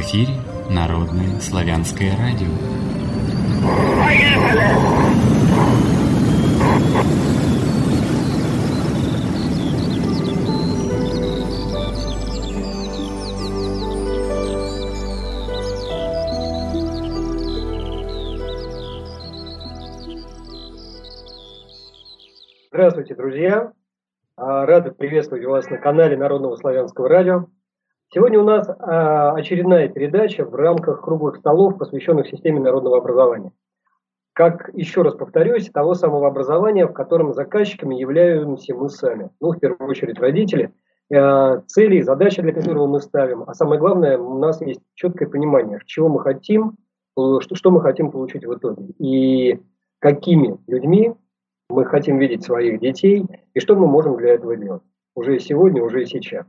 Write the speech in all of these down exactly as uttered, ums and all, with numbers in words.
эфире Народное славянское радио. Здравствуйте, друзья! Рады приветствовать вас на канале Народного славянского радио. Сегодня у нас очередная передача в рамках круглых столов, посвященных системе народного образования. Как, еще раз повторюсь, того самого образования, в котором заказчиками являемся мы сами. Ну, в первую очередь, родители, цели и задачи, для которого мы ставим. А самое главное, у нас есть четкое понимание, чего мы хотим, что, что мы хотим получить в итоге. И какими людьми мы хотим видеть своих детей, и что мы можем для этого делать. Уже сегодня, уже и сейчас.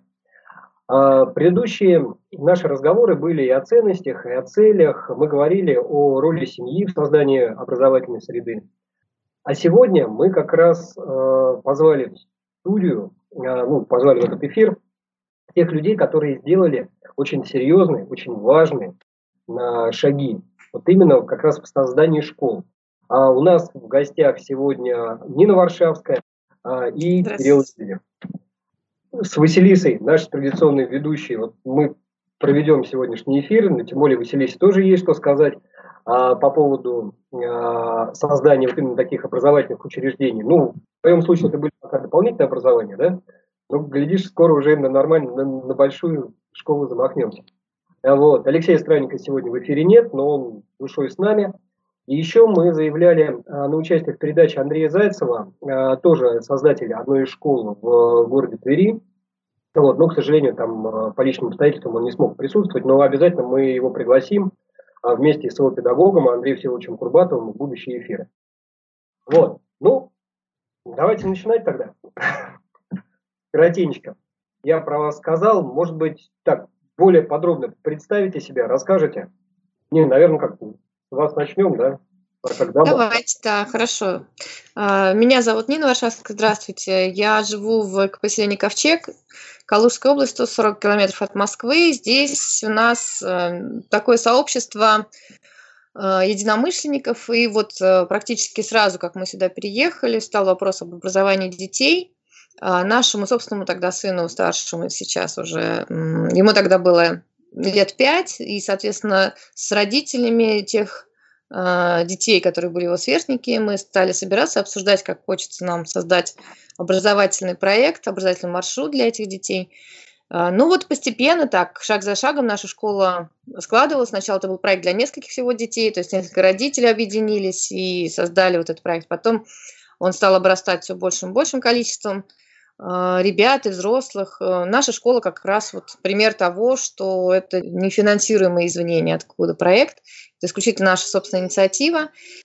Предыдущие наши разговоры были и о ценностях, и о целях. Мы говорили о роли семьи в создании образовательной среды. А сегодня мы как раз позвали в студию, ну, позвали в этот эфир тех людей, которые сделали очень серьезные, очень важные шаги. Вот именно как раз в создании школ. А у нас в гостях сегодня Нина Варшавская и Кирилл Лебедев. С Василисой, нашей традиционной ведущей, вот мы проведем сегодняшний эфир, но тем более Василисе тоже есть что сказать а, по поводу а, создания вот именно таких образовательных учреждений. Ну, в твоем случае это были пока дополнительное образование, да? Ну, глядишь, скоро уже на нормально, на, на большую школу замахнемся. А вот. Алексея Странника сегодня в эфире нет, но он душой с нами. И еще мы заявляли а, на участие в передаче Андрея Зайцева, а, тоже создателя одной из школ в, в городе Твери. Вот, но, к сожалению, там а, по личным обстоятельствам он не смог присутствовать, но обязательно мы его пригласим а, вместе с его педагогом Андреем Всеволодовичем Курбатовым в будущие эфиры. Вот, ну, давайте начинать тогда. Коротенько. Я про вас сказал, может быть, так, более подробно представите себя, расскажете. Не, наверное, как-то. С вас начнем, да? Давайте, да, хорошо. Меня зовут Нина Варшавская, здравствуйте. Я живу в поселении Ковчег, Калужская область, сто сорок километров от Москвы. Здесь у нас такое сообщество единомышленников. И вот практически сразу, как мы сюда переехали, стал вопрос об образовании детей. Нашему собственному тогда сыну, старшему сейчас уже, ему тогда было лет пять, и, соответственно, с родителями тех э, детей, которые были его сверстники, мы стали собираться, обсуждать, как хочется нам создать образовательный проект, образовательный маршрут для этих детей. Э, ну вот постепенно так, шаг за шагом наша школа складывалась. Сначала это был проект для нескольких всего детей, то есть несколько родителей объединились и создали вот этот проект. Потом он стал обрастать все большим и большим количеством ребят и взрослых. Наша школа как раз вот пример того, что это не финансируемый извне ниоткуда проект, это исключительно наша собственная инициатива.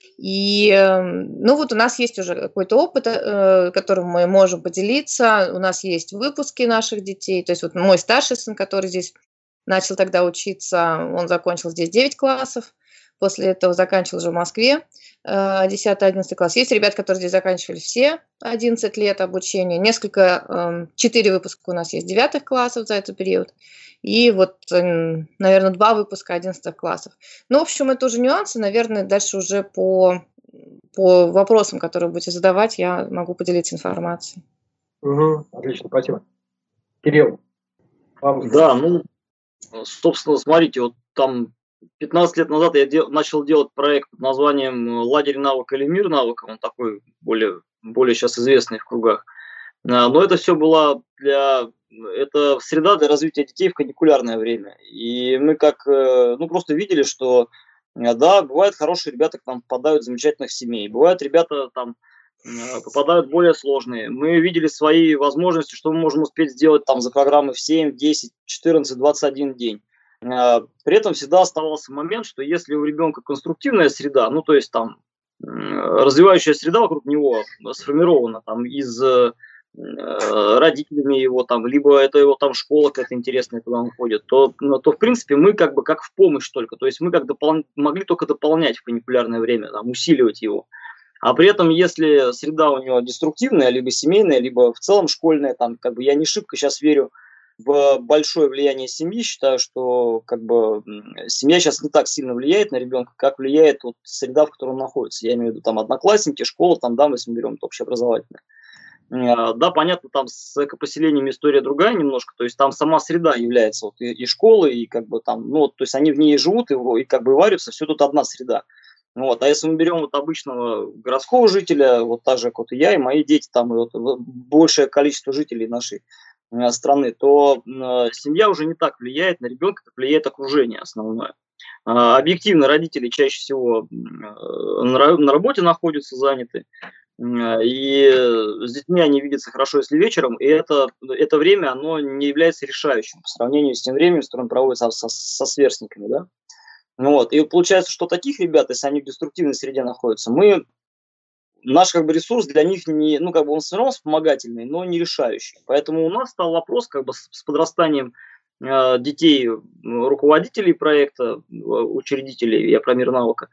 И ну вот у нас есть уже какой-то опыт, которым мы можем поделиться. У нас есть выпуски наших детей. То есть вот мой старший сын, который здесь начал тогда учиться, он закончил здесь девять классов. После этого заканчивал уже в Москве десятый-одиннадцатый класс. Есть ребята, которые здесь заканчивали все одиннадцать лет обучения. Несколько, четыре выпуска у нас есть девятых классов за этот период. И вот, наверное, два выпуска одиннадцатых классов. Ну, в общем, это уже нюансы. Наверное, дальше уже по, по вопросам, которые будете задавать, я могу поделиться информацией. Угу, отлично, спасибо. Кирилл. Вам... Да, ну, собственно, смотрите, вот там пятнадцать лет назад я дел, начал делать проект под названием «Лагерь навыка» или «Мир навыка». Он такой более, более сейчас известный в кругах. Но это все было для... Это среда для развития детей в каникулярное время. И мы как... Ну, просто видели, что, да, бывают хорошие ребята, к нам попадают в замечательных семей. Бывают ребята, там, попадают более сложные. Мы видели свои возможности, что мы можем успеть сделать там за программы в семь, десять, четырнадцать, двадцать один день. При этом всегда оставался момент, что если у ребенка конструктивная среда, ну то есть там развивающая среда вокруг него сформирована там из родителями его там, либо это его там школа какая-то интересная, куда он ходит, то, то в принципе мы как бы как в помощь только, то есть мы как допол... могли только дополнять в каникулярное время, там, усиливать его. А при этом, если среда у него деструктивная, либо семейная, либо в целом школьная, там, как бы я не шибко сейчас верю в большое влияние семьи. Считаю, что как бы семья сейчас не так сильно влияет на ребенка, как влияет вот среда, в которой он находится. Я имею в виду там одноклассники, школа, там, да, если мы берем это общеобразовательное. Да, понятно, там с экопоселениями история другая немножко, то есть там сама среда является вот и, и школы, и как бы там, ну, то есть они в ней живут и, и как бы варятся, все тут одна среда. Вот. А если мы берем вот обычного городского жителя, вот так же, как вот и я, и мои дети, там, и вот большее количество жителей нашей э, страны, то э, семья уже не так влияет на ребенка, как влияет окружение основное. Э, объективно родители чаще всего э, на, на работе находятся заняты, и с детьми они видятся хорошо, если вечером, и это, это время, оно не является решающим по сравнению с тем временем, с которым проводится со, со сверстниками, да. Вот. И получается, что таких ребят, если они в деструктивной среде находятся, мы, наш как бы ресурс для них, не, ну как бы он все равно вспомогательный, но не решающий. Поэтому у нас стал вопрос как бы с, с подрастанием э, детей, руководителей проекта, учредителей, я про мир навыка,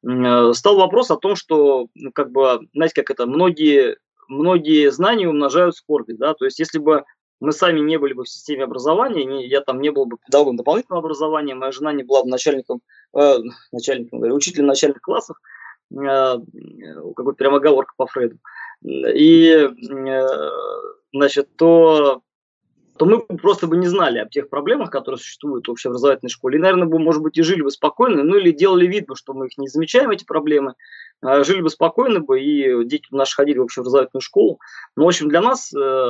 стал вопрос о том, что, ну, как бы, знаете, как это, многие, многие знания умножают скорбь, да, то есть если бы мы сами не были бы в системе образования, не, я там не был бы педагогом дополнительного образования, моя жена не была бы начальником, э, начальником, говорю, учителем начальных классов, э, какой-то прям оговорка по Фрейду, и, э, значит, то... то мы просто бы не знали об тех проблемах, которые существуют в общеобразовательной школе. И, наверное, бы, может быть, и жили бы спокойно, ну или делали вид бы, что мы их не замечаем, эти проблемы. Жили бы спокойно бы, и дети наши ходили в общеобразовательную школу. Но, в общем, для нас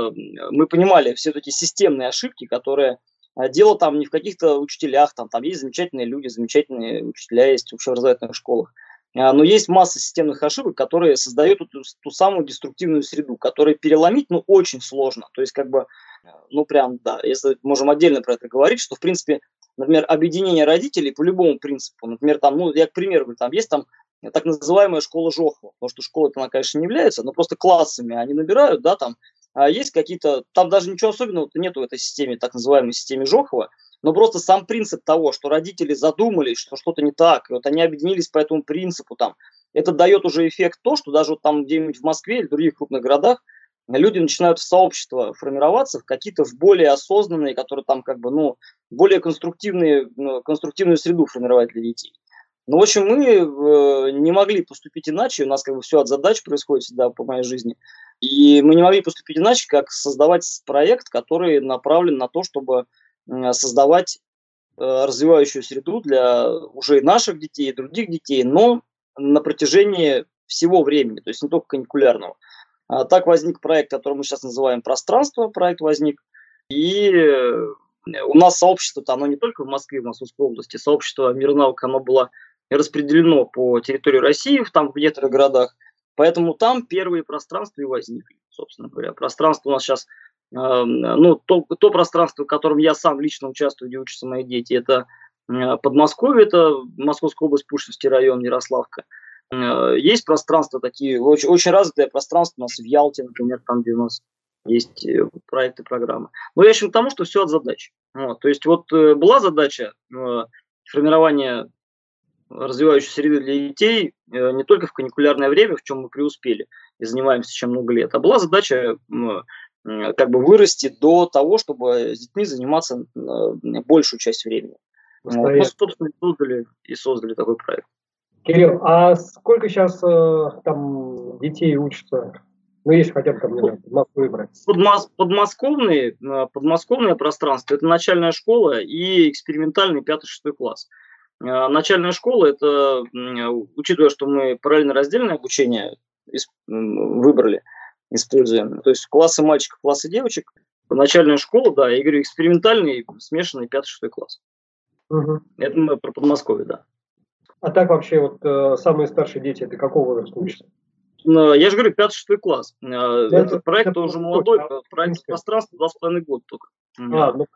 мы понимали все эти системные ошибки, которые... Дело там не в каких-то учителях, там, там есть замечательные люди, замечательные учителя есть в общеобразовательных школах. Но есть масса системных ошибок, которые создают ту, ту самую деструктивную среду, которую переломить, ну, очень сложно. То есть, как бы, ну, прям, да, если можем отдельно про это говорить, что, в принципе, например, объединение родителей по любому принципу, например, там, ну, я, к примеру, говорю, там есть там так называемая школа Жохова, потому что школа-то она, конечно, не является, но просто классами они набирают, да, там, а есть какие-то, там даже ничего особенного нету в этой системе, так называемой системе Жохова, но просто сам принцип того, что родители задумались, что что-то не так, и вот они объединились по этому принципу, там, это дает уже эффект то, что даже вот там где-нибудь в Москве или в других крупных городах люди начинают в сообщества формироваться, в какие-то в более осознанные, которые там как бы, ну, более конструктивные, ну, конструктивную среду формировать для детей. Ну, в общем, мы э, не могли поступить иначе, у нас как бы все от задач происходит всегда по моей жизни, и мы не могли поступить иначе, как создавать проект, который направлен на то, чтобы э, создавать э, развивающую среду для уже наших детей, и других детей, но на протяжении всего времени, то есть не только каникулярного. А так возник проект, который мы сейчас называем «Пространство», проект возник, и у нас сообщество-то, оно не только в Москве, в Московской области, сообщество «Мир навыка», оно было распределено по территории России, там в некоторых городах, поэтому там первые пространства и возникли, собственно говоря. Пространство у нас сейчас, э, ну, то, то пространство, в котором я сам лично участвую, где учатся мои дети, это э, Подмосковье, это Московская область, Пушкинский район, Ярославка. Э, есть пространства такие, очень, очень развитое пространство у нас в Ялте, например, там, где у нас есть проекты, программы. Но я еще к тому, что все от задачи. Вот, то есть вот э, была задача э, формирования развивающей среды для детей э, не только в каникулярное время, в чем мы преуспели и занимаемся чем много лет, а была задача э, как бы вырасти до того, чтобы с детьми заниматься э, большую часть времени. Вот. Ну, собственно, и создали, и создали такой проект. Кирилл, а сколько сейчас э, там детей учатся? Ну, если хотя бы там, не знаю, Москву брать. Подмос, подмосковные, подмосковное пространство – это начальная школа и экспериментальный пятый-шестой класс. Начальная школа – это, учитывая, что мы параллельно-раздельное обучение выбрали, используем, то есть классы мальчиков, классы девочек, начальная школа, да, я говорю, экспериментальный, смешанный пятый-шестой класс. Угу. Это мы про Подмосковье, да. А так вообще вот э, самые старшие дети – это какого возраста учатся? Я же говорю, пятый-шестой класс. Да, этот это, проект это уже молодой, а, проект пространства два с половиной года только. А, ну,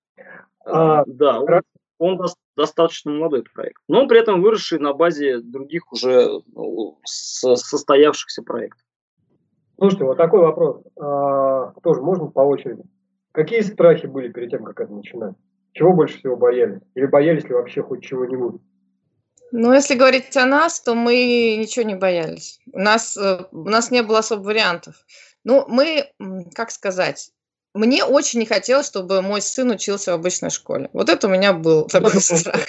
а, да, он, он достаточно молодой проект. Но при этом выросший на базе других уже ну, состоявшихся проектов. Слушайте, вот такой вопрос. А, тоже можно по очереди. Какие страхи были перед тем, как это начинать? Чего больше всего боялись? Или боялись ли вообще хоть чего-нибудь? Ну, если говорить о нас, то мы ничего не боялись. У нас, у нас не было особо вариантов. Ну, мы, как сказать, мне очень не хотелось, чтобы мой сын учился в обычной школе. Вот это у меня был такой страх.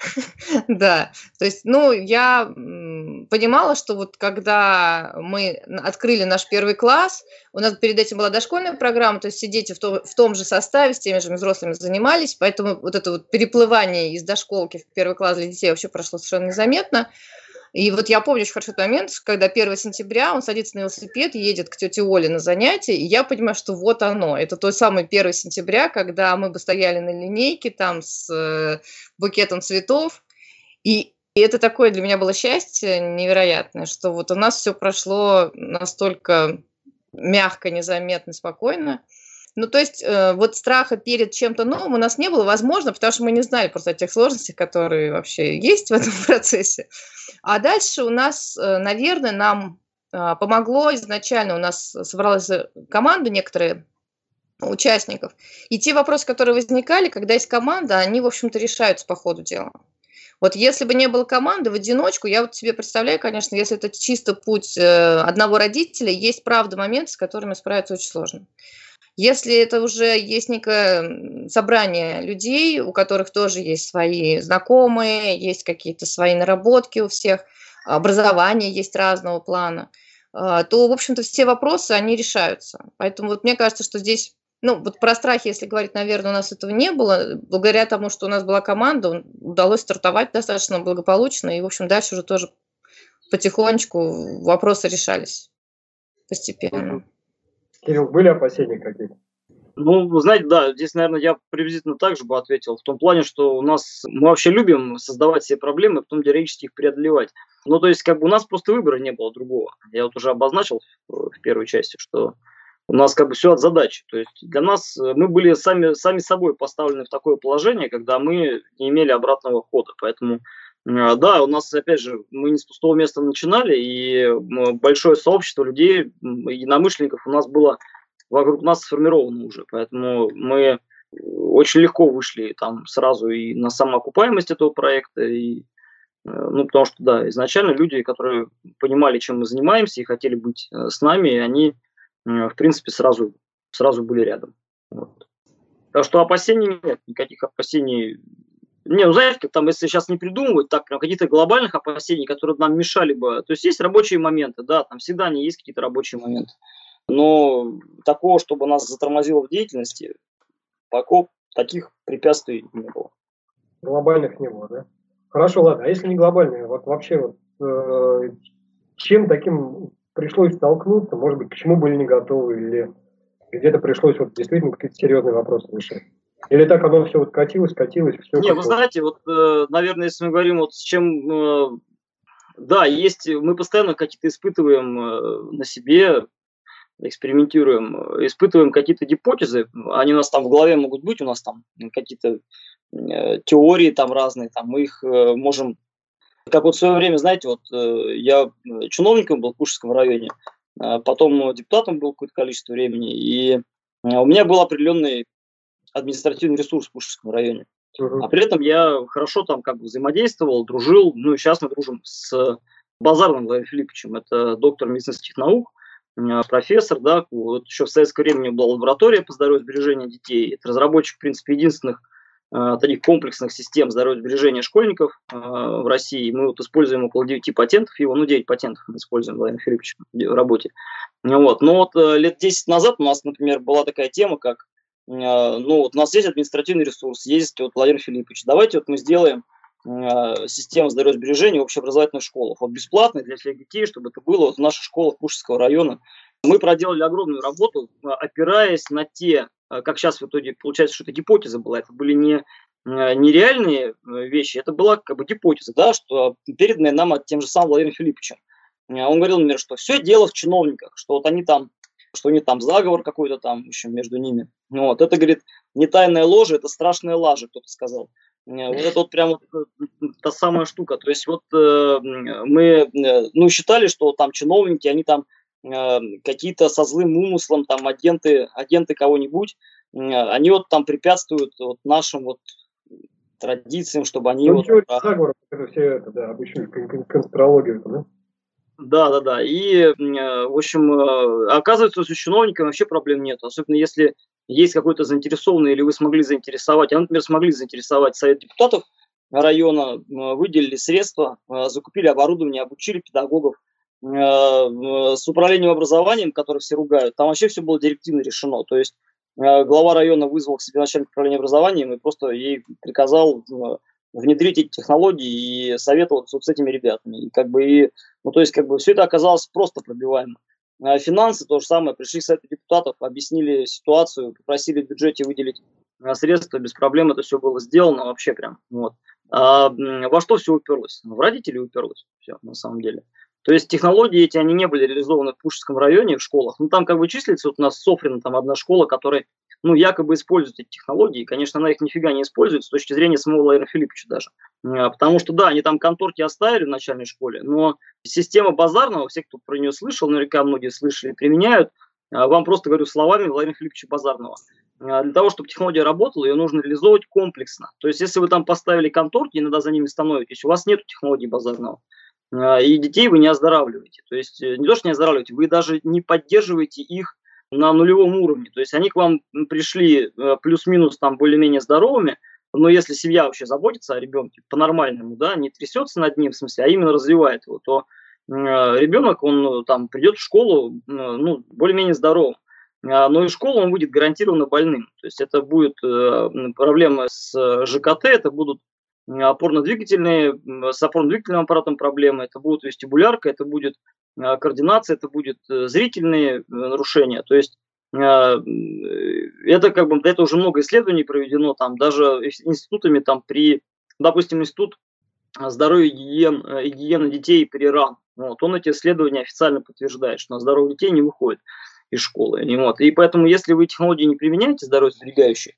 Да, то есть, ну, я понимала, что вот когда мы открыли наш первый класс, у нас перед этим была дошкольная программа, то есть все дети в том, в том же составе, с теми же взрослыми занимались, поэтому вот это вот переплывание из дошколки в первый класс для детей вообще прошло совершенно незаметно. И вот я помню очень хорошо тот момент, когда первого сентября он садится на велосипед, едет к тете Оле на занятия, и я понимаю, что вот оно. Это тот самый первого сентября, когда мы бы стояли на линейке там с э, букетом цветов. И, и это такое для меня было счастье невероятное, что вот у нас все прошло настолько мягко, незаметно, спокойно. Ну, то есть, э, вот страха перед чем-то новым у нас не было, возможно, потому что мы не знали просто о тех сложностях, которые вообще есть в этом процессе. А дальше у нас, э, наверное, нам э, помогло изначально, у нас собралась команда некоторые участников, и те вопросы, которые возникали, когда есть команда, они, в общем-то, решаются по ходу дела. Вот если бы не было команды в одиночку, я вот себе представляю, конечно, если это чисто путь э, одного родителя, есть, правда, моменты, с которыми справиться очень сложно. Если это уже есть некое собрание людей, у которых тоже есть свои знакомые, есть какие-то свои наработки у всех, образование есть разного плана, то, в общем-то, все вопросы, они решаются. Поэтому вот мне кажется, что здесь, ну, вот про страхи, если говорить, наверное, у нас этого не было. Благодаря тому, что у нас была команда, удалось стартовать достаточно благополучно, и, в общем, дальше уже тоже потихонечку вопросы решались постепенно. Кирилл, были опасения какие-то? Ну, вы знаете, да, здесь, наверное, я приблизительно так же бы ответил, в том плане, что у нас, мы вообще любим создавать себе проблемы, потом героически их преодолевать. Ну, то есть, как бы у нас просто выбора не было другого. Я вот уже обозначил в, в первой части, что у нас как бы все от задачи. То есть для нас, мы были сами, сами собой поставлены в такое положение, когда мы не имели обратного хода. Поэтому, да, у нас, опять же, мы не с пустого места начинали, и большое сообщество людей, единомышленников у нас было вокруг нас сформировано уже. Поэтому мы очень легко вышли там сразу и на самоокупаемость этого проекта, и, ну, потому что, да, изначально люди, которые понимали, чем мы занимаемся и хотели быть с нами, они, в принципе, сразу, сразу были рядом. Вот. Так что опасений нет, никаких опасений. Не, ну, знаете, как там, если сейчас не придумывать, так, каких-то глобальных опасений, которые нам мешали бы. То есть есть рабочие моменты, да, там всегда они есть какие-то рабочие моменты. Но такого, чтобы нас затормозило в деятельности, пока таких препятствий не было. Глобальных не было, да? Хорошо, ладно. А если не глобальные, вот вообще вот, э, чем таким пришлось столкнуться? Может быть, к чему были не готовы? Или где-то пришлось вот действительно какие-то серьезные вопросы решать? Или так оно все вот катилось, катилось, все. Не, вы знаете, вот, э, наверное, если мы говорим, вот с чем, э, да, есть, мы постоянно какие-то испытываем э, на себе, экспериментируем, испытываем какие-то гипотезы, они у нас там в голове могут быть, у нас там какие-то э, теории там разные, там мы их э, можем, как вот в свое время, знаете, вот э, я чиновником был в Пушкинском районе, э, потом депутатом был какое-то количество времени, и э, у меня был определенный административный ресурс в Пушкинском районе. Uh-huh. А при этом я хорошо там как бы взаимодействовал, дружил. Ну и сейчас мы дружим с Базарным Владимиром Филипповичем. Это доктор медицинских наук, профессор, да. Вот еще в советское время у него была лаборатория по здоровью сбережения детей. Это разработчик, в принципе, единственных э, таких комплексных систем здоровья сбережения школьников э, в России. Мы вот используем около девяти патентов его, ну девять патентов мы используем Владимир Филиппович в работе. Вот. Но вот э, лет десять назад у нас, например, была такая тема, как ну, вот у нас есть административный ресурс, есть вот Владимир Филиппович. Давайте вот мы сделаем э, систему здоровья-сбережения в общеобразовательных школах. Вот бесплатно для всех детей, чтобы это было вот в наших школах Пушкинского района. Мы проделали огромную работу, опираясь на те, как сейчас в итоге получается, что это гипотеза была. Это были не, не реальные вещи, это была как бы гипотеза, да, что переданная нам от тем же самым Владимиром Филипповичем. Он говорил, например, что все дело в чиновниках, что вот они там что у них там заговор какой-то там еще между ними. Вот. Это, говорит, не тайная ложа, это страшная лажа, кто-то сказал. Вот это вот прям вот та самая штука. То есть вот э, мы э, ну, считали, что там чиновники, они там э, какие-то со злым умыслом, там агенты, агенты кого-нибудь, э, они вот там препятствуют вот нашим вот традициям, чтобы они... Ну, вот, заговор, это все это, да, обычно конспирология, да? Да, да, да. И, в общем, оказывается, с чиновниками вообще проблем нет. Особенно если есть какой-то заинтересованный, или вы смогли заинтересовать, а, например, смогли заинтересовать Совет депутатов района, выделили средства, закупили оборудование, обучили педагогов. С управлением образованием, которое все ругают, там вообще все было директивно решено. То есть глава района вызвал к себе начальника управления образованием и просто ей приказал внедрить эти технологии и советоваться вот с этими ребятами. И как бы, и, ну, то есть как бы все это оказалось просто пробиваемо. Финансы то же самое. Пришли к Совету депутатов, объяснили ситуацию, попросили в бюджете выделить средства, без проблем это все было сделано вообще прям. Вот. А во что все уперлось? В родителей уперлось все на самом деле. То есть технологии эти, они не были реализованы в Пушкинском районе, в школах. Ну, там как бы числится, вот у нас Софрино, там одна школа, которая, ну, якобы использует эти технологии. Конечно, она их нифига не использует с точки зрения самого Владимира Филипповича даже. Потому что, да, они там конторки оставили в начальной школе, но система Базарного, все, кто про нее слышал, наверняка многие слышали, применяют. Вам просто говорю словами Владимира Филипповича Базарного. Для того, чтобы технология работала, ее нужно реализовывать комплексно. То есть, если вы там поставили конторки, иногда за ними становитесь, у вас нет технологии Базарного. И детей вы не оздоравливаете. То есть не то, что не оздоравливаете, вы даже не поддерживаете их на нулевом уровне. То есть они к вам пришли плюс-минус там более-менее здоровыми, но если семья вообще заботится о ребенке по-нормальному, да, не трясется над ним, в смысле, а именно развивает его, то ребенок, он там придет в школу, ну, более-менее здоровым. Но из школы он будет гарантированно больным. То есть это будет проблемы с ЖКТ, это будут опорно-двигательные, с опорно-двигательным аппаратом проблемы, это будет вестибулярка, это будет координация, это будут зрительные нарушения. То есть это как бы, это уже много исследований проведено, там даже институтами, там при, допустим, институт здоровья и гигиены, и гигиены детей при РАН. Вот, он эти исследования официально подтверждает, что на здоровых детей не выходит из школы. И, вот, и поэтому, если вы технологии не применяете, здоровье-сберегающие,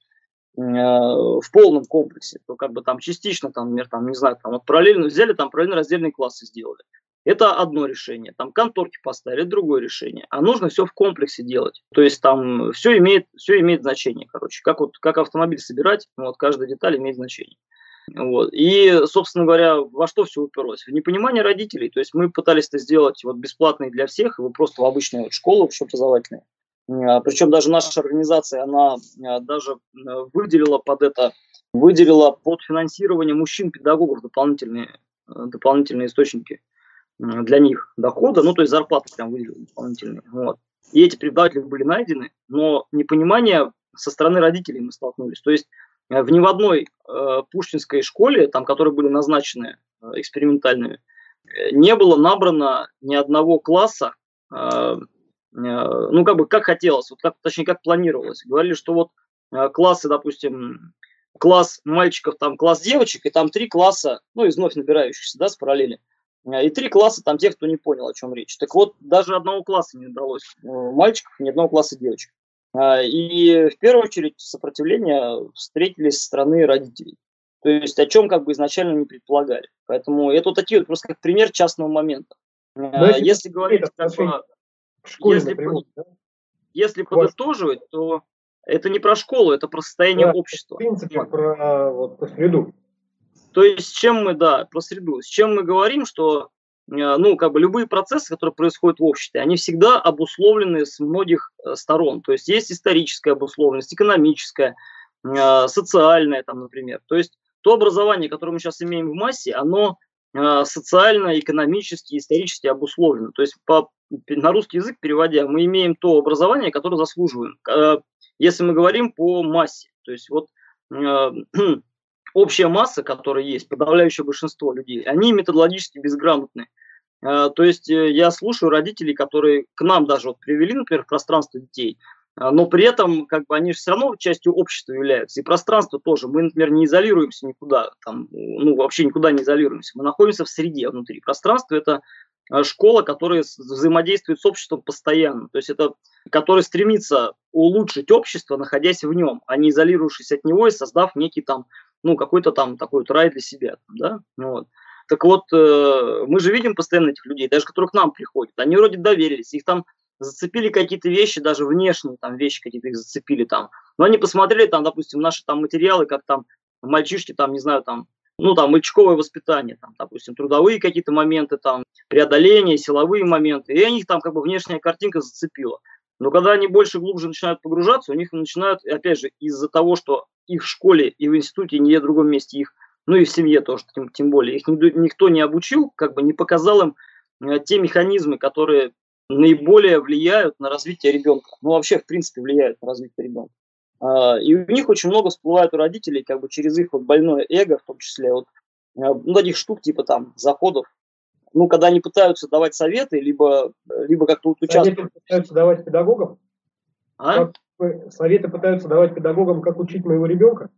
в полном комплексе, то как бы там частично, там, например, там, не знаю, там вот параллельно взяли, там параллельно раздельные классы сделали. Это одно решение. Там конторки поставили, другое решение. А нужно все в комплексе делать. То есть там все имеет, все имеет значение, короче. Как, вот, как автомобиль собирать, вот каждая деталь имеет значение. Вот. И, собственно говоря, во что все уперлось? В непонимание родителей. То есть мы пытались это сделать вот бесплатно для всех, и вы просто в обычную вот школу общеобразовательную. Причем даже наша организация, она даже выделила под это, выделила под финансирование мужчин-педагогов дополнительные, дополнительные источники для них дохода, ну то есть зарплаты прям выделили дополнительные. Вот. И эти преподаватели были найдены, но непонимание со стороны родителей мы столкнулись. То есть в ни в одной э, пушкинской школе, там, которые были назначены э, экспериментальными, не было набрано ни одного класса, э, ну, как бы, как хотелось, вот как, точнее, как планировалось. Говорили, что вот э, классы, допустим, класс мальчиков, там, класс девочек, и там три класса, ну, из вновь набирающихся, да, с параллели, и три класса там тех, кто не понял, о чем речь. Так вот, даже одного класса не набралось мальчиков, ни одного класса девочек. И в первую очередь сопротивление встретились со стороны родителей. То есть о чем как бы изначально не предполагали. Поэтому это вот такие вот просто как пример частного момента. Но если говорить, как бы, если, напрямую, да? если подытоживать, то это не про школу, это про состояние да, общества. В принципе, про, вот, про среду. То есть с чем мы, да, про среду. С чем мы говорим, что ну, как бы любые процессы, которые происходят в обществе, они всегда обусловлены с многих сторон. То есть есть историческая обусловленность, экономическая, социальная, там, например. То есть то образование, которое мы сейчас имеем в массе, оно социально, экономически, исторически обусловлено. То есть по, на русский язык переводя, мы имеем то образование, которое заслуживаем. Если мы говорим по массе, то есть вот общая масса, которая есть, подавляющее большинство людей, они методологически безграмотны. То есть я слушаю родителей, которые к нам даже вот привели, например, в пространство детей, но при этом как бы они же все равно частью общества являются. И пространство тоже. Мы, например, не изолируемся никуда, там, ну, вообще никуда не изолируемся. Мы находимся в среде внутри. Пространство – это школа, которая взаимодействует с обществом постоянно. То есть это, которая стремится улучшить общество, находясь в нем, а не изолировавшись от него и создав некий там, ну, какой-то там такой вот рай для себя. Да? Вот. Так вот, э, мы же видим постоянно этих людей, даже которые к нам приходят. Они вроде доверились, их там зацепили какие-то вещи, даже внешние там вещи какие-то их зацепили там. Но они посмотрели там, допустим, наши там материалы, как там мальчишки там, не знаю, там, ну там мальчиковое воспитание, там, допустим, трудовые какие-то моменты, там, преодоление, силовые моменты. И они их там как бы внешняя картинка зацепила. Но когда они больше, глубже начинают погружаться, у них начинают, опять же, из-за того, что их в школе и в институте, и ни в другом месте их, ну и в семье тоже, тем, тем более, их никто не обучил, как бы не показал им э, те механизмы, которые наиболее влияют на развитие ребенка. Ну, вообще, в принципе, влияют на развитие ребенка. А, и у них очень много всплывает у родителей, как бы через их вот больное эго, в том числе, вот, ну, таких штук, типа там, заходов. Ну, когда они пытаются давать советы, либо, либо как-то вот участвовать. Советы пытаются давать педагогам? А? Как, советы пытаются давать педагогам, как учить моего ребенка?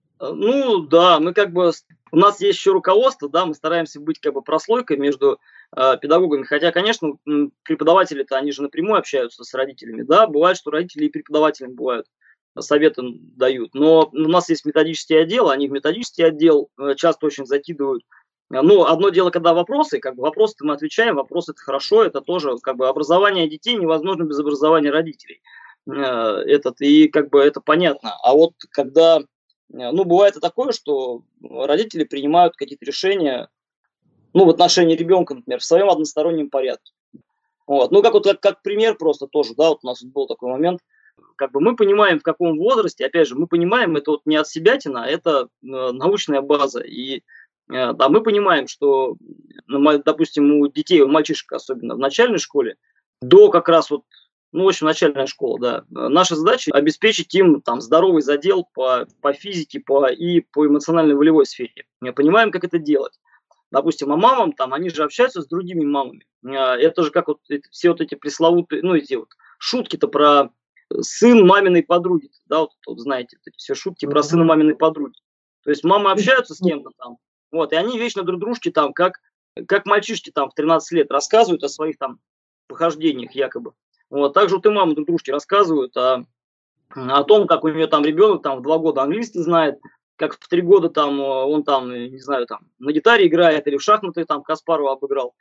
Ну, да, мы как бы, у нас есть еще руководство, да, мы стараемся быть как бы прослойкой между э, педагогами, хотя, конечно, преподаватели-то, они же напрямую общаются с родителями, да, бывает, что родители и преподавателям бывают, советы дают, но у нас есть методический отдел, они в методический отдел э, часто очень закидывают. Ну, одно дело, когда вопросы, как бы вопросы мы отвечаем, вопросы это хорошо, это тоже как бы образование детей невозможно без образования родителей, э, этот, и как бы это понятно, а вот когда... Ну, бывает и такое, что родители принимают какие-то решения, ну, в отношении ребенка, например, в своем одностороннем порядке. Вот. Ну, как вот как, как пример просто тоже, да, вот у нас был такой момент, как бы мы понимаем, в каком возрасте, опять же, мы понимаем, это вот не от себятина, это э, научная база, и э, да, мы понимаем, что, допустим, у детей, у мальчишек особенно в начальной школе, до как раз вот, ну, в общем, начальная школа, да. Наша задача обеспечить им там здоровый задел по, по физике по, и по эмоционально-волевой сфере. Мы понимаем, как это делать. Допустим, а мамам там, они же общаются с другими мамами. Это же как вот все вот эти пресловутые, ну, эти вот шутки-то про сын маминой подруги. Да, вот, вот знаете, вот эти все шутки про сына маминой подруги. То есть мамы общаются с кем-то там, вот, и они вечно друг дружке там, как, как мальчишки там в тринадцать лет рассказывают о своих там похождениях якобы. Вот, также вот и мамы друг дружке рассказывают о, о том, как у нее там ребенок там в два года английский знает, как в три года там он там, не знаю, там на гитаре играет или в шахматы там Каспарова обыграл.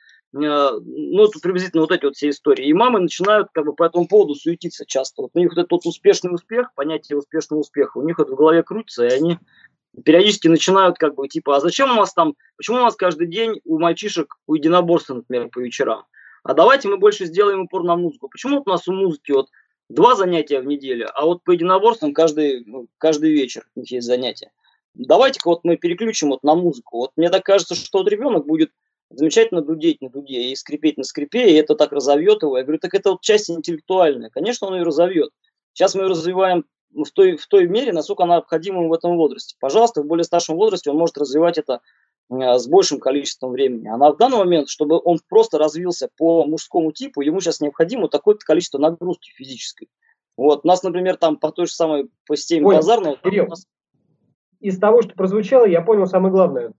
Ну, это приблизительно вот эти вот все истории. И мамы начинают как бы по этому поводу суетиться часто. Вот у них вот этот вот успешный успех, понятие успешного успеха, у них это в голове крутится, и они периодически начинают как бы типа, а зачем у вас там, почему у нас каждый день у мальчишек у единоборства, например, по вечерам? А давайте мы больше сделаем упор на музыку. Почему вот у нас у музыки вот два занятия в неделю, а вот по единоборствам каждый, ну, каждый вечер у них есть занятия. Давайте-ка вот мы переключим вот на музыку. Вот мне так кажется, что вот ребенок будет замечательно дудеть на дуде и скрипеть на скрипе, и это так разовьет его. Я говорю, так это вот часть интеллектуальная. Конечно, он ее разовьет. Сейчас мы ее развиваем в той, в той мере, насколько она необходима в этом возрасте. Пожалуйста, в более старшем возрасте он может развивать это с большим количеством времени. А на данный момент, чтобы он просто развился по мужскому типу, ему сейчас необходимо такое-то количество нагрузки физической. Вот. У нас, например, там по той же самой по системе Понял. базарного... Кирилл, нас... из того, что прозвучало, я понял самое главное.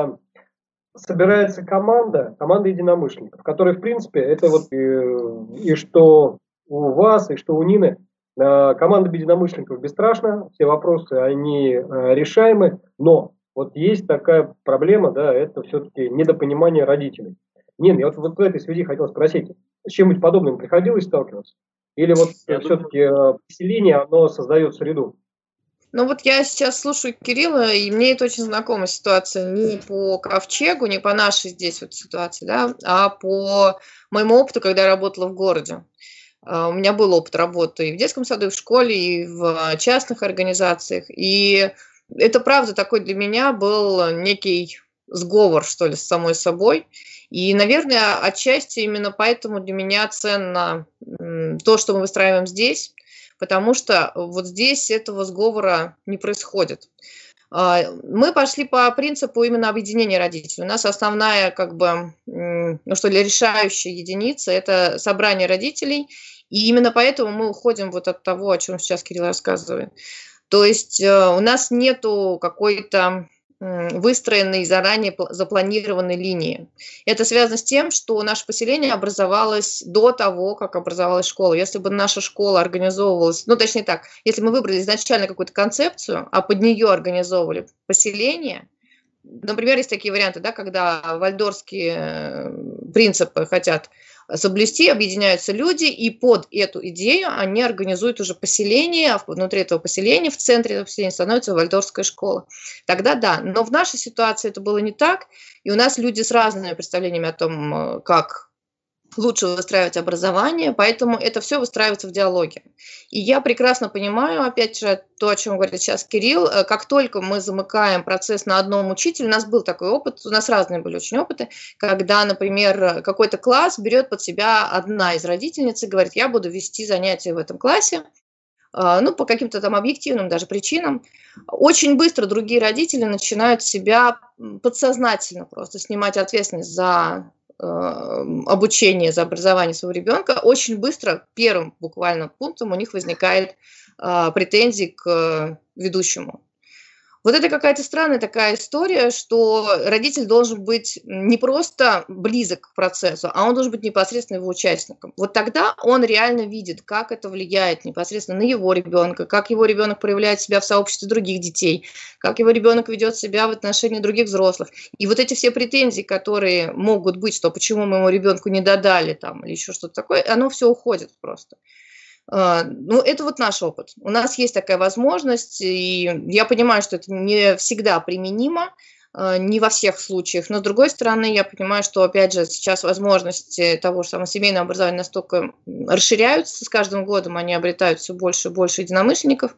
Собирается команда, команда единомышленников, которые, в принципе, это вот и, и что у вас, и что у Нины, команда единомышленников бесстрашна, все вопросы, они решаемы, но вот есть такая проблема, да, это все-таки недопонимание родителей. Нин, я вот, вот в этой связи хотел спросить, с чем-нибудь подобным приходилось сталкиваться? Или вот все-таки поселение, оно создает среду? Ну вот я сейчас слушаю Кирилла, и мне это очень знакомая ситуация не по ковчегу, не по нашей здесь вот ситуации, да, а по моему опыту, когда я работала в городе. У меня был опыт работы и в детском саду, и в школе, и в частных организациях. И это, правда, такой для меня был некий сговор, что ли, с самой собой. И, наверное, отчасти именно поэтому для меня ценно то, что мы выстраиваем здесь, потому что вот здесь этого сговора не происходит. Мы пошли по принципу именно объединения родителей. У нас основная, как бы, ну что ли, решающая единица – это собрание родителей, и именно поэтому мы уходим вот от того, о чем сейчас Кирилл рассказывает. То есть у нас нету какой-то выстроенной заранее запланированной линии. Это связано с тем, что наше поселение образовалось до того, как образовалась школа. Если бы наша школа организовывалась, ну точнее так, если мы выбрали изначально какую-то концепцию, а под нее организовывали поселение, например, есть такие варианты, да, когда вальдорфские принципы хотят соблюсти, объединяются люди, и под эту идею они организуют уже поселение, а внутри этого поселения, в центре этого поселения становится вальдорфская школа. Тогда да, но в нашей ситуации это было не так, и у нас люди с разными представлениями о том, как лучше выстраивать образование, поэтому это все выстраивается в диалоге. И я прекрасно понимаю, опять же, то, о чем говорит сейчас Кирилл, как только мы замыкаем процесс на одном учителе, у нас был такой опыт, у нас разные были очень опыты, когда, например, какой-то класс берет под себя одна из родительниц и говорит, я буду вести занятия в этом классе, ну, по каким-то там объективным даже причинам. Очень быстро другие родители начинают себя подсознательно просто снимать ответственность за обучение, за образование своего ребенка. Очень быстро, первым буквально пунктом у них возникает претензии к ведущему. Вот это какая-то странная такая история, что родитель должен быть не просто близок к процессу, а он должен быть непосредственно его участником. Вот тогда он реально видит, как это влияет непосредственно на его ребенка, как его ребенок проявляет себя в сообществе других детей, как его ребенок ведет себя в отношении других взрослых. И вот эти все претензии, которые могут быть, что почему мы ему ребенку не додали там, или еще что-то такое, оно все уходит просто. Ну, это вот наш опыт. У нас есть такая возможность, и я понимаю, что это не всегда применимо, не во всех случаях, но с другой стороны, я понимаю, что, опять же, сейчас возможности того же самого семейного образования настолько расширяются, с каждым годом они обретают все больше и больше единомышленников,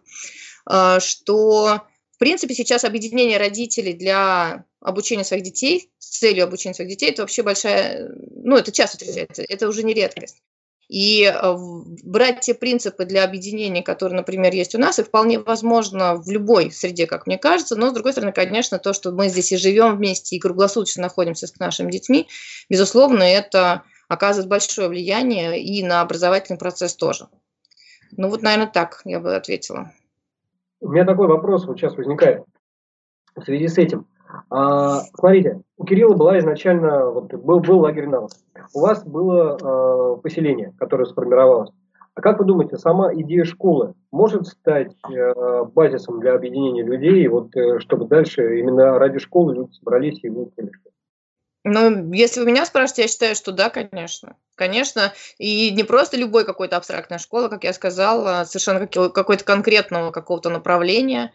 что, в принципе, сейчас объединение родителей для обучения своих детей, с целью обучения своих детей, это вообще большая, ну, это часто встречается, это уже не редкость. И брать те принципы для объединения, которые, например, есть у нас, и вполне возможно в любой среде, как мне кажется. Но, с другой стороны, конечно, то, что мы здесь и живем вместе, и круглосуточно находимся с нашими детьми, безусловно, это оказывает большое влияние и на образовательный процесс тоже. Ну вот, наверное, так я бы ответила. У меня такой вопрос вот сейчас возникает в связи с этим. А, смотрите, у Кирилла была изначально, вот, был, был лагерь навык. У вас было э, поселение, которое сформировалось. А как вы думаете, сама идея школы может стать э, базисом для объединения людей, вот, э, чтобы дальше именно ради школы люди собрались и выучили? Ну, если вы меня спрашиваете, я считаю, что да, конечно. Конечно, и не просто любой какой-то абстрактная школа, как я сказала, совершенно какой-то конкретного какого-то направления.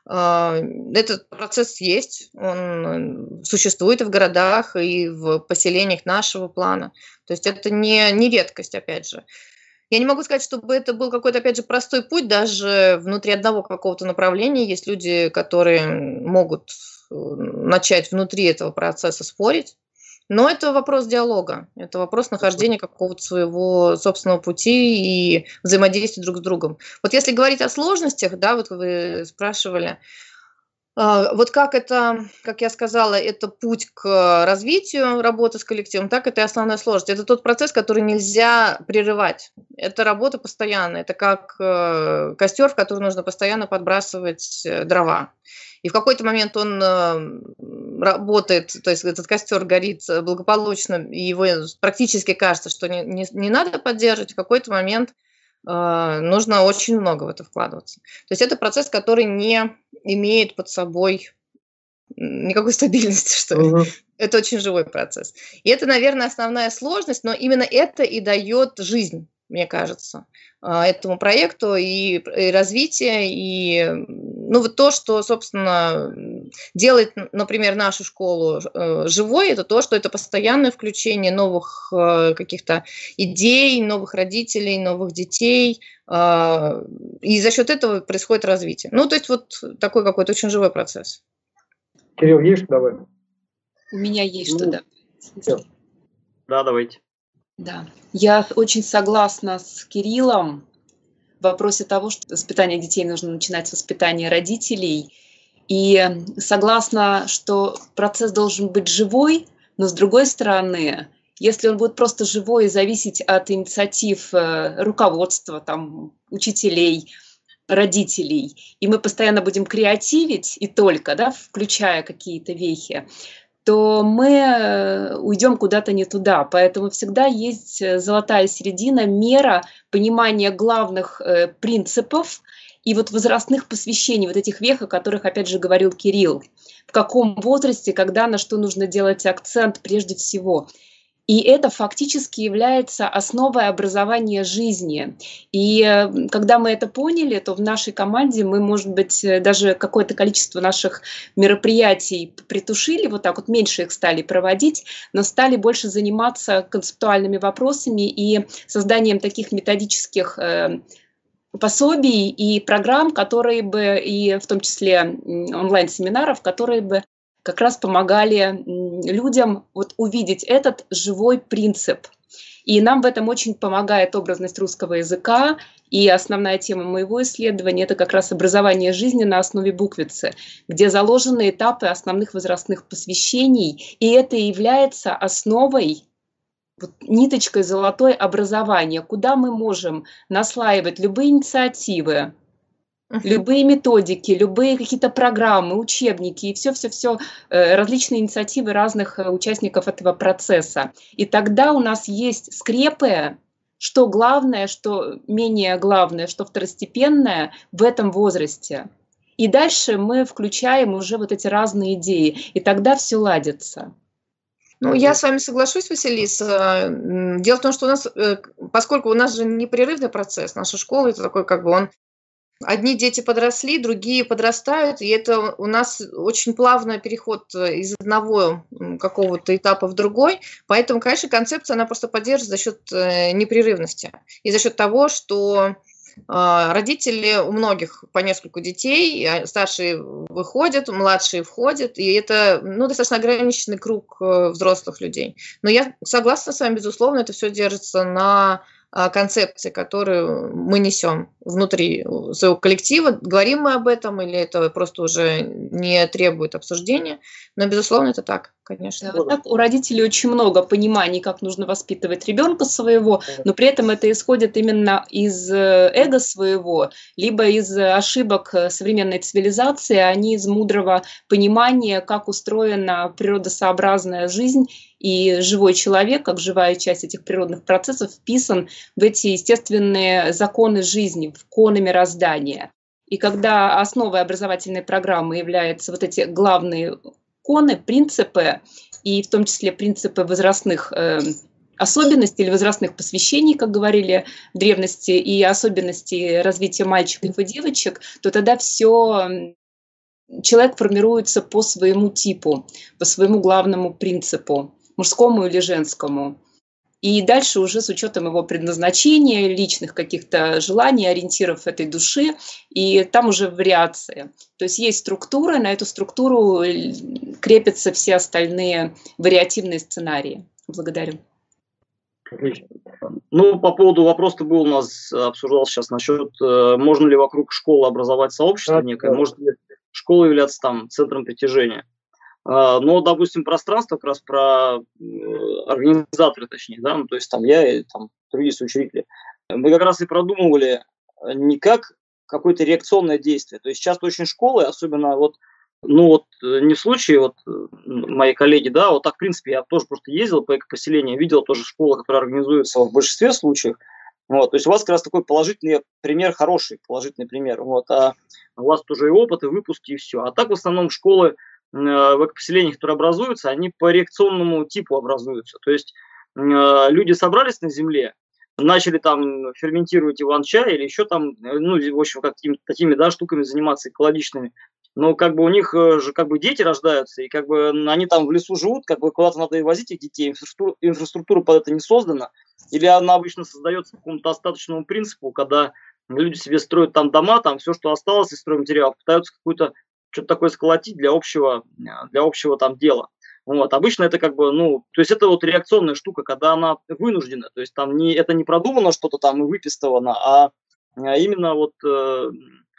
Этот процесс есть, он существует и в городах, и в поселениях нашего плана. То есть это не, не редкость, опять же. Я не могу сказать, чтобы это был какой-то, опять же, простой путь. Даже внутри одного какого-то направления есть люди, которые могут начать внутри этого процесса спорить. Но это вопрос диалога, это вопрос нахождения какого-то своего собственного пути и взаимодействия друг с другом. Вот если говорить о сложностях, да, вот вы спрашивали, вот как это, как я сказала, это путь к развитию работы с коллективом, так это и основная сложность. Это тот процесс, который нельзя прерывать. Это работа постоянная, это как костер, в который нужно постоянно подбрасывать дрова. И в какой-то момент он работает, то есть этот костер горит благополучно, и его практически кажется, что не, не, не надо поддерживать, в какой-то момент э, нужно очень много в это вкладываться. То есть это процесс, который не имеет под собой никакой стабильности, что ли. Uh-huh. Это очень живой процесс. И это, наверное, основная сложность, но именно это и дает жизнь, мне кажется, этому проекту и, и развитие, и ну, вот то, что, собственно, делает, например, нашу школу э, живой, это то, что это постоянное включение новых э, каких-то идей, новых родителей, новых детей, э, и за счет этого происходит развитие. Ну, то есть вот такой какой-то очень живой процесс. Кирилл, есть что добавить? У меня есть ну, что добавить. Да, давайте. Да, я очень согласна с Кириллом в вопросе того, что воспитание детей нужно начинать с воспитания родителей. И согласна, что процесс должен быть живой, но с другой стороны, если он будет просто живой и зависеть от инициатив руководства, там, учителей, родителей, и мы постоянно будем креативить и только, да, включая какие-то вехи, то мы уйдем куда-то не туда. Поэтому всегда есть золотая середина, мера понимания главных э, принципов и вот возрастных посвящений, вот этих вех, о которых, опять же, говорил Кирилл. В каком возрасте, когда, на что нужно делать акцент прежде всего. И это фактически является основой образования жизни. И когда мы это поняли, то в нашей команде мы, может быть, даже какое-то количество наших мероприятий притушили, вот так вот меньше их стали проводить, но стали больше заниматься концептуальными вопросами и созданием таких методических пособий и программ, которые бы, и в том числе онлайн-семинаров, которые бы как раз помогали людям вот увидеть этот живой принцип. И нам в этом очень помогает образность русского языка. И основная тема моего исследования – это как раз образование жизни на основе буквицы, где заложены этапы основных возрастных посвящений. И это является основой, вот, ниточкой золотой образования, куда мы можем наслаивать любые инициативы, любые методики, любые какие-то программы, учебники и все-все-все, различные инициативы разных участников этого процесса. И тогда у нас есть скрепы, что главное, что менее главное, что второстепенное в этом возрасте. И дальше мы включаем уже вот эти разные идеи, и тогда все ладится. Ну, я с вами соглашусь, Василиса. Дело в том, что у нас, поскольку у нас же непрерывный процесс, наша школа, это такой как бы он... Одни дети подросли, другие подрастают, и это у нас очень плавный переход из одного какого-то этапа в другой. Поэтому, конечно, концепция, она просто поддерживается за счет непрерывности и за счет того, что родители у многих по нескольку детей, старшие выходят, младшие входят, и это, ну, достаточно ограниченный круг взрослых людей. Но я согласна с вами, безусловно, это все держится на концепции, которую мы несем внутри своего коллектива. Говорим мы об этом, или это просто уже не требует обсуждения. Но, безусловно, это так, конечно. Да, так у родителей очень много пониманий, как нужно воспитывать ребенка своего, но при этом это исходит именно из эго своего, либо из ошибок современной цивилизации, а не из мудрого понимания, как устроена природосообразная жизнь. И живой человек, как живая часть этих природных процессов, вписан в эти естественные законы жизни, в законы мироздания. И когда основой образовательной программы являются вот эти главные законы, принципы, и в том числе принципы возрастных э, особенностей или возрастных посвящений, как говорили в древности, и особенностей развития мальчиков и девочек, то тогда все... Человек формируется по своему типу, по своему главному принципу, мужскому или женскому. И дальше уже с учетом его предназначения, личных каких-то желаний, ориентиров этой души, и там уже вариации. То есть есть структура, на эту структуру крепятся все остальные вариативные сценарии. Благодарю. Отлично. Ну, по поводу вопроса был у нас, обсуждался сейчас насчет, можно ли вокруг школы образовать сообщество некое, может ли школа являться там центром притяжения. Но, допустим, пространство, как раз про организаторы, точнее, да, ну, то есть там я и там другие соучредители, мы как раз и продумывали не как какое-то реакционное действие. То есть часто очень школы, особенно вот, ну вот не в случае вот моей коллеги, да, вот так, в принципе, я тоже просто ездил по экопоселению, видел тоже школы, которые организуются в большинстве случаев. Вот, то есть у вас как раз такой положительный пример, хороший положительный пример. Вот, а у вас тоже и опыт, и выпуски, и все. А так в основном школы в экопоселениях, которые образуются, они по реакционному типу образуются. То есть э, люди собрались на земле, начали там ферментировать иван-чай или еще там, ну, в общем, какими-то такими, да, штуками заниматься экологичными. Но как бы у них же как бы дети рождаются, и как бы они там в лесу живут, как бы куда-то надо и возить их детей, инфраструктура, инфраструктура под это не создана. Или она обычно создается по какому-то остаточному принципу, когда люди себе строят там дома, там все, что осталось из стройматериалов, пытаются какую-то что-то такое сколотить для общего, для общего там дела. Вот. Обычно это как бы, ну, то есть это вот реакционная штука, когда она вынуждена, то есть там не, это не продумано что-то там и выписано, а именно вот, э,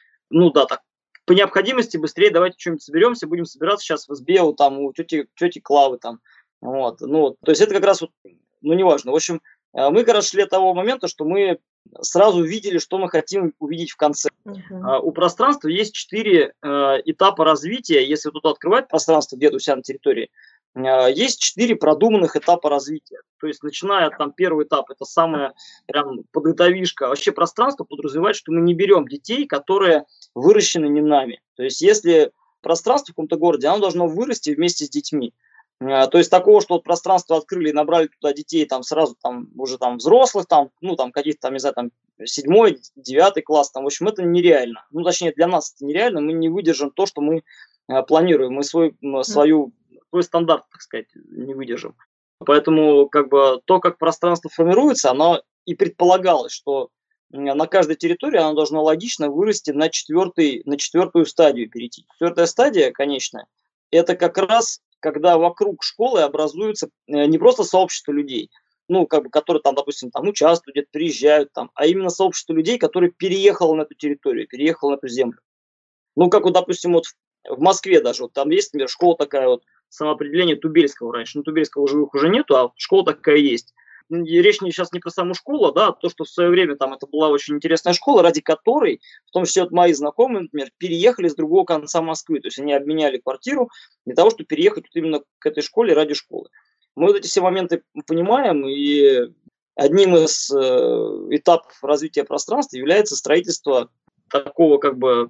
ну да, так, по необходимости быстрее давайте что-нибудь соберемся, будем собираться сейчас в СБ у, там, у тети, тети Клавы там, вот, ну, то есть это как раз вот, ну, неважно. В общем, мы, как раз шли от того момента, что мы сразу видели, что мы хотим увидеть в конце. Uh-huh. У пространства есть четыре э, этапа развития. Если тут открывать пространство где-то у себя на территории, э, есть четыре продуманных этапа развития. То есть, начиная от там, первый этап, это самая прям подготовишка. Вообще пространство подразумевает, что мы не берем детей, которые выращены не нами. То есть, если пространство в каком-то городе, оно должно вырасти вместе с детьми. То есть такого, что вот пространство открыли и набрали туда детей там сразу там уже там взрослых, там, ну там каких-то там, не знаю, там седьмой, девятый класс, там, в общем, это нереально. Ну, точнее, для нас это нереально, мы не выдержим то, что мы а, планируем, мы свой, свою, свой стандарт, так сказать, не выдержим. Поэтому как бы то, как пространство формируется, оно и предполагалось, что на каждой территории оно должно логично вырасти на, четвертый, на четвертую стадию перейти. Четвертая стадия, конечная, это как раз когда вокруг школы образуется не просто сообщество людей, ну, как бы, которые там, допустим, там участвуют, где-то приезжают, там, а именно сообщество людей, которые переехало на эту территорию, переехало на эту землю. Ну, как вот, допустим, вот в Москве даже, вот там есть, например, школа такая вот, самоопределение Тубельского раньше, ну, Тубельского живых уже нету, а школа такая есть. Речь не, сейчас не про саму школу, да, а то, что в свое время там это была очень интересная школа, ради которой, в том числе вот мои знакомые, например, переехали с другого конца Москвы, то есть они обменяли квартиру для того, чтобы переехать вот именно к этой школе ради школы. Мы вот эти все моменты понимаем, и одним из э, этапов развития пространства является строительство такого как бы,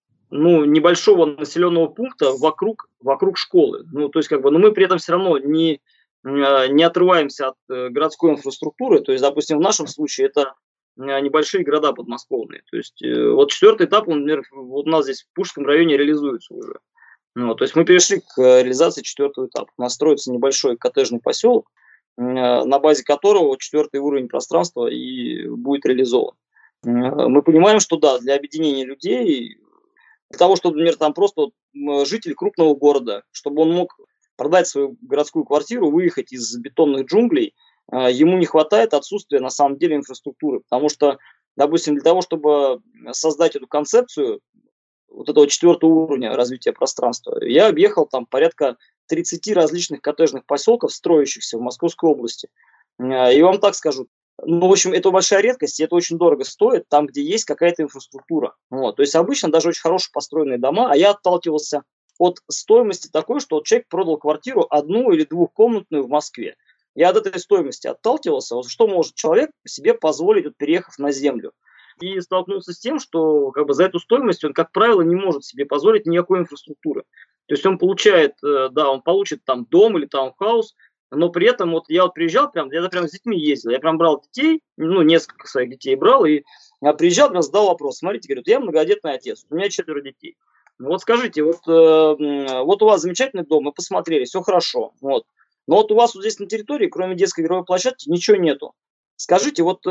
ну, небольшого населенного пункта вокруг, вокруг школы. Ну, то есть как бы, но мы при этом все равно не не отрываемся от городской инфраструктуры, то есть, допустим, в нашем случае это небольшие города подмосковные. То есть вот четвертый этап, он, например, вот у нас здесь в Пушкинском районе реализуется уже. Ну, то есть мы перешли к реализации четвертого этапа. У нас строится небольшой коттеджный поселок, на базе которого четвертый уровень пространства и будет реализован. Мы понимаем, что да, для объединения людей, для того, чтобы, например, там просто житель крупного города, чтобы он мог продать свою городскую квартиру, выехать из бетонных джунглей, ему не хватает отсутствия на самом деле инфраструктуры. Потому что, допустим, для того, чтобы создать эту концепцию вот этого четвертого уровня развития пространства, я объехал там порядка тридцати различных коттеджных поселков, строящихся в Московской области. И вам так скажу, ну, в общем, это большая редкость, и это очень дорого стоит там, где есть какая-то инфраструктура. Вот. То есть обычно даже очень хорошо построенные дома, а я отталкивался от стоимости такой, что вот человек продал квартиру одну или двухкомнатную в Москве. Я от этой стоимости отталкивался, вот что может человек себе позволить, вот, переехав на землю. И столкнулся с тем, что как бы за эту стоимость он, как правило, не может себе позволить никакой инфраструктуры. То есть он получает, да, он получит там дом или таунхаус, но при этом вот я вот приезжал, прям, я прям с детьми ездил, я прям брал детей, ну, несколько своих детей брал, и я приезжал, прям задал вопрос, смотрите, говорю, я многодетный отец, у меня четверо детей. Вот скажите, вот, э, вот у вас замечательный дом, мы посмотрели, все хорошо, вот. Но вот у вас вот здесь на территории, кроме детской игровой площадки, ничего нету. Скажите, вот э,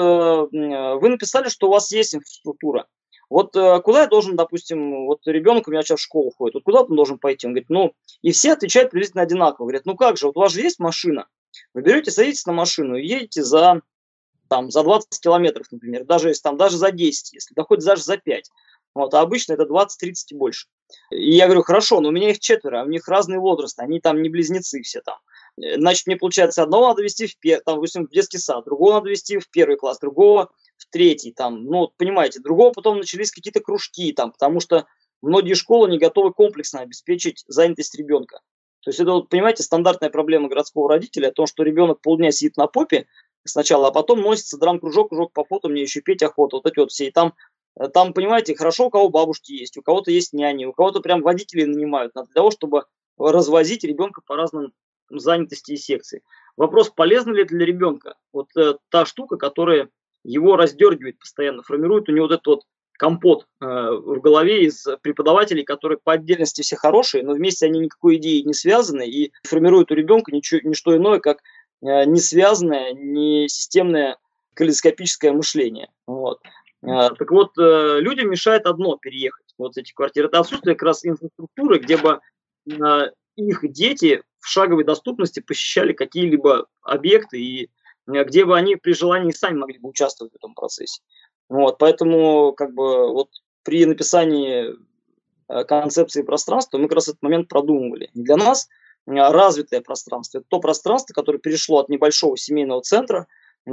вы написали, что у вас есть инфраструктура. Вот э, куда я должен, допустим, вот ребенок у меня сейчас в школу ходит, вот куда он должен пойти? Он говорит, ну, и все отвечают приблизительно одинаково. Говорят, ну как же, вот у вас же есть машина. Вы берете, садитесь на машину и едете за, там, за двадцать километров, например, даже если там, даже за десять, если доходит даже за пять. Вот, а обычно это двадцать-тридцать и больше. И я говорю, хорошо, но у меня их четверо, а у них разные возрасты, они там не близнецы все там. Значит, мне получается, одного надо вести в, там, допустим, в детский сад, другого надо вести в первый класс, другого в третий, там, ну, понимаете, другого потом начались какие-то кружки, там, потому что многие школы не готовы комплексно обеспечить занятость ребенка. То есть это, вот, понимаете, стандартная проблема городского родителя, о том, что ребенок полдня сидит на попе сначала, а потом носится драм-кружок, кружок по фото, мне еще петь охота, вот эти вот все, и там, там, понимаете, хорошо, у кого бабушки есть, у кого-то есть няни, у кого-то прям водителей нанимают для того, чтобы развозить ребенка по разным занятости и секции. Вопрос, полезна ли это для ребенка? Вот э, та штука, которая его раздергивает постоянно, формирует у него вот этот вот компот э, в голове из преподавателей, которые по отдельности все хорошие, но вместе они никакой идеей не связаны и формируют у ребенка ничего, ничто иное, как э, не связанное, не системное калейдоскопическое мышление. Вот. Э, так вот, э, людям мешает одно переехать, вот эти квартиры. Это отсутствие как раз инфраструктуры, где бы э, их дети в шаговой доступности посещали какие-либо объекты, и где бы они при желании сами могли бы участвовать в этом процессе. Вот, поэтому как бы, вот, при написании концепции пространства мы как раз этот момент продумывали. И для нас развитое пространство – это то пространство, которое перешло от небольшого семейного центра,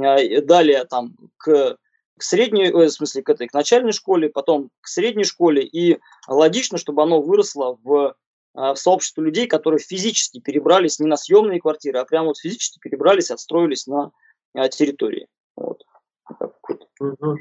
далее там, к, к средней, в смысле, к, этой, к начальной школе, потом к средней школе, и логично, чтобы оно выросло в в сообщество людей, которые физически перебрались не на съемные квартиры, а прямо вот физически перебрались, отстроились на территории. Вот. Угу.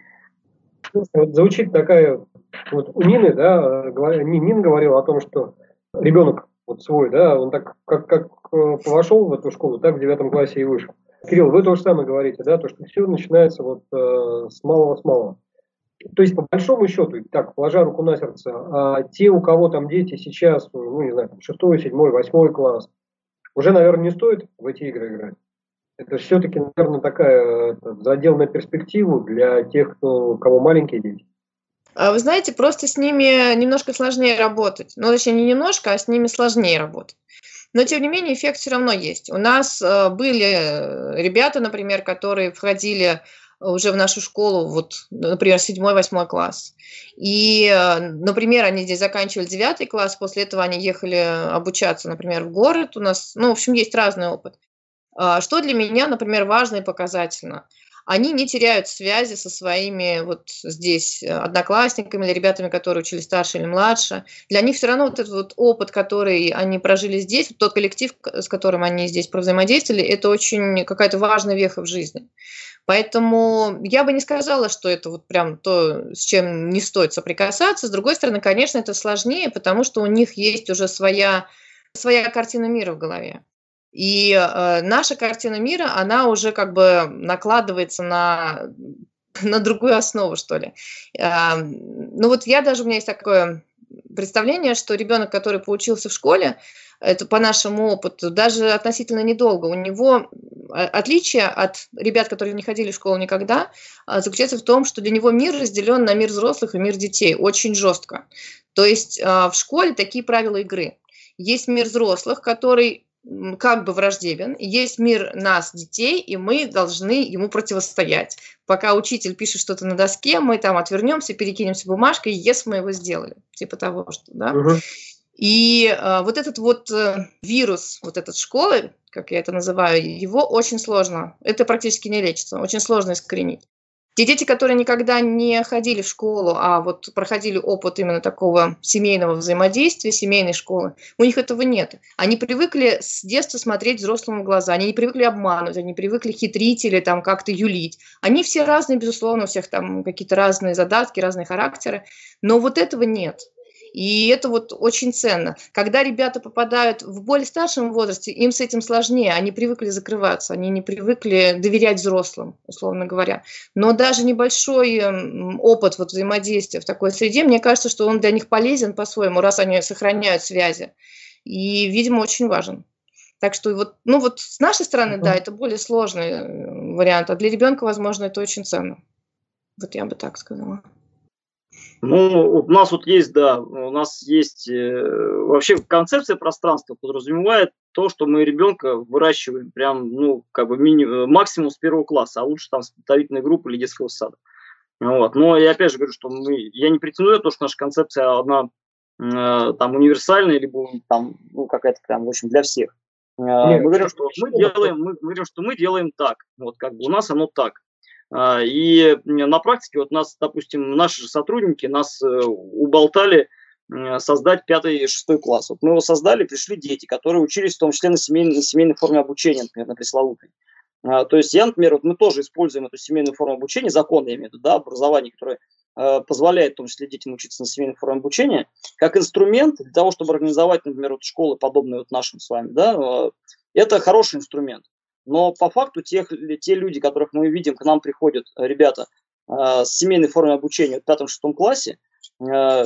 Вот звучит такая, вот у Нины, да, Нина говорила о том, что ребенок вот свой, да, он так, как, как вошел в эту школу, так в девятом классе и вышел. Кирилл, вы то же самое говорите, да, то, что все начинается вот э, с малого-с малого. То есть, по большому счету, так, положа руку на сердце, а те, у кого там дети сейчас, ну, не знаю, шестой, седьмой, восьмой класс, уже, наверное, не стоит в эти игры играть. Это все-таки, наверное, такая это, задел на перспективу для тех, кто, у кого маленькие дети. Вы знаете, просто с ними немножко сложнее работать. Ну, точнее, не немножко, а с ними сложнее работать. Но, тем не менее, эффект все равно есть. У нас были ребята, например, которые входили уже в нашу школу, вот, например, седьмой-восьмой класс. И, например, они здесь заканчивали девятый класс, после этого они ехали обучаться, например, в город. У нас, ну, в общем, есть разный опыт. Что для меня, например, важно и показательно? Они не теряют связи со своими вот здесь одноклассниками или ребятами, которые учились старше или младше. Для них все равно вот этот вот опыт, который они прожили здесь, тот коллектив, с которым они здесь провзаимодействовали, это очень какая-то важная веха в жизни. Поэтому я бы не сказала, что это вот прям то, с чем не стоит соприкасаться. С другой стороны, конечно, это сложнее, потому что у них есть уже своя, своя картина мира в голове. И э, наша картина мира, она уже как бы накладывается на, на другую основу, что ли. Э, ну вот я даже, у меня есть такое представление, что ребенок, который поучился в школе, это по нашему опыту, даже относительно недолго, у него отличие от ребят, которые не ходили в школу никогда, заключается в том, что для него мир разделен на мир взрослых и мир детей очень жестко. То есть э, в школе такие правила игры. Есть мир взрослых, который как бы враждебен, есть мир нас, детей, и мы должны ему противостоять. Пока учитель пишет что-то на доске, мы там отвернемся, перекинемся бумажкой, yes, мы его сделали. Типа того, что, да. Угу. И э, вот этот вот э, вирус, вот этот школы, как я это называю, его очень сложно, это практически не лечится, очень сложно искоренить. Те дети, которые никогда не ходили в школу, а вот проходили опыт именно такого семейного взаимодействия, семейной школы, у них этого нет. Они привыкли с детства смотреть взрослым в глаза, они не привыкли обманывать, они привыкли хитрить или там как-то юлить. Они все разные, безусловно, у всех там какие-то разные задатки, разные характеры, но вот этого нет. И это вот очень ценно. Когда ребята попадают в более старшем возрасте, им с этим сложнее. Они привыкли закрываться, они не привыкли доверять взрослым, условно говоря. Но даже небольшой опыт вот взаимодействия в такой среде, мне кажется, что он для них полезен по-своему, раз они сохраняют связи. И, видимо, очень важен. Так что вот, ну вот с нашей стороны, mm-hmm. да, это более сложный вариант. А для ребенка, возможно, это очень ценно. Вот я бы так сказала. Ну, у нас вот есть, да, у нас есть э, вообще концепция пространства подразумевает то, что мы ребенка выращиваем прям, ну, как бы мини, максимум с первого класса, а лучше там с подготовительной группы или детского сада. Вот. Но я опять же говорю, что мы, я не претендую на то, что наша концепция одна э, там универсальная, либо там, ну, какая-то прям, в общем, для всех. Э, мы говорим, что мы делаем, мы говорим, что мы делаем так, вот как бы у нас оно так. И на практике вот нас, допустим, наши же сотрудники нас уболтали создать пятый и шестой класс. Вот мы его создали, пришли дети, которые учились в том числе на семейной, на семейной форме обучения, например, на пресловутой. То есть я, например, вот мы тоже используем эту семейную форму обучения, закон я имею в виду, да, образование, которое позволяет в том числе детям учиться на семейной форме обучения, как инструмент для того, чтобы организовать, например, вот школы, подобные вот нашим с вами, да, это хороший инструмент. Но по факту тех, те люди, которых мы видим, к нам приходят ребята э, с семейной формой обучения в пятом-шестом классе, э,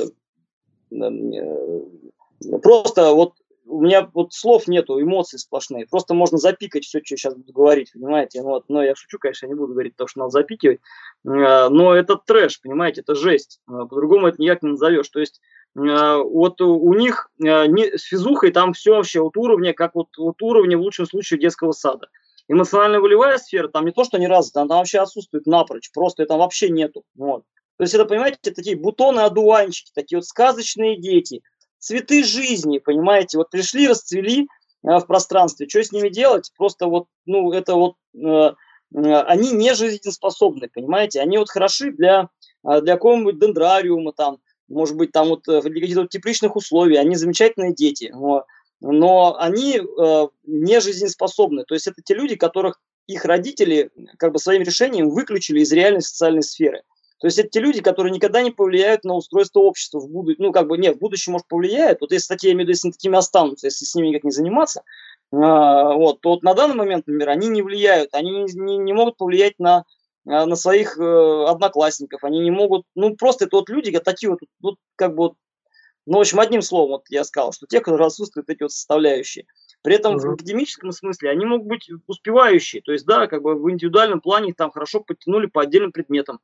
э, просто вот у меня вот слов нету, эмоций сплошные. Просто можно запикать все, что я сейчас буду говорить, понимаете? Ну, вот, но я шучу, конечно, я не буду говорить, потому что надо запикивать. Э, но это трэш, понимаете, это жесть. Э, по-другому это никак не назовешь. То есть э, вот у них э, не, с физухой там все вообще от уровня, как вот, вот уровня в лучшем случае детского сада. Эмоционально-волевая сфера там не то, что не развита, она там вообще отсутствует напрочь, просто это вообще нету. Вот. То есть это, понимаете, такие бутоны-одуванчики, такие вот сказочные дети, цветы жизни, понимаете, вот пришли, расцвели э, в пространстве, что с ними делать? Просто вот, ну, это вот, э, э, они не жизнеспособны, понимаете, они вот хороши для, э, для какого-нибудь дендрариума, там, может быть, там вот для каких-то тепличных условий, они замечательные дети, вот. Но они э, не жизнеспособны. То есть это те люди, которых их родители как бы своим решением выключили из реальной социальной сферы. То То есть это те люди, которые никогда не повлияют на устройство общества в будущем. Ну, как бы, нет, в будущем, может, повлияют. Вот если такие, я имею в виду, если такими останутся, если с ними никак не заниматься, а, вот, то вот на данный момент, например, они не влияют, они не, не, не могут повлиять на, на своих э, одноклассников, они не могут, ну, просто это вот люди, такие вот, вот как бы, вот, ну, в общем, одним словом, вот я сказал, что те, которые отсутствуют эти вот составляющие. При этом uh-huh. в академическом смысле они могут быть успевающие, то есть, да, как бы в индивидуальном плане их там хорошо подтянули по отдельным предметам.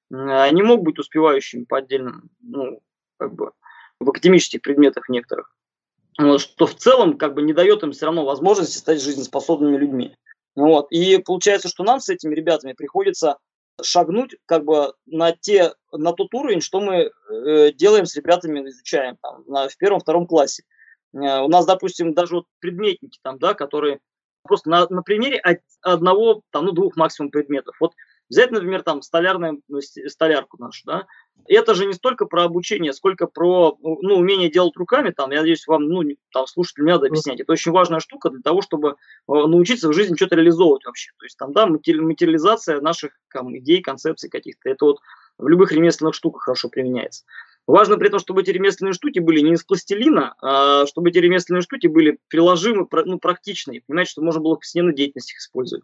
Они могут быть успевающими по отдельным, ну, как бы, в академических предметах некоторых. Вот, что в целом, как бы, не дает им все равно возможности стать жизнеспособными людьми. Вот. И получается, что нам с этими ребятами приходится шагнуть, как бы, на, те, на тот уровень, что мы э, делаем с ребятами, изучаем там, на, в первом-втором классе. Э, у нас, допустим, даже вот предметники, там, да, которые просто на, на примере одного, там, ну, двух максимум предметов. Вот взять, например, там, столярную, столярку нашу, да, это же не столько про обучение, сколько про, ну, умение делать руками, там, я надеюсь, вам, ну, там, слушателям не надо объяснять. Это очень важная штука для того, чтобы научиться в жизни что-то реализовывать вообще. То есть, там, да, материализация наших там, идей, концепций каких-то, это вот в любых ремесленных штуках хорошо применяется. Важно при этом, чтобы эти ремесленные штуки были не из пластилина, а чтобы эти ремесленные штуки были приложимы, ну, практичные. Понимаете, что можно было в повседневной деятельности их использовать.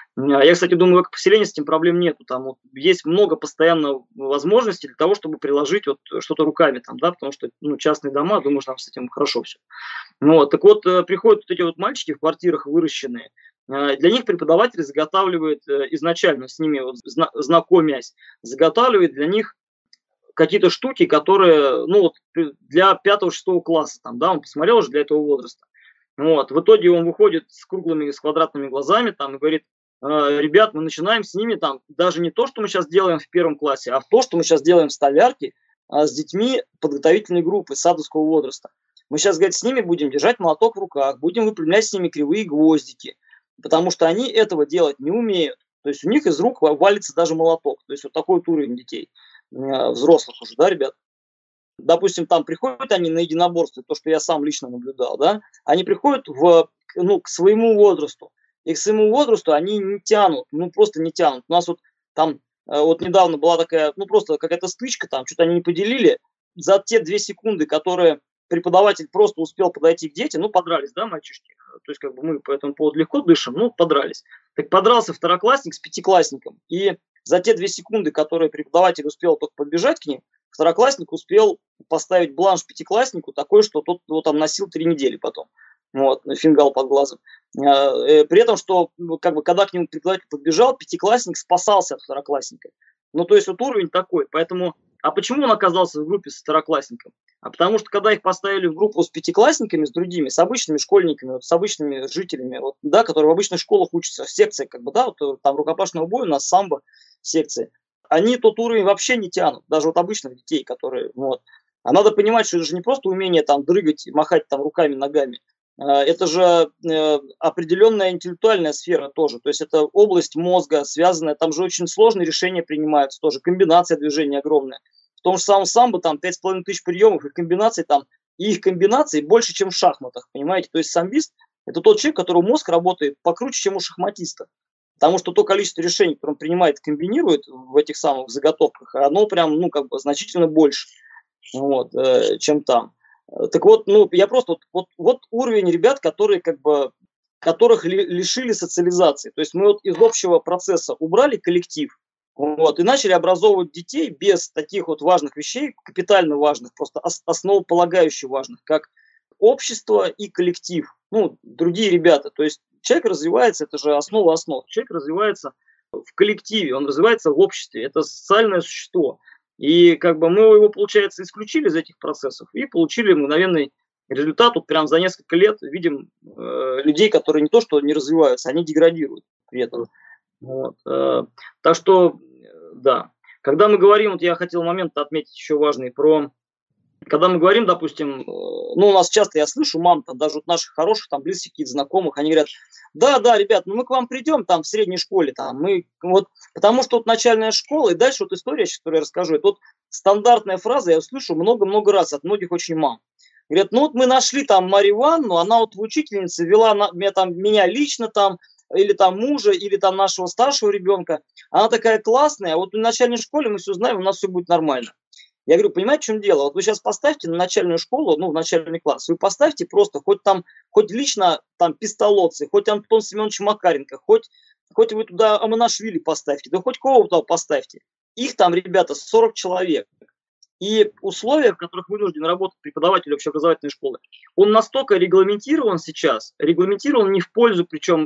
Я, кстати, думаю, в поселении с этим проблем нету. Там вот есть много постоянно возможностей для того, чтобы приложить вот что-то руками, там, да, потому что, ну, частные дома, думаю, что там с этим хорошо все. Вот, так вот, приходят вот эти вот мальчики в квартирах выращенные, для них преподаватель заготавливает изначально, с ними вот, знакомясь, заготавливает для них какие-то штуки, которые, ну, вот для пятого-шестого класса, там, да, он посмотрел уже для этого возраста. Вот, в итоге он выходит с круглыми, с квадратными глазами, там, и говорит: ребят, мы начинаем с ними там даже не то, что мы сейчас делаем в первом классе, а то, что мы сейчас делаем в столярке а, с детьми подготовительной группы садовского возраста. Мы сейчас, говорит, с ними будем держать молоток в руках, будем выпрямлять с ними кривые гвоздики, потому что они этого делать не умеют. То есть у них из рук валится даже молоток. То есть вот такой вот уровень детей, взрослых уже, да, ребят. Допустим, там приходят они на единоборство, то, что я сам лично наблюдал, да, они приходят в, ну, к своему возрасту. И к своему возрасту они не тянут, ну просто не тянут. У нас вот там вот недавно была такая, ну просто какая-то стычка, там что-то они не поделили. За те две секунды, которые преподаватель просто успел подойти к детям, ну подрались, да, мальчишки. То есть как бы мы по этому поводу легко дышим, ну подрались. Так подрался второклассник с пятиклассником. И за те две секунды, которые преподаватель успел только подбежать к ним, второклассник успел поставить бланш пятикласснику такой, что тот его там носил три недели потом. Вот, фингал под глазом. При этом, что как бы, когда к нему преподаватель подбежал, пятиклассник спасался от второклассника. Ну, то есть вот уровень такой. Поэтому, а почему он оказался в группе с второклассником? А потому что, когда их поставили в группу с пятиклассниками, с другими, с обычными школьниками, вот, с обычными жителями, вот, да, которые в обычных школах учатся, в секциях, как бы, да, вот, там рукопашного боя у нас самбо секции, они тот уровень вообще не тянут, даже вот обычных детей, которые, вот. А надо понимать, что это же не просто умение там дрыгать, махать там руками, ногами. Это же определенная интеллектуальная сфера тоже. То есть это область мозга связанная, там же очень сложные решения принимаются тоже, комбинация движений огромная. В том же самом самбо там пять с половиной тысяч приемов, их комбинаций там, и их комбинаций больше, чем в шахматах, понимаете? То есть самбист – это тот человек, у которого мозг работает покруче, чем у шахматиста. Потому что то количество решений, которые он принимает, комбинирует в этих самых заготовках, оно прям, ну, как бы значительно больше, вот, э, чем там. Так вот, ну, я просто, вот, вот, вот уровень ребят, которые, как бы, которых ли, лишили социализации. То есть мы вот из общего процесса убрали коллектив, вот, и начали образовывать детей без таких вот важных вещей, капитально важных, просто основополагающих важных, как общество и коллектив, ну, другие ребята. То есть человек развивается, это же основа основ. Человек развивается в коллективе, он развивается в обществе, это социальное существо. И как бы мы его, получается, исключили из этих процессов и получили мгновенный результат. Вот прям за несколько лет видим э, людей, которые не то что не развиваются, они деградируют при этом. Вот, э, так что, да. Когда мы говорим, вот я хотел момент отметить еще важный, про... Когда мы говорим, допустим, ну, у нас часто, я слышу, мам, там, даже вот наших хороших, там, близких, каких-то знакомых, они говорят: да, да, ребят, ну мы к вам придем, там, в средней школе, там, мы, вот, потому что вот начальная школа, и дальше вот история, которую я расскажу, это вот стандартная фраза, я слышу много-много раз от многих очень мам. Говорят: ну вот мы нашли там Марию Ивановну, она вот в учительнице вела на, меня, там, меня лично там, или там мужа, или там нашего старшего ребенка, она такая классная, а вот в начальной школе мы все знаем, у нас все будет нормально. Я говорю, понимаете, в чем дело? Вот вы сейчас поставьте на начальную школу, ну, в начальный класс, вы поставьте просто хоть там, хоть лично там Пистолоцци, хоть Антон Семенович Макаренко, хоть, хоть вы туда Аманашвили поставьте, да хоть кого туда поставьте. Их там, ребята, сорок человек. И условия, в которых вынужден работать преподаватель общеобразовательной школы, он настолько регламентирован сейчас, регламентирован не в пользу, причем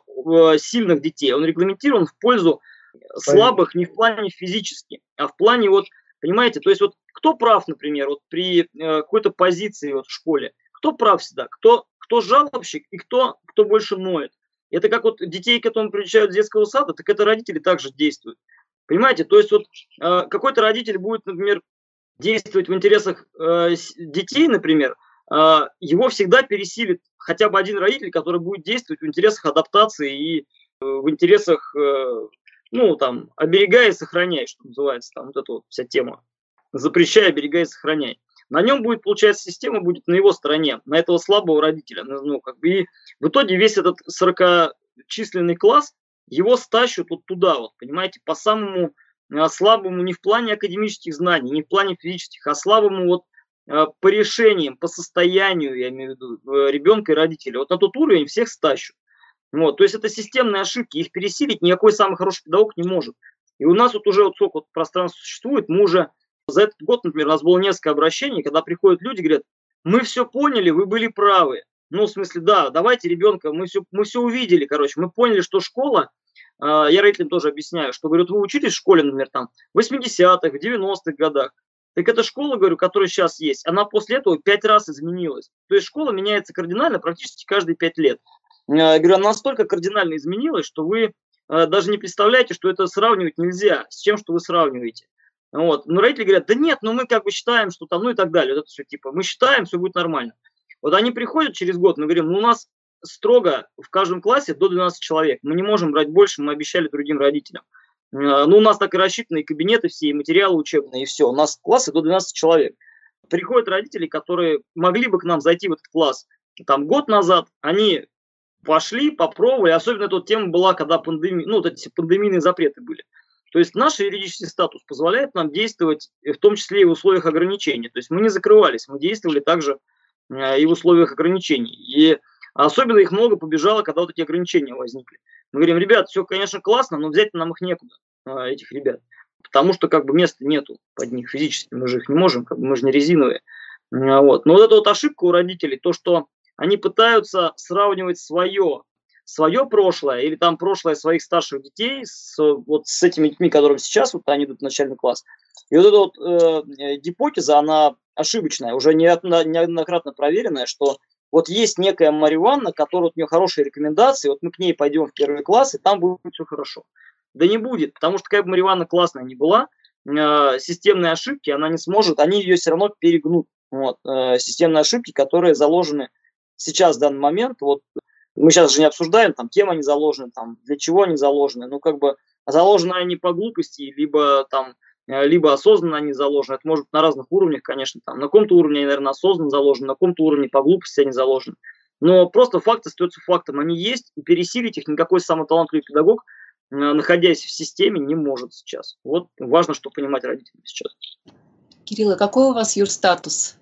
э, сильных детей, он регламентирован в пользу слабых не в плане физически, а в плане вот, понимаете, то есть вот кто прав, например, вот при э, какой-то позиции вот в школе, кто прав всегда, кто, кто жалобщик и кто, кто больше ноет. Это как вот детей, которые приезжают с детского сада, так это родители также действуют. Понимаете, то есть вот э, какой-то родитель будет, например, действовать в интересах э, детей, например, э, его всегда пересилит хотя бы один родитель, который будет действовать в интересах адаптации и э, в интересах, э, ну, там, оберегая и сохраняя, что называется, там, вот эта вот вся тема, запрещая, оберегая и сохраняя. На нем будет, получается, система будет на его стороне, на этого слабого родителя. Ну, как бы, и в итоге весь этот сорокачисленный класс, его стащут вот туда, вот, понимаете, по самому слабому не в плане академических знаний, не в плане физических, а слабому вот э, по решениям, по состоянию, я имею в виду, э, ребенка и родителя. Вот на тот уровень всех стащу. Вот, то есть это системные ошибки, их пересилить никакой самый хороший педагог не может. И у нас вот уже вот сколько вот пространства существует, мы уже за этот год, например, у нас было несколько обращений, когда приходят люди, говорят, мы все поняли, вы были правы. Ну, в смысле, да, давайте ребенка, мы все, мы все увидели, короче, мы поняли, что школа, я родителям тоже объясняю, что, говорю, вы учились в школе, например, там, в восьмидесятых, в девяностых годах. Так эта школа, говорю, которая сейчас есть, она после этого пять раз изменилась. То есть школа меняется кардинально практически каждые пять лет. Я говорю, она настолько кардинально изменилась, что вы даже не представляете, что это сравнивать нельзя с тем, что вы сравниваете. Вот. Но родители говорят, да нет, ну мы как бы считаем, что там, ну и так далее. Вот это все типа, мы считаем, все будет нормально. Вот они приходят через год, мы говорим, ну у нас строго в каждом классе до двенадцати человек. Мы не можем брать больше, мы обещали другим родителям. Ну, у нас так и рассчитаны и кабинеты все, и материалы учебные, и все. У нас классы до двенадцати человек. Приходят родители, которые могли бы к нам зайти в этот класс там год назад, они пошли, попробовали. Особенно эта вот тема была, когда пандемия, ну, вот эти пандемийные запреты были. То есть наш юридический статус позволяет нам действовать в том числе и в условиях ограничений. То есть мы не закрывались, мы действовали также и в условиях ограничений. И особенно их много побежало, когда вот эти ограничения возникли. Мы говорим, ребят, все, конечно, классно, но взять нам их некуда, этих ребят. Потому что как бы места нету под них физически, мы же их не можем, как бы, мы же не резиновые. Вот. Но вот эта вот ошибка у родителей, то, что они пытаются сравнивать свое, свое прошлое или там прошлое своих старших детей с, вот, с этими детьми, которым сейчас вот, они идут в начальный класс. И вот эта вот э, гипотеза, она ошибочная, уже неоднократно проверенная, что вот есть некая Марья Ивановна, которая, вот у нее хорошие рекомендации, вот мы к ней пойдем в первый класс, и там будет все хорошо. Да не будет, потому что какая бы Марья Ивановна классная ни была, э, системные ошибки она не сможет, они ее все равно перегнут. Вот, э, системные ошибки, которые заложены сейчас в данный момент, вот мы сейчас же не обсуждаем, там, кем они заложены, там, для чего они заложены, ну, как бы заложены они по глупости, либо там, либо осознанно они заложены, это может быть на разных уровнях, конечно, там, на каком-то уровне они, наверное, осознанно заложены, на каком-то уровне по глупости они заложены, но просто факт остается фактом, они есть, и пересилить их никакой самый талантливый педагог, находясь в системе, не может сейчас. Вот важно, что понимать родителям сейчас. Кирилл, а какой у вас юрстатус?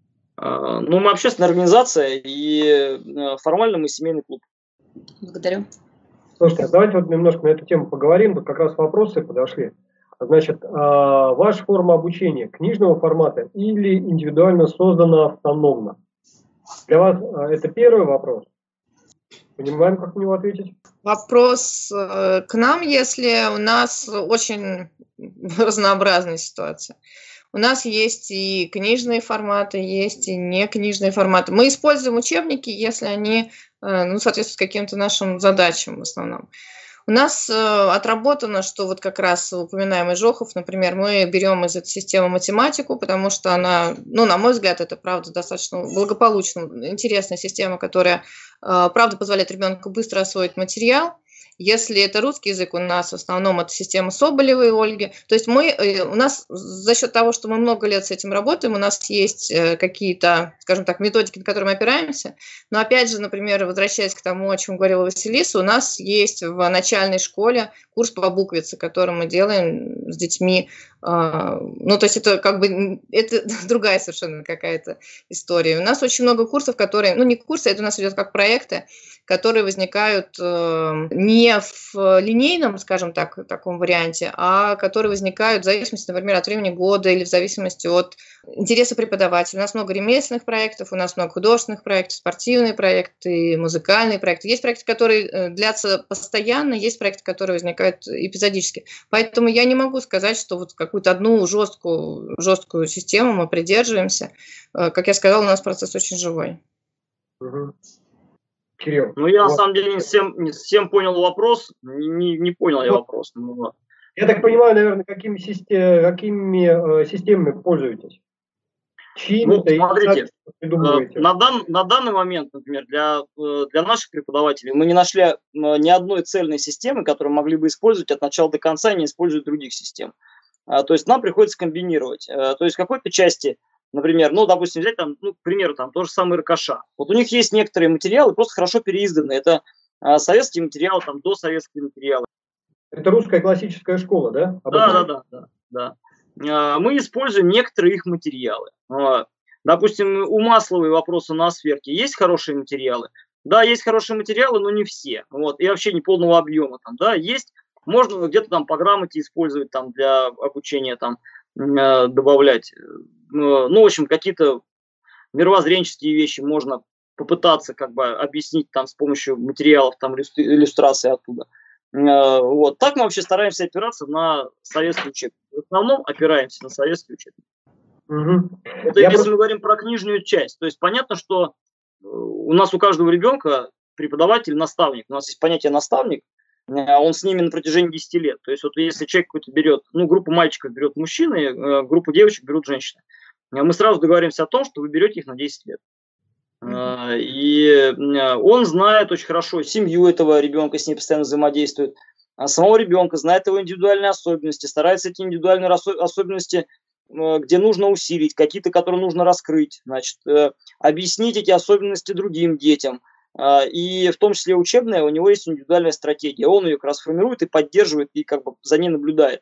Ну, мы общественная организация, и формально мы семейный клуб. Благодарю. Слушайте, давайте вот немножко на эту тему поговорим, тут как раз вопросы подошли. Значит, ваша форма обучения книжного формата или индивидуально создана автономно? Для вас это первый вопрос. Понимаем, как на него ответить? Вопрос к нам, если у нас очень разнообразная ситуация. У нас есть и книжные форматы, есть и не книжные форматы. Мы используем учебники, если они ну, соответствуют каким-то нашим задачам в основном. У нас э, отработано, что вот как раз упоминаемый Жохов, например, мы берем из этой системы математику, потому что она, ну, на мой взгляд, это, правда, достаточно благополучная, интересная система, которая, э, правда, позволяет ребенку быстро освоить материал. Если это русский язык, у нас в основном это система Соболевой Ольги. То есть мы, у нас за счет того, что мы много лет с этим работаем, у нас есть какие-то, скажем так, методики, на которые мы опираемся. Но опять же, например, возвращаясь к тому, о чем говорила Василиса, у нас есть в начальной школе курс по буквице, который мы делаем с детьми. Ну, то есть это как бы это другая совершенно какая-то история. У нас очень много курсов, которые, ну, не курсы, это у нас идет как проекты, которые возникают э, не в линейном, скажем так, таком варианте, а которые возникают в зависимости, например, от времени года или в зависимости от интереса преподавателя. У нас много ремесленных проектов, у нас много художественных проектов, спортивные проекты, музыкальные проекты. Есть проекты, которые длятся постоянно, есть проекты, которые возникают эпизодически. Поэтому я не могу сказать, что вот какую-то одну жесткую, жесткую систему мы придерживаемся. Как я сказала, у нас процесс очень живой. Угу. Кирилл. Ну, я вот. на самом деле не всем, не всем понял вопрос, не, не понял я вопрос. Но... Я так понимаю, наверное, какими, систем, какими э, системами пользуетесь? Ну, смотрите, на, дан, на данный момент, например, для, для наших преподавателей мы не нашли ни одной цельной системы, которую могли бы использовать от начала до конца и не использовать других систем. То есть нам приходится комбинировать. То есть в какой-то части, например, ну, допустим, взять там, ну, к примеру, там, то же самое РКШ. Вот у них есть некоторые материалы, просто хорошо переизданы. Это а, советские материалы, там, досоветские материалы. Это русская классическая школа, да? Да, да, да, да, да. А, мы используем некоторые их материалы. А, допустим, у Масловой вопросы на сверке есть хорошие материалы? Да, есть хорошие материалы, но не все. Вот, и вообще не полного объема. Там, да, есть, можно где-то там по грамоте использовать там, для обучения, там, добавлять. Ну, в общем, какие-то мировоззренческие вещи можно попытаться как бы объяснить там с помощью материалов, там, иллюстраций оттуда. Вот. Так мы вообще стараемся опираться на советский учебник. В основном опираемся на советский учебник. Угу. Это Я если просто... мы говорим про книжную часть. То есть понятно, что у нас у каждого ребенка преподаватель, наставник. У нас есть понятие наставник. Он с ними на протяжении десяти лет. То есть вот если человек какой-то берет, ну, группу мальчиков берет мужчины, группу девочек берут женщины, мы сразу договоримся о том, что вы берете их на десять лет. Mm-hmm. И он знает очень хорошо семью этого ребенка, с ней постоянно взаимодействует, а самого ребенка, знает его индивидуальные особенности, старается эти индивидуальные особенности, где нужно усилить, какие-то, которые нужно раскрыть, значит, объяснить эти особенности другим детям. И в том числе учебная, у него есть индивидуальная стратегия. Он ее как раз формирует и поддерживает, и как бы за ней наблюдает.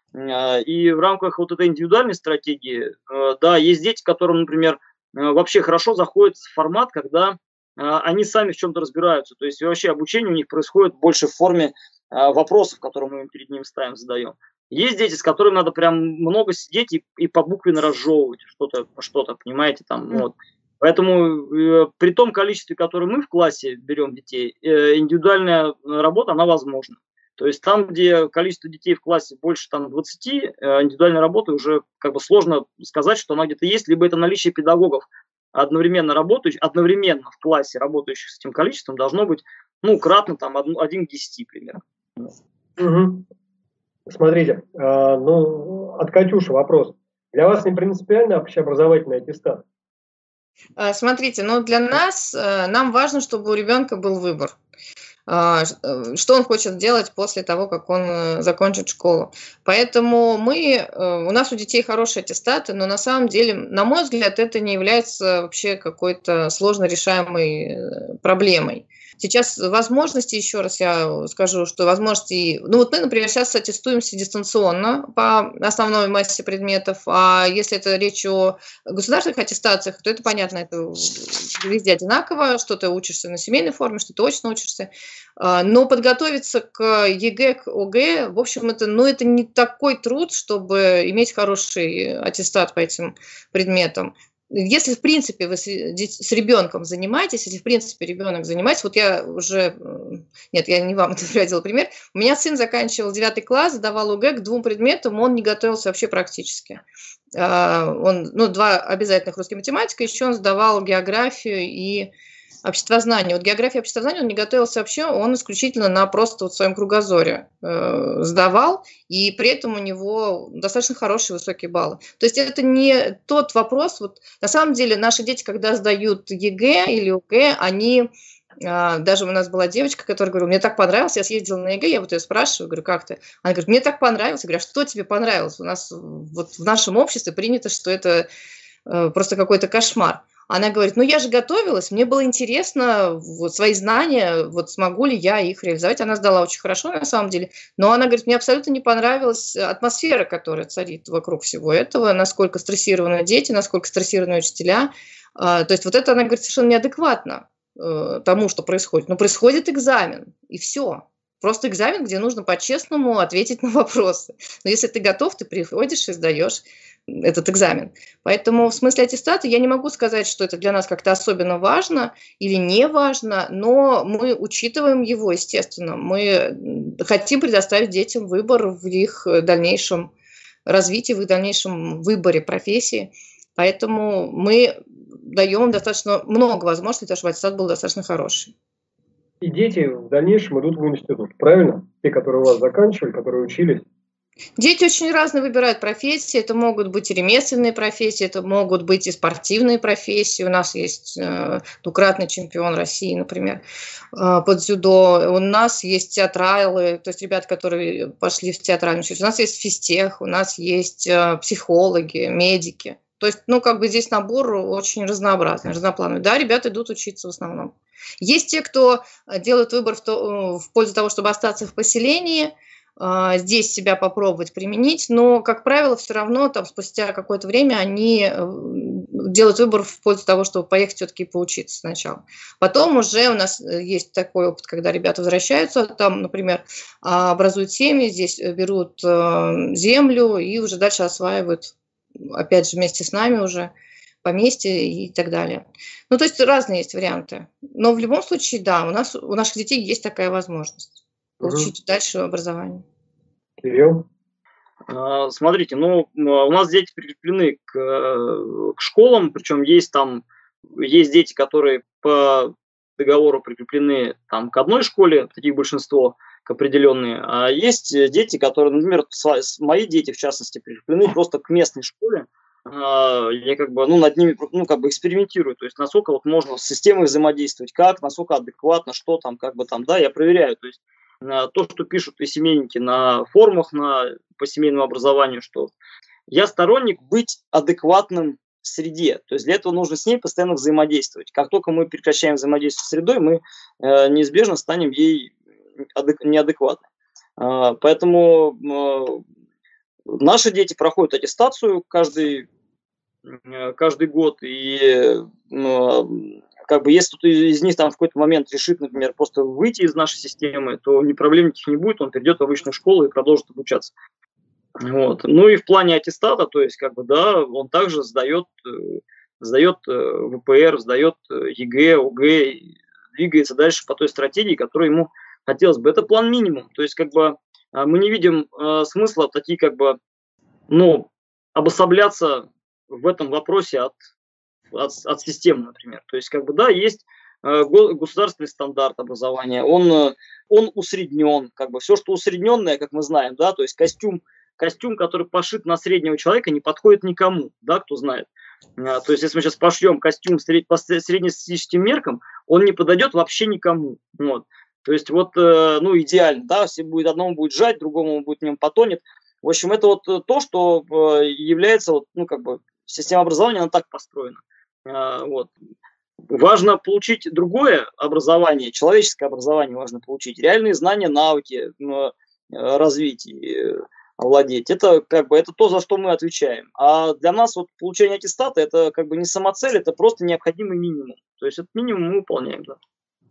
И в рамках вот этой индивидуальной стратегии, да, есть дети, которым, например, вообще хорошо заходит формат, когда они сами в чем-то разбираются. То есть вообще обучение у них происходит больше в форме вопросов, которые мы перед ним ставим, задаем. Есть дети, с которыми надо прям много сидеть и, и побуквенно разжевывать что-то, что-то, понимаете, там, вот. Поэтому э, при том количестве, которое мы в классе берем детей, э, индивидуальная работа, она возможна. То есть там, где количество детей в классе больше там, двадцати, э, индивидуальной работы уже как бы сложно сказать, что она где-то есть, либо это наличие педагогов одновременно работающих, одновременно в классе работающих с этим количеством должно быть, ну, кратно там один к десяти примерно. Угу. Смотрите, э, ну, от Катюши вопрос. Для вас не принципиально общеобразовательный аттестат? Смотрите, ну для нас, нам важно, чтобы у ребенка был выбор, что он хочет делать после того, как он закончит школу. Поэтому мы, у нас у детей хорошие аттестаты, но на самом деле, на мой взгляд, это не является вообще какой-то сложно решаемой проблемой. Сейчас возможности, еще раз я скажу, что возможности... Ну вот мы, например, сейчас аттестуемся дистанционно по основной массе предметов, а если это речь о государственных аттестациях, то это понятно, это везде одинаково, что ты учишься на семейной форме, что ты очно учишься. Но подготовиться к ЕГЭ, к ОГЭ, в общем, это, ну, это не такой труд, чтобы иметь хороший аттестат по этим предметам. Если, в принципе, вы с, с ребенком занимаетесь, если, в принципе, ребенок занимается, вот я уже, нет, я не вам это приводила пример, у меня сын заканчивал девятый класс, сдавал ОГЭ к двум предметам, он не готовился вообще практически. Он, ну, два обязательных русский математика, еще он сдавал географию и обществознание. Вот география и обществознание он не готовился вообще, он исключительно на просто вот своем кругозоре э, сдавал, и при этом у него достаточно хорошие высокие баллы. То есть это не тот вопрос, вот на самом деле наши дети, когда сдают ЕГЭ или ОГЭ, они Даже у нас была девочка, которая говорила, мне так понравилось, я съездила на ЕГЭ, я вот ее спрашиваю, говорю, как ты? Она говорит, мне так понравилось. Я говорю, а что тебе понравилось? У нас вот в нашем обществе принято, что это просто какой-то кошмар. Она говорит, ну я же готовилась, мне было интересно, вот свои знания, вот смогу ли я их реализовать. Она сдала очень хорошо на самом деле, но она говорит, мне абсолютно не понравилась атмосфера, которая царит вокруг всего этого, насколько стрессированы дети, насколько стрессированы учителя. То есть вот это, она говорит, совершенно неадекватно тому, что происходит. Но происходит экзамен, и все. Просто экзамен, где нужно по-честному ответить на вопросы. Но если ты готов, ты приходишь и сдаешь этот экзамен. Поэтому в смысле аттестата я не могу сказать, что это для нас как-то особенно важно или не важно, но мы учитываем его, естественно. Мы хотим предоставить детям выбор в их дальнейшем развитии, в их дальнейшем выборе профессии. Поэтому мы даем достаточно много возможностей, потому что аттестат был достаточно хороший. И дети в дальнейшем идут в институт, правильно? Те, которые у вас заканчивали, которые учились. Дети очень разные выбирают профессии. Это могут быть и ремесленные профессии, это могут быть и спортивные профессии. У нас есть э, двукратный чемпион России, например, э, под дзюдо. У нас есть театралы, то есть ребята, которые пошли в театральную училище. У нас есть физтех, у нас есть э, психологи, медики. То есть, ну, как бы здесь набор очень разнообразный, разноплановый. Да, ребята идут учиться в основном. Есть те, кто делает выбор в, то, в пользу того, чтобы остаться в поселении, здесь себя попробовать применить, но, как правило, все равно там, спустя какое-то время они делают выбор в пользу того, чтобы поехать все-таки поучиться сначала. Потом уже у нас есть такой опыт, когда ребята возвращаются, там, например, образуют семьи, здесь берут землю и уже дальше осваивают, опять же, вместе с нами уже поместье и так далее. Ну, то есть разные есть варианты. Но в любом случае, да, у нас, у наших детей есть такая возможность получить угу. дальше образование. Кирилл? Смотрите, ну, у нас дети прикреплены к, к школам, причем есть там, есть дети, которые по договору прикреплены там к одной школе, таких большинство, к определенной, а есть дети, которые, например, мои дети, в частности, прикреплены просто к местной школе. Я как бы, ну, над ними, ну, как бы экспериментирую, то есть насколько вот можно с системой взаимодействовать, как, насколько адекватно, что там, как бы там, да, я проверяю, то есть то, что пишут и семейники на форумах на, по семейному образованию, что я сторонник быть адекватным в среде, то есть для этого нужно с ней постоянно взаимодействовать. Как только мы прекращаем взаимодействие с средой, мы э, неизбежно станем ей адек- неадекватны. Э, поэтому э, наши дети проходят аттестацию каждый, э, каждый год, и э, как бы если кто-то из них там в какой-то момент решит, например, просто выйти из нашей системы, то ни проблем никаких не будет, он перейдет в обычную школу и продолжит обучаться. Вот. Ну и в плане аттестата, то есть, как бы, да, он также сдает, сдает ВПР, сдает ЕГЭ, ОГЭ, двигается дальше по той стратегии, которую ему хотелось бы. Это план минимум, то есть, как бы, мы не видим смысла такие, как бы, ну, обособляться в этом вопросе от От, от системы, например. То есть, как бы, да, есть э, государственный стандарт образования, он, э, он усреднен, как бы, все, что усредненное, как мы знаем, да, то есть костюм, костюм, который пошит на среднего человека, не подходит никому, да, кто знает. Э, то есть, если мы сейчас пошьем костюм сред, по среднестатистическим меркам, он не подойдет вообще никому, вот. То есть, вот, э, ну, идеально, да, если будет, одному будет жать, другому будет в нем потонет. В общем, это вот то, что э, является, вот, ну, как бы, система образования, она так построена. Вот. Важно получить другое образование, человеческое образование важно получить, реальные знания, навыки развить и овладеть. Это как бы это то, за что мы отвечаем. А для нас вот получение аттестата это как бы не самоцель, это просто необходимый минимум. То есть этот минимум мы выполняем. Да.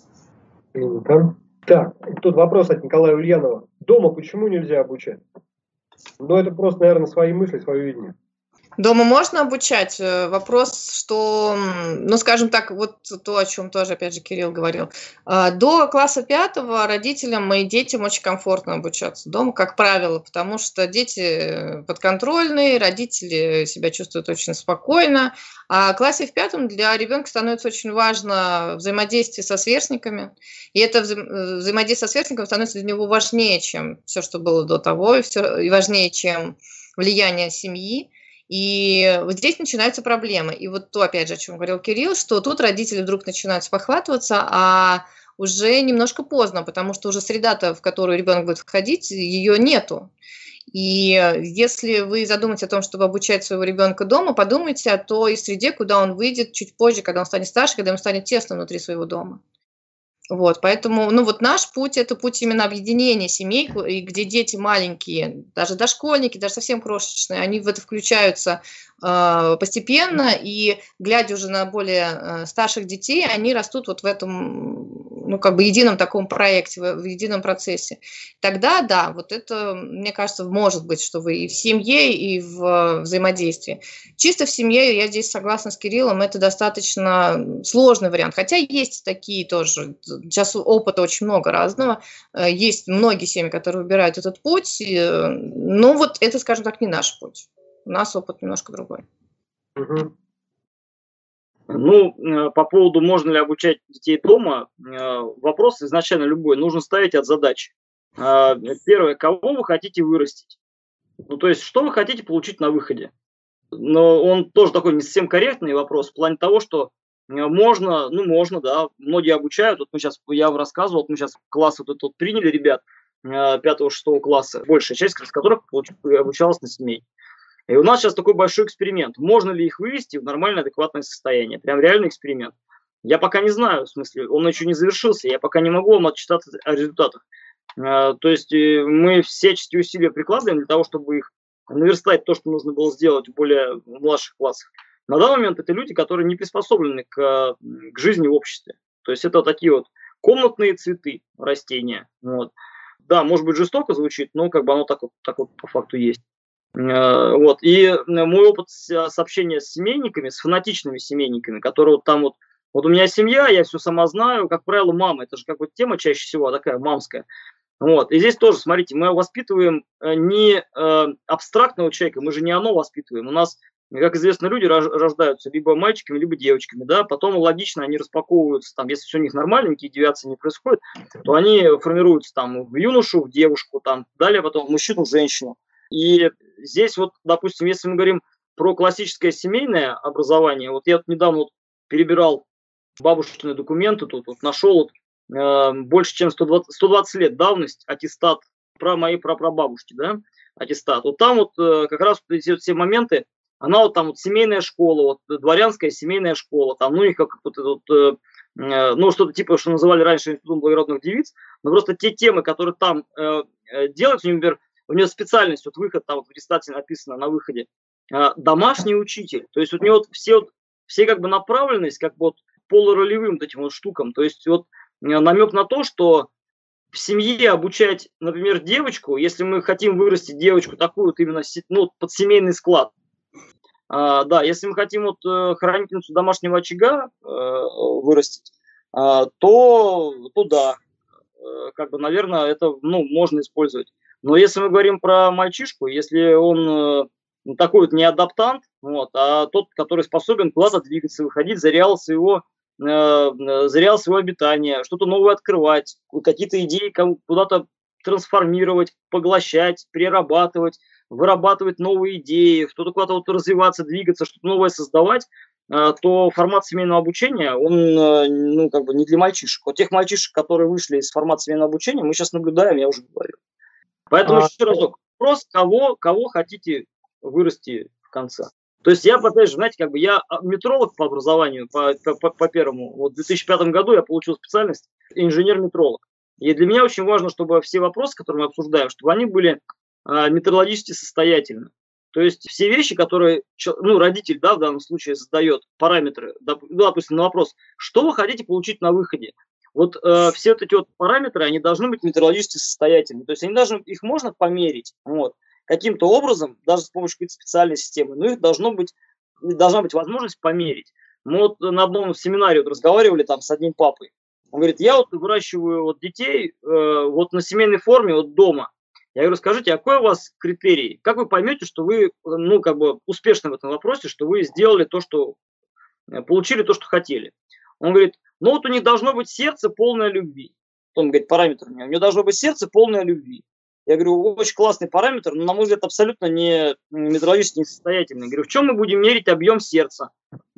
Так, тут вопрос от Николая Ульянова. Дома почему нельзя обучать? Ну это просто, наверное, свои мысли, свое видение. Дома можно обучать? Вопрос, что, ну, скажем так, вот то, о чем тоже, опять же, Кирилл говорил. До класса пятого родителям и детям очень комфортно обучаться дома, как правило, потому что дети подконтрольные, родители себя чувствуют очень спокойно. А в классе в пятом для ребенка становится очень важно взаимодействие со сверстниками. И это вза- взаимодействие со сверстниками становится для него важнее, чем все, что было до того, и, все, и важнее, чем влияние семьи. И вот здесь начинаются проблемы. И вот то, опять же, о чем говорил Кирилл, что тут родители вдруг начинают спохватываться, а уже немножко поздно, потому что уже среда-то, в которую ребенок будет входить, ее нету. И если вы задумаетесь о том, чтобы обучать своего ребенка дома, подумайте о той среде, куда он выйдет чуть позже, когда он станет старше, когда ему станет тесно внутри своего дома. Вот, поэтому, ну вот наш путь – это путь именно объединения семей, и где дети маленькие, даже дошкольники, даже совсем крошечные, они в это включаются э, постепенно, и глядя уже на более э, старших детей, они растут вот в этом, ну как бы едином таком проекте, в, в едином процессе. Тогда, да, вот это, мне кажется, может быть, что вы и в семье, и в взаимодействии. Чисто в семье, я здесь согласна с Кириллом, это достаточно сложный вариант, хотя есть такие тоже. Сейчас опыта очень много разного. Есть многие семьи, которые выбирают этот путь, но вот это, скажем так, не наш путь. У нас опыт немножко другой. Угу. Ну, по поводу, можно ли обучать детей дома, вопрос изначально любой. Нужно ставить от задачи. Первое, кого вы хотите вырастить? Ну, то есть, что вы хотите получить на выходе? Но он тоже такой не совсем корректный вопрос в плане того, что можно, ну можно, да, многие обучают. Вот мы сейчас, я вам рассказывал, вот мы сейчас класс вот этот вот приняли ребят пятого-шестого класса, большая часть из которых обучалась на семей. И у нас сейчас такой большой эксперимент. Можно ли их вывести в нормальное, адекватное состояние? Прям реальный эксперимент. Я пока не знаю, в смысле, он еще не завершился, я пока не могу вам отчитаться о результатах. То есть мы всяческие усилия прикладываем для того, чтобы их наверстать то, что нужно было сделать в более младших классах. На данный момент это люди, которые не приспособлены к, к жизни в обществе. То есть это вот такие вот комнатные цветы, растения. Вот. Да, может быть, жестоко звучит, но как бы оно так вот, так вот по факту есть. Вот. И мой опыт общения с семейниками, с фанатичными семейниками, которые вот там вот, вот у меня семья, я все сама знаю, как правило, мама, это же как бы тема чаще всего такая мамская. Вот. И здесь тоже, смотрите, мы воспитываем не э, абстрактного человека, мы же не оно воспитываем. У нас, как известно, люди рождаются либо мальчиками, либо девочками, да, потом логично они распаковываются, там, если все у них нормально, никакие девиации не происходят, то они формируются там в юношу, в девушку, там, далее потом в мужчину, в женщину. И здесь вот, допустим, если мы говорим про классическое семейное образование, вот я вот недавно вот перебирал бабушкины документы, тут вот нашел вот, э, больше чем сто двадцать, сто двадцать лет давность, аттестат про моей прапрабабушки, да, аттестат. Вот там вот э, как раз вот эти вот все моменты, она вот там вот семейная школа, вот дворянская семейная школа, там, ну, их как вот, вот э, ну, что-то типа, что называли раньше институтом благородных девиц, но просто те темы, которые там э, делают, например, у нее специальность, вот выход, там вот в аттестате написано на выходе, э, домашний учитель, то есть вот у нее вот все, вот, все как бы направленность, как бы вот полуролевым вот этим вот штукам, то есть вот э, намек на то, что в семье обучать, например, девочку, если мы хотим вырастить девочку такую вот именно ну, под семейный склад, а, да, если мы хотим вот э, хранительницу домашнего очага э, вырастить, э, то, то да, э, как бы, наверное, это, ну, можно использовать. Но если мы говорим про мальчишку, если он э, такой вот не адаптант, вот, а тот, который способен куда-то двигаться, выходить за реал своего, э, за реал своего обитания, что-то новое открывать, какие-то идеи куда-то трансформировать, поглощать, перерабатывать, вырабатывать новые идеи, что-то куда-то вот развиваться, двигаться, что-то новое создавать, то формат семейного обучения, он, ну, как бы не для мальчишек. Вот тех мальчишек, которые вышли из формата семейного обучения, мы сейчас наблюдаем, я уже говорил. Поэтому а... еще разок, вопрос, кого, кого хотите вырасти в конце. То есть я, опять же, знаете, как бы я метролог по образованию, по, по, по первому. Вот в две тысячи пятом году я получил специальность инженер-метролог. И для меня очень важно, чтобы все вопросы, которые мы обсуждаем, чтобы они были а, метрологически состоятельны. То есть все вещи, которые ну, родитель, да, в данном случае задает параметры, допустим, на вопрос, что вы хотите получить на выходе. Вот э, все вот эти вот параметры, они должны быть метрологически состоятельны. То есть они должны, их можно померить вот, каким-то образом, даже с помощью какой-то специальной системы, но их должно быть, должна быть возможность померить. Мы вот на одном семинаре вот разговаривали там с одним папой. Он говорит, я вот выращиваю вот детей э, вот на семейной форме вот дома. Я говорю, скажите, а какой у вас критерий? Как вы поймете, что вы, ну, как бы успешны в этом вопросе, что вы сделали то, что, получили то, что хотели? Он говорит, ну вот у них должно быть сердце полное любви. Он говорит, параметр у него, у него должно быть сердце полное любви. Я говорю, очень классный параметр, но, на мой взгляд, абсолютно не методологически несостоятельный. Я говорю, в чем мы будем мерить объем сердца?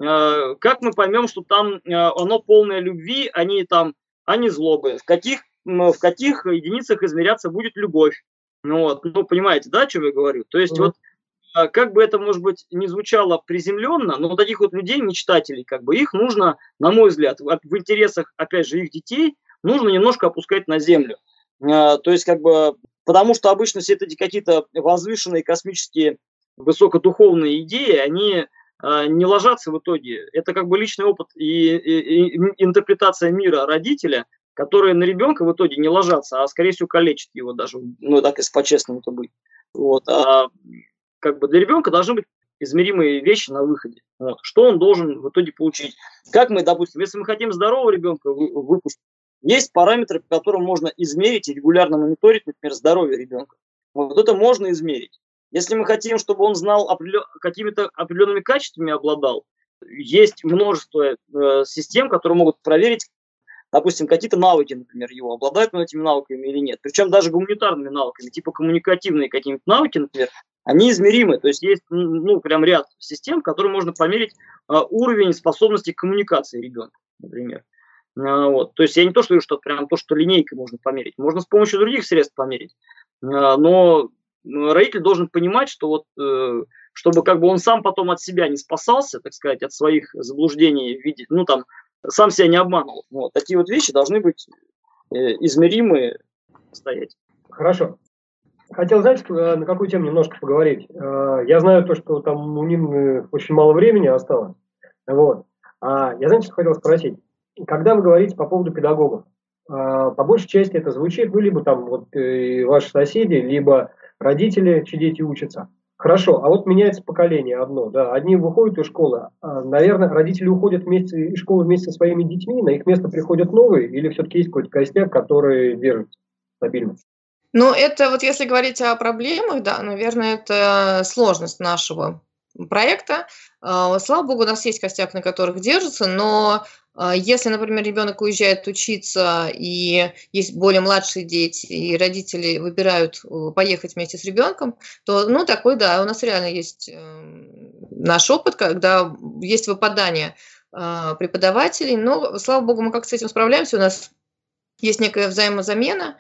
Как мы поймем, что там оно полное любви, а не, там, а не злобы? В каких, в каких единицах измеряться будет любовь? Ну, вот, ну, понимаете, да, о чем я говорю? То есть, mm-hmm. вот, как бы это, может быть, не звучало приземленно, но вот таких вот людей, мечтателей, как бы их нужно, на мой взгляд, в интересах, опять же, их детей, нужно немножко опускать на землю. То есть, как бы, потому что обычно все эти какие-то возвышенные космические высокодуховные идеи, они не ложатся в итоге. Это как бы личный опыт и, и, и интерпретация мира родителя, которые на ребенка в итоге не ложатся, а, скорее всего, калечат его даже, ну, так если по-честному-то быть. Вот. А как бы для ребенка должны быть измеримые вещи на выходе. Вот. Что он должен в итоге получить? Как мы, допустим, если мы хотим здорового ребенка выпустить, есть параметры, по которым можно измерить и регулярно мониторить, например, здоровье ребенка. Вот это можно измерить. Если мы хотим, чтобы он знал определен... какими-то определенными качествами обладал, есть множество э, систем, которые могут проверить, допустим, какие-то навыки, например, его, обладает он этими навыками или нет. Причем даже гуманитарными навыками, типа коммуникативные какие-нибудь навыки, например, они измеримы. То есть есть, ну, прям ряд систем, которые можно померить э, уровень способности к коммуникации ребенка, например. Э, вот. То есть я не то, что говорю, что прям то, что линейкой можно померить. Можно с помощью других средств померить. Э, но родитель должен понимать, что вот, э, чтобы как бы он сам потом от себя не спасался, так сказать, от своих заблуждений в виде, ну, там, сам себя не обманывал. Вот. Такие вот вещи должны быть э, измеримые, стоять. Хорошо. Хотел, знаете, на какую тему немножко поговорить. Я знаю то, что там у Нины очень мало времени осталось. Вот. А я, знаете, что хотел спросить. Когда вы говорите по поводу педагогов, по большей части это звучит, вы либо там вот ваши соседи, либо родители, чьи дети учатся. Хорошо, а вот меняется поколение одно, да, одни выходят из школы, наверное, родители уходят вместе из школы вместе со своими детьми, на их место приходят новые, или все-таки есть какой-то костяк, который держится стабильно? Ну, это вот если говорить о проблемах, да, наверное, это сложность нашего проекта. Слава богу, у нас есть костяк, на которых держится, но если, например, ребенок уезжает учиться, и есть более младшие дети, и родители выбирают поехать вместе с ребенком, то, ну, такой, да, у нас реально есть наш опыт, когда есть выпадание преподавателей, но, слава богу, мы как-то с этим справляемся, у нас есть некая взаимозамена.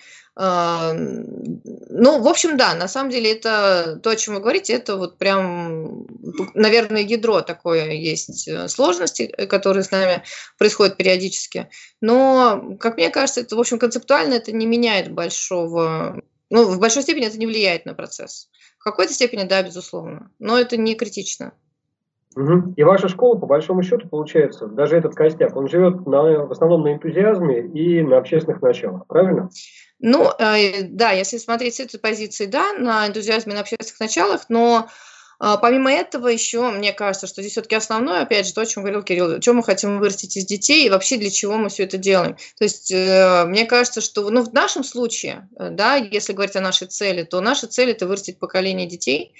Ну, в общем, да, на самом деле это то, о чем вы говорите, это вот прям, наверное, ядро такое есть сложности, которые с нами происходят периодически. Но, как мне кажется, это, в общем, концептуально это не меняет большого, ну, в большой степени это не влияет на процесс. В какой-то степени, да, безусловно, но это не критично. Угу. И ваша школа, по большому счету, получается, даже этот костяк, он живет на, в основном на энтузиазме и на общественных началах, правильно? Ну, э, да, если смотреть с этой позиции, да, на энтузиазме, на общественных началах, но э, помимо этого еще, мне кажется, что здесь все-таки основное, опять же, то, о чем говорил Кирилл, что мы хотим вырастить из детей и вообще для чего мы все это делаем. То есть, э, мне кажется, что, ну, в нашем случае, э, да, если говорить о нашей цели, то наша цель – это вырастить поколение детей,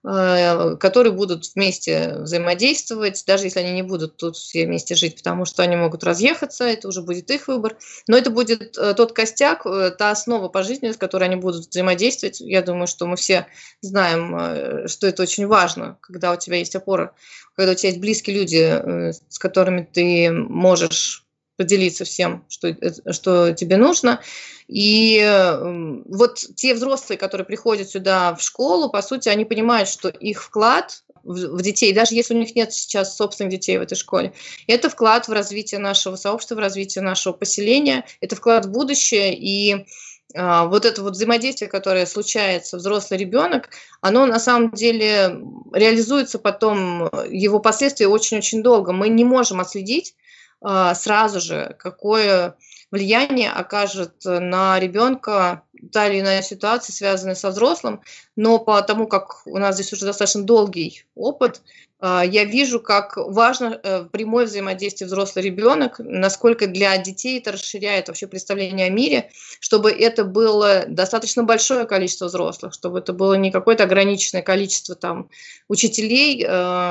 которые будут вместе взаимодействовать, даже если они не будут тут все вместе жить, потому что они могут разъехаться, это уже будет их выбор. Но это будет тот костяк, та основа по жизни, с которой они будут взаимодействовать. Я думаю, что мы все знаем, что это очень важно, когда у тебя есть опора, когда у тебя есть близкие люди, с которыми ты можешь поделиться всем, что, что тебе нужно. И вот те взрослые, которые приходят сюда в школу, по сути, они понимают, что их вклад в, в детей, даже если у них нет сейчас собственных детей в этой школе, это вклад в развитие нашего сообщества, в развитие нашего поселения, это вклад в будущее. И а, вот это вот взаимодействие, которое случается, взрослый-ребенок, оно на самом деле реализуется потом, его последствия очень-очень долго. Мы не можем отследить сразу же, какое влияние окажет на ребенка та или иная ситуация, связанная со взрослым, но по тому, как у нас здесь уже достаточно долгий опыт, я вижу, как важно прямое взаимодействие взрослый-ребенок, насколько для детей это расширяет вообще представление о мире, чтобы это было достаточно большое количество взрослых, чтобы это было не какое-то ограниченное количество там учителей,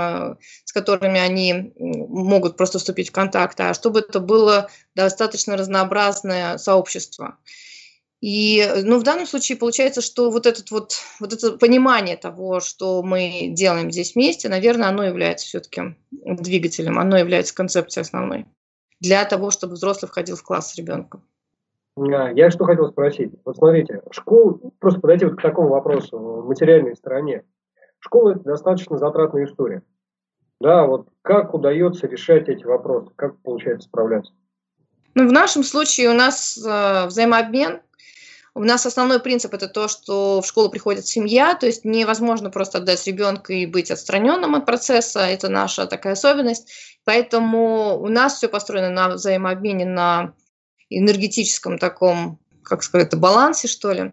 с которыми они могут просто вступить в контакт, а чтобы это было достаточно разнообразное сообщество. И, ну, в данном случае получается, что вот, этот вот, вот это понимание того, что мы делаем здесь вместе, наверное, оно является все-таки двигателем, оно является концепцией основной для того, чтобы взрослый входил в класс с ребенком. Я что хотел спросить. Вот смотрите, школа, просто подойти вот к такому вопросу в материальной стороне. Школа – это достаточно затратная история. Да, вот как удается решать эти вопросы, как получается справляться? Ну, в нашем случае у нас э, взаимообмен. У нас основной принцип – это то, что в школу приходит семья, то есть невозможно просто отдать ребенка и быть отстраненным от процесса, это наша такая особенность. Поэтому у нас все построено на взаимообмене, на энергетическом таком, как сказать, балансе, что ли.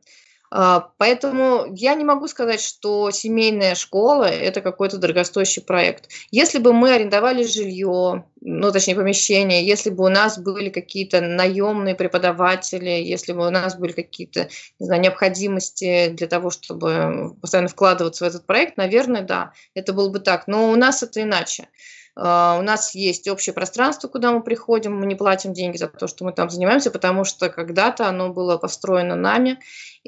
Поэтому я не могу сказать, что семейная школа – это какой-то дорогостоящий проект. Если бы мы арендовали жилье, ну, точнее, помещение, если бы у нас были какие-то наемные преподаватели, если бы у нас были какие-то, не знаю, необходимости для того, чтобы постоянно вкладываться в этот проект, наверное, да, это было бы так. Но у нас это иначе. Uh, у нас есть общее пространство, куда мы приходим, мы не платим деньги за то, что мы там занимаемся, потому что когда-то оно было построено нами,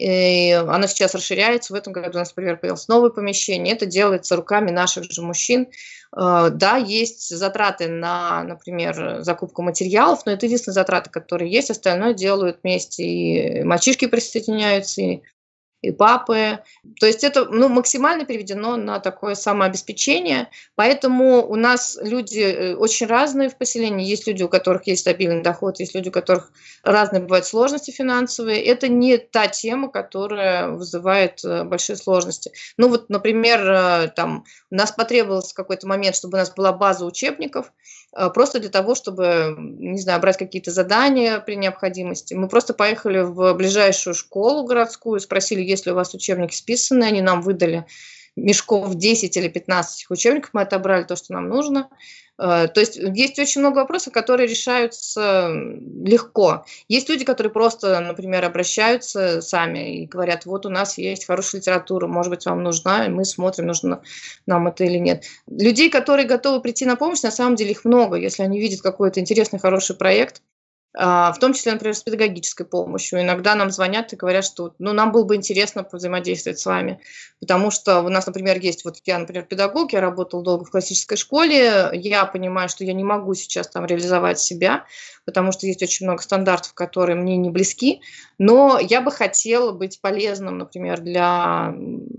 и оно сейчас расширяется. В этом году у нас, например, появилось новое помещение. Это делается руками наших же мужчин. Uh, да, есть затраты на, например, закупку материалов, но это единственные затраты, которые есть. Остальное делают вместе, и мальчишки присоединяются, и и папы. То есть это, ну, максимально переведено на такое самообеспечение. Поэтому у нас люди очень разные в поселении. Есть люди, у которых есть стабильный доход, есть люди, у которых разные бывают сложности финансовые. Это не та тема, которая вызывает большие сложности. Ну вот, например, там, у нас потребовался какой-то момент, чтобы у нас была база учебников, просто для того, чтобы, не знаю, брать какие-то задания при необходимости. Мы просто поехали в ближайшую школу городскую, спросили, есть ли у вас учебники списаны, они нам выдали мешков десять или пятнадцать учебников, мы отобрали то, что нам нужно. То есть есть очень много вопросов, которые решаются легко. Есть люди, которые просто, например, обращаются сами и говорят, вот у нас есть хорошая литература, может быть, вам нужна, и мы смотрим, нужно нам это или нет. Людей, которые готовы прийти на помощь, на самом деле их много, если они видят какой-то интересный, хороший проект, в том числе, например, с педагогической помощью. Иногда нам звонят и говорят, что ну, нам было бы интересно взаимодействовать с вами, потому что у нас, например, есть, вот я, например, педагог, я работала долго в классической школе, я понимаю, что я не могу сейчас там реализовать себя, потому что есть очень много стандартов, которые мне не близки, но я бы хотела быть полезным, например, для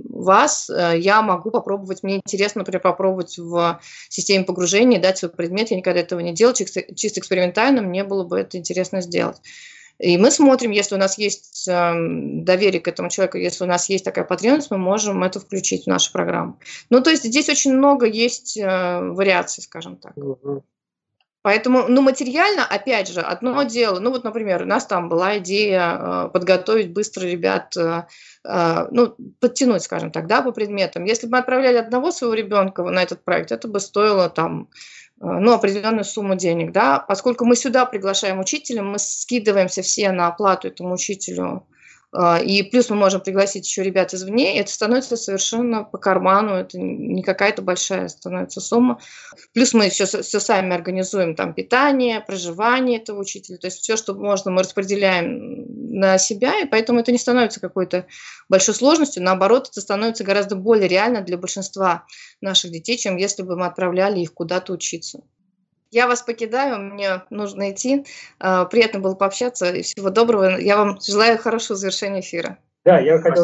вас, я могу попробовать, мне интересно, например, попробовать в системе погружения, дать свой предмет, я никогда этого не делала, чисто, чисто экспериментально, мне было бы это интересно сделать. И мы смотрим, если у нас есть э, доверие к этому человеку, если у нас есть такая потребность, мы можем это включить в нашу программу. Ну, то есть здесь очень много есть э, вариаций, скажем так. Uh-huh. Поэтому, ну, материально, опять же, одно дело, ну, вот, например, у нас там была идея э, подготовить быстро ребят, э, э, ну, подтянуть, скажем так, да, по предметам. Если бы мы отправляли одного своего ребенка на этот проект, это бы стоило там, э, ну, определенную сумму денег, да. Поскольку мы сюда приглашаем учителя, мы скидываемся все на оплату этому учителю, э, и плюс мы можем пригласить еще ребят извне, и это становится совершенно по карману, это не какая-то большая становится сумма. Плюс мы все, все сами организуем, там, питание, проживание этого учителя, то есть все, что можно, мы распределяем на себя, и поэтому это не становится какой-то большой сложностью, наоборот, это становится гораздо более реально для большинства наших детей, чем если бы мы отправляли их куда-то учиться. Я вас покидаю, мне нужно идти. Приятно было пообщаться, и всего доброго. Я вам желаю хорошего завершения эфира. Да, я хотел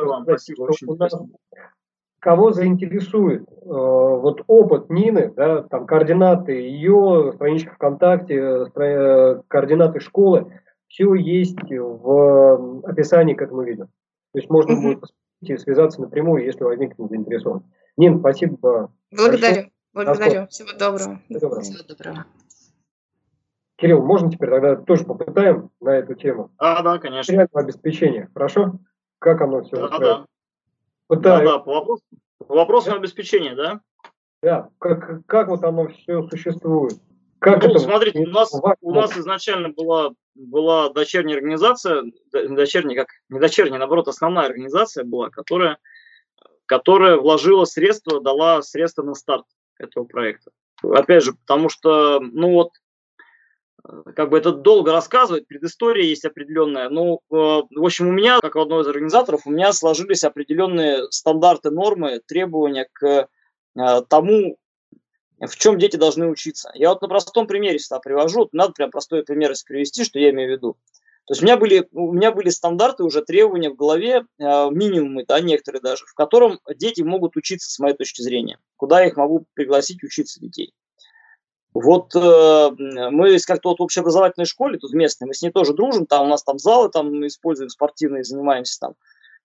сказать, кого заинтересует э, вот опыт Нины, да, там координаты ее, страничка ВКонтакте, стра... координаты школы, все есть в описании к этому видео. То есть можно uh-huh. будет связаться напрямую, если возникнет заинтересованность. Нин, спасибо. Благодарю. Большое. Благодарю. Всего доброго. Всего доброго. Всего доброго. Кирилл, можно теперь тогда тоже попытаем на эту тему? А, да, конечно. Материальное обеспечение. Хорошо? Как оно все да, устраивает? Да. Пытаюсь. Да, да, по вопросу, по вопросу да? обеспечения, да? Да, как, как вот оно все существует? Как ну, это смотрите, у нас, у нас изначально была, была дочерняя организация, дочерняя, как, не дочерняя, наоборот, основная организация была, которая, которая вложила средства, дала средства на старт этого проекта. Опять же, потому что, ну вот, как бы это долго рассказывать, предыстория есть определенная. Ну, в общем, у меня, как у одного из организаторов, у меня сложились определенные стандарты, нормы, требования к тому, в чем дети должны учиться. Я вот на простом примере всегда привожу, надо прям простой пример привести, что я имею в виду. То есть у меня были, у меня были стандарты, уже требования в голове, минимумы, да, некоторые даже, в котором дети могут учиться, с моей точки зрения. Куда я их могу пригласить учиться, детей. Вот э, мы как-то вот в общеобразовательной школе, тут местной, мы с ней тоже дружим, там у нас там залы там используем спортивные, занимаемся там.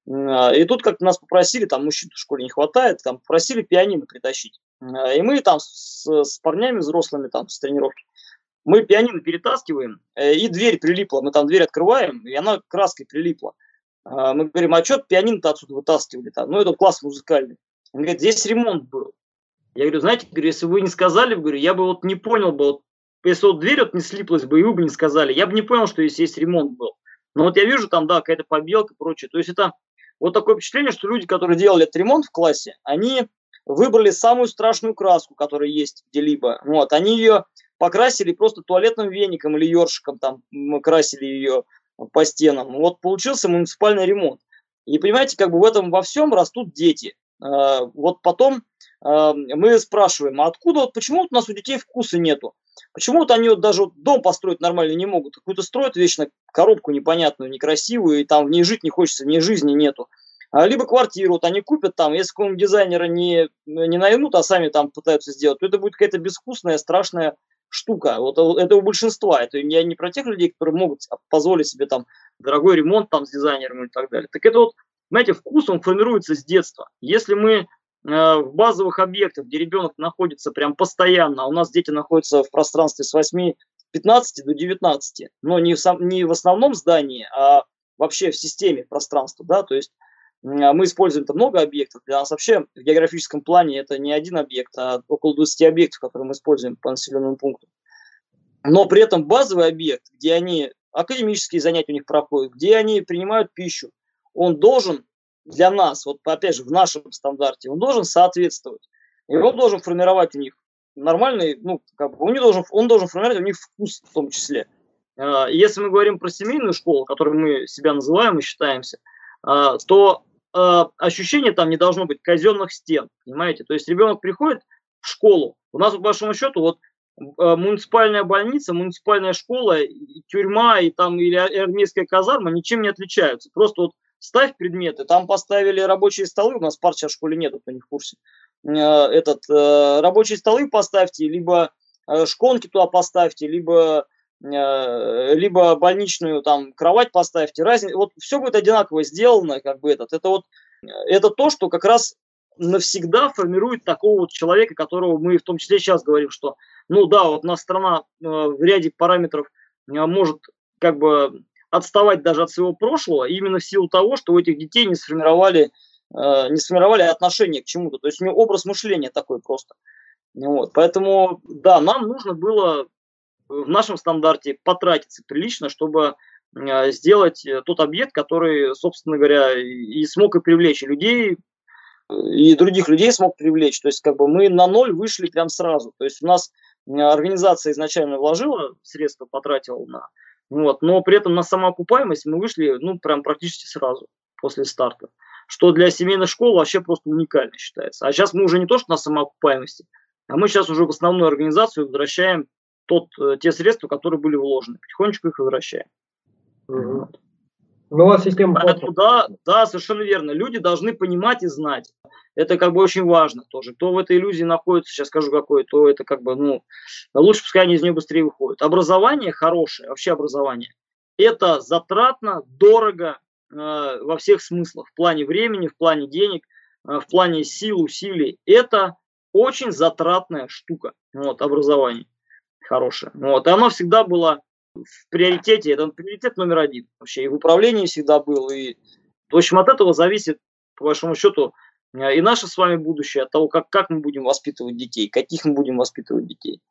И тут как-то нас попросили, там мужчин в школе не хватает, там попросили пианино притащить. И мы там с, с парнями взрослыми там с тренировки, мы пианино перетаскиваем, и дверь прилипла, мы там дверь открываем, и она краской прилипла. Мы говорим, а что пианино-то отсюда вытаскивали там? Ну, это класс музыкальный. Он говорит, здесь ремонт был. Я говорю, знаете, говорю, если бы вы не сказали, говорю, я бы вот не понял бы, вот, если вот дверь вот не слиплась бы, и вы бы не сказали, я бы не понял, что здесь есть ремонт был. Но вот я вижу там, да, какая-то побелка и прочее. То есть это вот такое впечатление, что люди, которые делали этот ремонт в классе, они выбрали самую страшную краску, которая есть где-либо. Вот, они ее покрасили просто туалетным веником или ёршиком, там, мы красили ее по стенам. Вот получился муниципальный ремонт. И понимаете, как бы в этом во всем растут дети. Вот потом мы спрашиваем, а откуда, вот почему вот у нас у детей вкуса нету? Почему вот они вот даже вот дом построить нормально не могут? Какую-то строят вечно коробку непонятную, некрасивую, и там в ней жить не хочется, в ней жизни нету. Либо квартиру, вот они купят там, если какого-нибудь дизайнера не, не наймут, а сами там пытаются сделать, то это будет какая-то безвкусная, страшная штука. Вот это у большинства. Это я не про тех людей, которые могут позволить себе там дорогой ремонт там с дизайнером и так далее. Так это вот, знаете, вкус, он формируется с детства. Если мы в базовых объектах, где ребенок находится прям постоянно, а у нас дети находятся в пространстве с восьми пятнадцати до девятнадцати, но не в, сам, не в основном здании, а вообще в системе пространства, да, то есть мы используем там много объектов, для нас вообще в географическом плане это не один объект, а около двадцати объектов, которые мы используем по населенному пункту. Но при этом базовый объект, где они, академические занятия у них проходят, где они принимают пищу, он должен для нас, вот опять же в нашем стандарте, он должен соответствовать. И он должен формировать у них нормальный, ну, как бы, он, не должен, он должен формировать у них вкус в том числе. Если мы говорим про семейную школу, которой мы себя называем и считаемся, то ощущение там не должно быть казенных стен, понимаете? То есть ребенок приходит в школу, у нас по большому счету вот муниципальная больница, муниципальная школа, тюрьма и там или армейская казарма ничем не отличаются. Просто вот ставь предметы, там поставили рабочие столы, у нас пар сейчас в школе нет, кто не в курсе. Этот, рабочие столы поставьте, либо шконки туда поставьте, либо, либо больничную там кровать поставьте. Разница, вот все будет одинаково сделано, как бы этот. Это вот это то, что как раз навсегда формирует такого вот человека, которого мы в том числе сейчас говорим, что ну да, вот у нас страна в ряде параметров может как бы отставать даже от своего прошлого, именно в силу того, что у этих детей не сформировали, э, не сформировали отношение к чему-то. То есть у него образ мышления такой просто. Вот. Поэтому, да, нам нужно было в нашем стандарте потратиться прилично, чтобы э, сделать тот объект, который, собственно говоря, и смог и привлечь людей, и других людей смог привлечь. То есть как бы мы на ноль вышли прям сразу. То есть у нас организация изначально вложила средства, потратила на... Вот, но при этом на самоокупаемость мы вышли, ну, прям практически сразу после старта. Что для семейной школы вообще просто уникально считается. А сейчас мы уже не то, что на самоокупаемости, а мы сейчас уже в основную организацию возвращаем тот, те средства, которые были вложены. Потихонечку их возвращаем. Угу. Вот. Ну, у вас система... Поэтому, да, да, совершенно верно. Люди должны понимать и знать. Это как бы очень важно тоже. Кто в этой иллюзии находится, сейчас скажу какой, то это как бы, ну, лучше пускай они из нее быстрее выходят. Образование хорошее, вообще образование, это затратно, дорого э, во всех смыслах. В плане времени, в плане денег, э, в плане сил, усилий. Это очень затратная штука, вот, образование хорошее. Вот, и оно всегда было в приоритете, это приоритет номер один вообще, и в управлении всегда был, и, в общем, от этого зависит, по большому счету, и наше с вами будущее, от того, как, как мы будем воспитывать детей, каких мы будем воспитывать детей,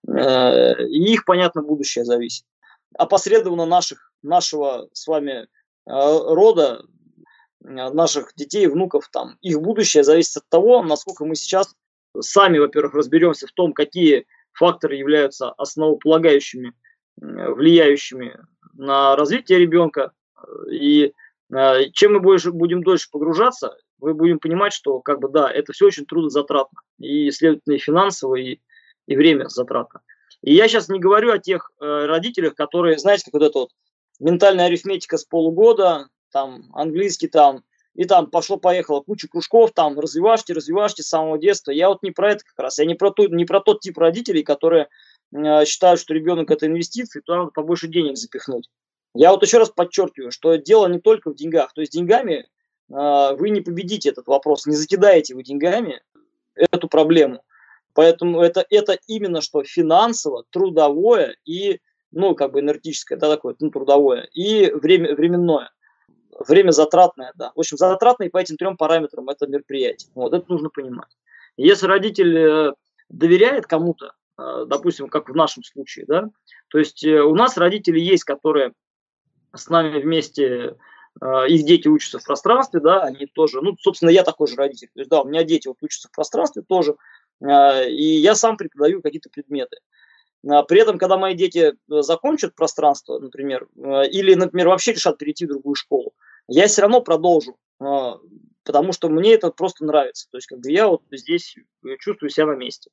и их, понятно, будущее зависит. Опосредованно наших, нашего с вами рода, наших детей, внуков, там, их будущее зависит от того, насколько мы сейчас сами, во-первых, разберемся в том, какие факторы являются основополагающими влияющими на развитие ребенка. И чем мы больше будем дольше погружаться, мы будем понимать, что как бы да, это все очень трудозатратно. И, следовательно, и финансово, и, и время затратно. И я сейчас не говорю о тех э, родителях, которые, знаете, как вот это вот ментальная арифметика с полугода, там, английский там, и там пошло-поехало, куча кружков, там, развивашьте, развивашьте с самого детства. Я вот не про это как раз, я не про, ту, не про тот тип родителей, которые э, считают, что ребенок это инвестиция, то надо побольше денег запихнуть. Я вот еще раз подчеркиваю, что дело не только в деньгах, то есть деньгами э, вы не победите этот вопрос, не закидаете вы деньгами эту проблему. Поэтому это, это именно что финансово, трудовое и, ну, как бы энергетическое, да, такое, ну, трудовое, и время, временное, время затратное, да. В общем, затратное по этим трем параметрам это мероприятие. Вот, это нужно понимать. Если родитель доверяет кому-то, допустим, как в нашем случае, да, то есть у нас родители есть, которые с нами вместе, их дети учатся в пространстве, да, они тоже, ну, собственно, я такой же родитель, то есть, да, у меня дети вот учатся в пространстве тоже, и я сам преподаю какие-то предметы. При этом, когда мои дети закончат пространство, например, или, например, вообще решат перейти в другую школу, я все равно продолжу, потому что мне это просто нравится. То есть, как бы я вот здесь чувствую себя на месте.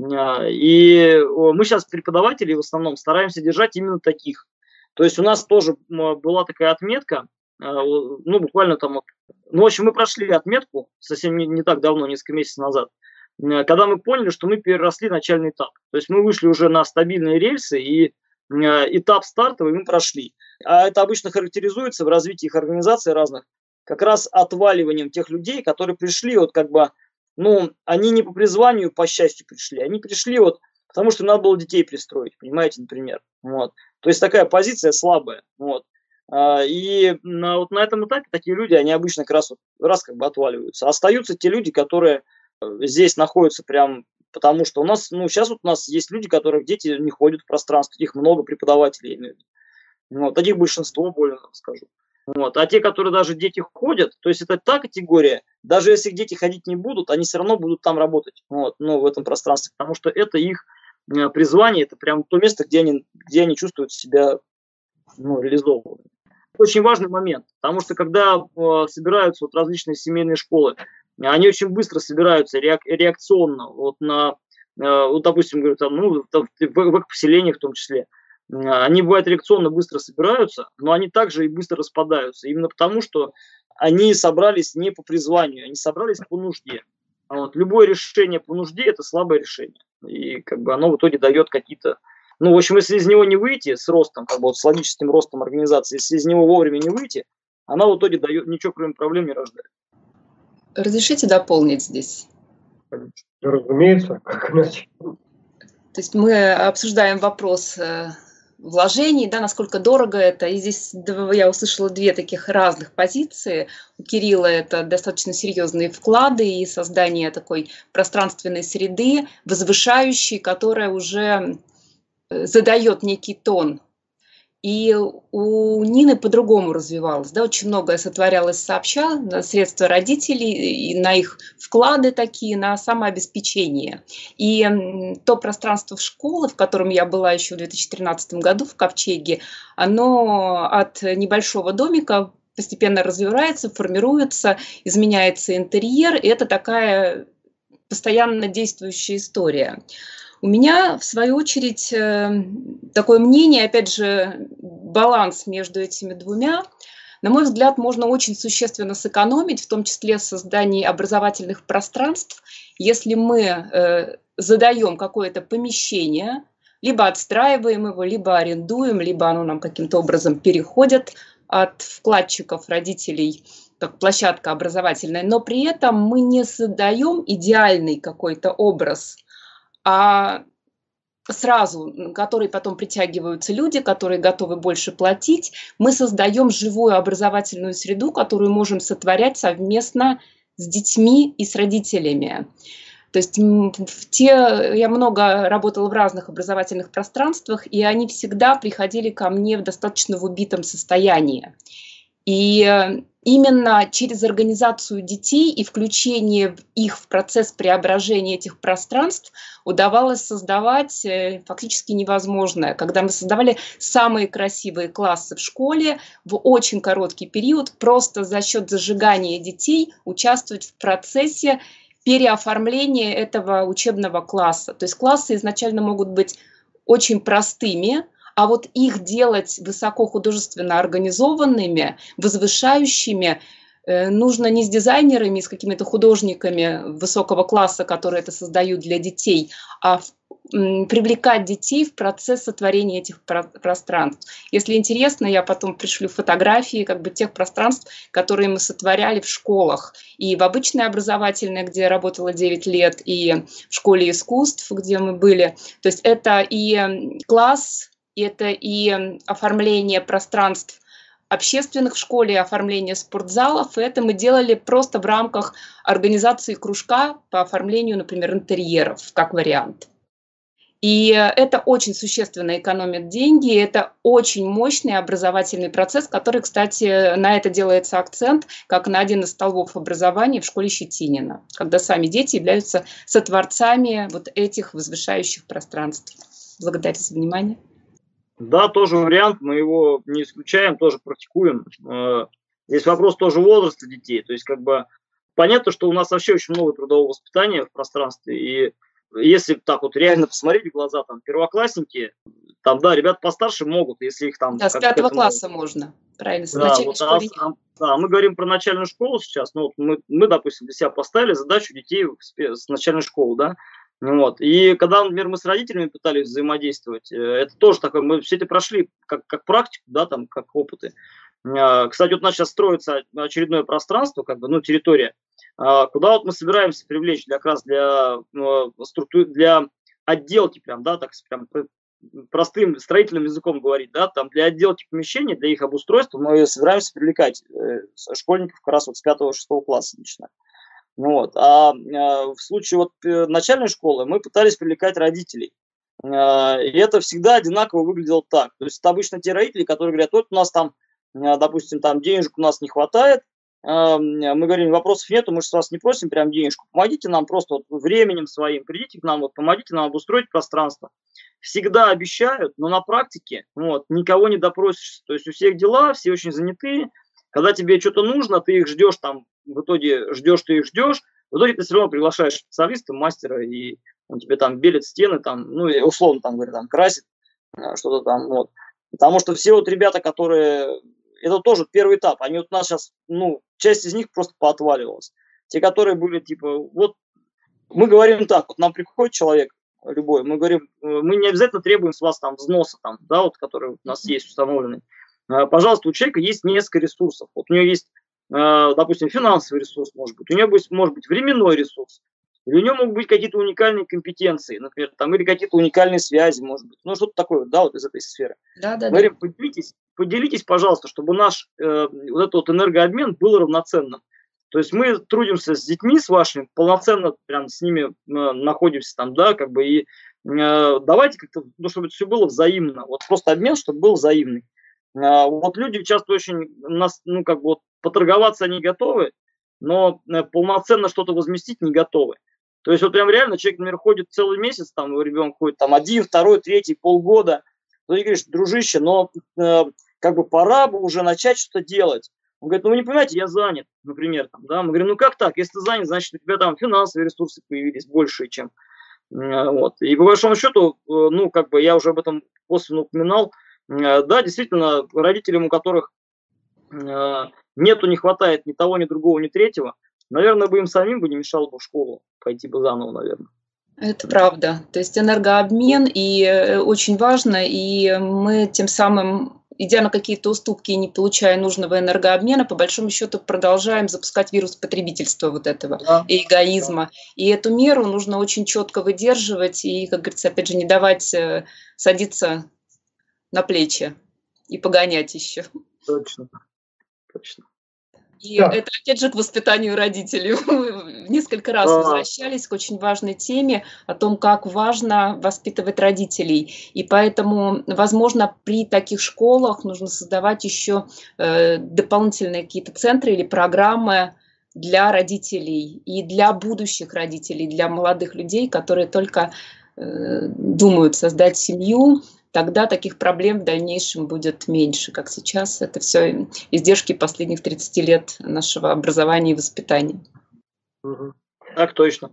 И мы сейчас преподаватели в основном стараемся держать именно таких. То есть у нас тоже была такая отметка, ну, буквально там, ну, в общем, мы прошли отметку совсем не, не так давно, несколько месяцев назад, когда мы поняли, что мы переросли начальный этап. То есть мы вышли уже на стабильные рельсы, и этап стартовый мы прошли. А это обычно характеризуется в развитии их организаций разных как раз отваливанием тех людей, которые пришли вот как бы, ну, они не по призванию, по счастью пришли, они пришли вот потому, что надо было детей пристроить, понимаете, например. Вот. То есть такая позиция слабая. Вот. И на, вот на этом этапе такие люди, они обычно как раз, вот, раз как бы отваливаются. Остаются те люди, которые здесь находятся прям, потому что у нас, ну, сейчас вот у нас есть люди, которых дети не ходят в пространство, их много преподавателей имеют. Вот, таких большинство, более скажу. Вот. А те, которые даже дети ходят, то есть это та категория, даже если дети ходить не будут, они все равно будут там работать, вот, ну, в этом пространстве, потому что это их призвание, это прям то место, где они, где они чувствуют себя, ну, реализованными. Очень важный момент, потому что когда э, собираются вот различные семейные школы, они очень быстро собираются реак- реакционно, вот на, э, вот, допустим, говорю, там, ну, в, в поселениях в том числе, э, они бывают реакционно быстро собираются, но они также и быстро распадаются, именно потому что они собрались не по призванию, они собрались по нужде. Вот. Любое решение по нужде – это слабое решение, и как бы оно в итоге дает какие-то. Ну, в общем, если из него не выйти с ростом, как бы вот с логическим ростом организации, если из него вовремя не выйти, она в итоге дает ничего, кроме проблем, не рождает. Разрешите дополнить здесь? Разумеется, как иначе. То есть мы обсуждаем вопрос вложений, да, насколько дорого это. И здесь я услышала две таких разных позиции. У Кирилла это достаточно серьезные вклады и создание такой пространственной среды, возвышающей, которая уже задает некий тон. И у Нины по-другому развивалось, да, очень многое сотворялось сообща на средства родителей, и на их вклады такие, на самообеспечение. И то пространство в школе, в котором я была еще в две тысячи тринадцатом году в Ковчеге, оно от небольшого домика постепенно развивается, формируется, изменяется интерьер, и это такая постоянно действующая история. У меня, в свою очередь, такое мнение, опять же, баланс между этими двумя. На мой взгляд, можно очень существенно сэкономить, в том числе в создании образовательных пространств, если мы задаем какое-то помещение, либо отстраиваем его, либо арендуем, либо оно нам каким-то образом переходит от вкладчиков, родителей, как площадка образовательная, но при этом мы не создаем идеальный какой-то образ, а сразу, который потом притягиваются люди, которые готовы больше платить, мы создаем живую образовательную среду, которую можем сотворять совместно с детьми и с родителями. То есть в те, я много работала в разных образовательных пространствах, и они всегда приходили ко мне в достаточно в убитом состоянии. И именно через организацию детей и включение их в процесс преображения этих пространств удавалось создавать фактически невозможное. Когда мы создавали самые красивые классы в школе в очень короткий период, просто за счет зажигания детей участвовать в процессе переоформления этого учебного класса. То есть классы изначально могут быть очень простыми, а вот их делать высоко художественно организованными, возвышающими, э, нужно не с дизайнерами, с какими-то художниками высокого класса, которые это создают для детей, а в, м, привлекать детей в процесс сотворения этих про- пространств. Если интересно, я потом пришлю фотографии как бы тех пространств, которые мы сотворяли в школах. И в обычной образовательной, где я работала девять лет, и в школе искусств, где мы были. То есть это и класс, это и оформление пространств общественных в школе, и оформление спортзалов. И это мы делали просто в рамках организации кружка по оформлению, например, интерьеров, как вариант. И это очень существенно экономит деньги, это очень мощный образовательный процесс, который, кстати, на это делается акцент, как на один из столбов образования в школе Щетинина, когда сами дети являются сотворцами вот этих возвышающих пространств. Благодарю за внимание. Да, тоже вариант, мы его не исключаем, тоже практикуем. Здесь вопрос тоже возраста детей. То есть, как бы, понятно, что у нас вообще очень много трудового воспитания в пространстве. И если так вот реально посмотреть в глаза, там, первоклассники, там, да, ребят постарше могут, если их там... Да, с пятого этому... класса можно, правильно, с да, начальной вот, школы. А, да, мы говорим про начальную школу сейчас. Ну, вот мы, мы, допустим, для себя поставили задачу детей с начальной школы, да. Вот. И когда, например, мы с родителями пытались взаимодействовать, это тоже такое, мы все это прошли как, как практику, да, там, как опыты. Кстати, вот у нас сейчас строится очередное пространство, как бы, ну, территория, куда вот мы собираемся привлечь для, как раз для, структур, для отделки, прям, да, так прям простым строительным языком говорить, да, там для отделки помещений, для их обустройства мы собираемся привлекать школьников как раз вот с пятого-шестого класса начиная. Вот. А, а в случае вот начальной школы мы пытались привлекать родителей. А, и это всегда одинаково выглядело так. То есть это обычно те родители, которые говорят, вот у нас там, допустим, там денежек у нас не хватает. А, мы говорим, вопросов нету, мы же с вас не просим прям денежку. Помогите нам просто вот временем своим, придите к нам, вот, помогите нам обустроить пространство. Всегда обещают, но на практике вот, никого не допросишься. То есть у всех дела, все очень заняты. Когда тебе что-то нужно, ты их ждешь там, в итоге ждешь, ты их ждешь, в итоге ты все равно приглашаешь специалиста, мастера, и он тебе там белит стены, там, ну, условно, там, говорят, там, красит, что-то там, вот. Потому что все вот ребята, которые, это тоже первый этап, они вот у нас сейчас, ну, часть из них просто поотваливалась. Те, которые были, типа, вот, мы говорим так, вот нам приходит человек, любой, мы говорим, мы не обязательно требуем с вас там взноса, там, да, вот, который у нас есть установленный. Пожалуйста, у человека есть несколько ресурсов. Вот у него есть, допустим, финансовый ресурс, может быть, у него может быть временной ресурс, или у него могут быть какие-то уникальные компетенции, например, там, или какие-то уникальные связи, может быть, ну, что-то такое, да, вот из этой сферы. Да, да, Мы говорим, поделитесь, поделитесь, пожалуйста, чтобы наш э, вот этот вот энергообмен был равноценным. То есть мы трудимся с детьми, с вашими, полноценно прям с ними э, находимся там, да, как бы, и э, давайте как-то, ну, чтобы все было взаимно, вот просто обмен, чтобы был взаимный. Вот люди часто очень, нас, ну, как бы, вот, поторговаться они готовы, но полноценно что-то возместить не готовы. То есть вот прям реально человек, например, ходит целый месяц, там, ребенок ходит там один, второй, третий, полгода, то ты говоришь, дружище, но э, как бы пора бы уже начать что-то делать. Он говорит, ну вы не понимаете, я занят, например, там, да, мы говорим, ну как так, если ты занят, значит у тебя там финансовые ресурсы появились больше, чем, э, вот. И по большому счету, э, ну как бы я уже об этом косвенно упоминал. Да, действительно, родителям, у которых э, нету, не хватает ни того, ни другого, ни третьего, наверное, бы им самим бы не мешало бы в школу пойти бы заново, наверное. Это правда. То есть энергообмен и очень важно, и мы тем самым, идя на какие-то уступки и не получая нужного энергообмена, по большому счету продолжаем запускать вирус потребительства вот этого, да, и эгоизма. Да. И эту меру нужно очень четко выдерживать и, как говорится, опять же, не давать садиться на плечи и погонять еще. Точно, точно. И да. это, опять же, к воспитанию родителей. Несколько раз А. возвращались к очень важной теме о том, как важно воспитывать родителей. И поэтому, возможно, при таких школах нужно создавать еще э, дополнительные какие-то центры или программы для родителей и для будущих родителей, для молодых людей, которые только э, думают создать семью. Тогда таких проблем в дальнейшем будет меньше, как сейчас. Это все издержки последних тридцати лет нашего образования и воспитания. Угу. Так точно.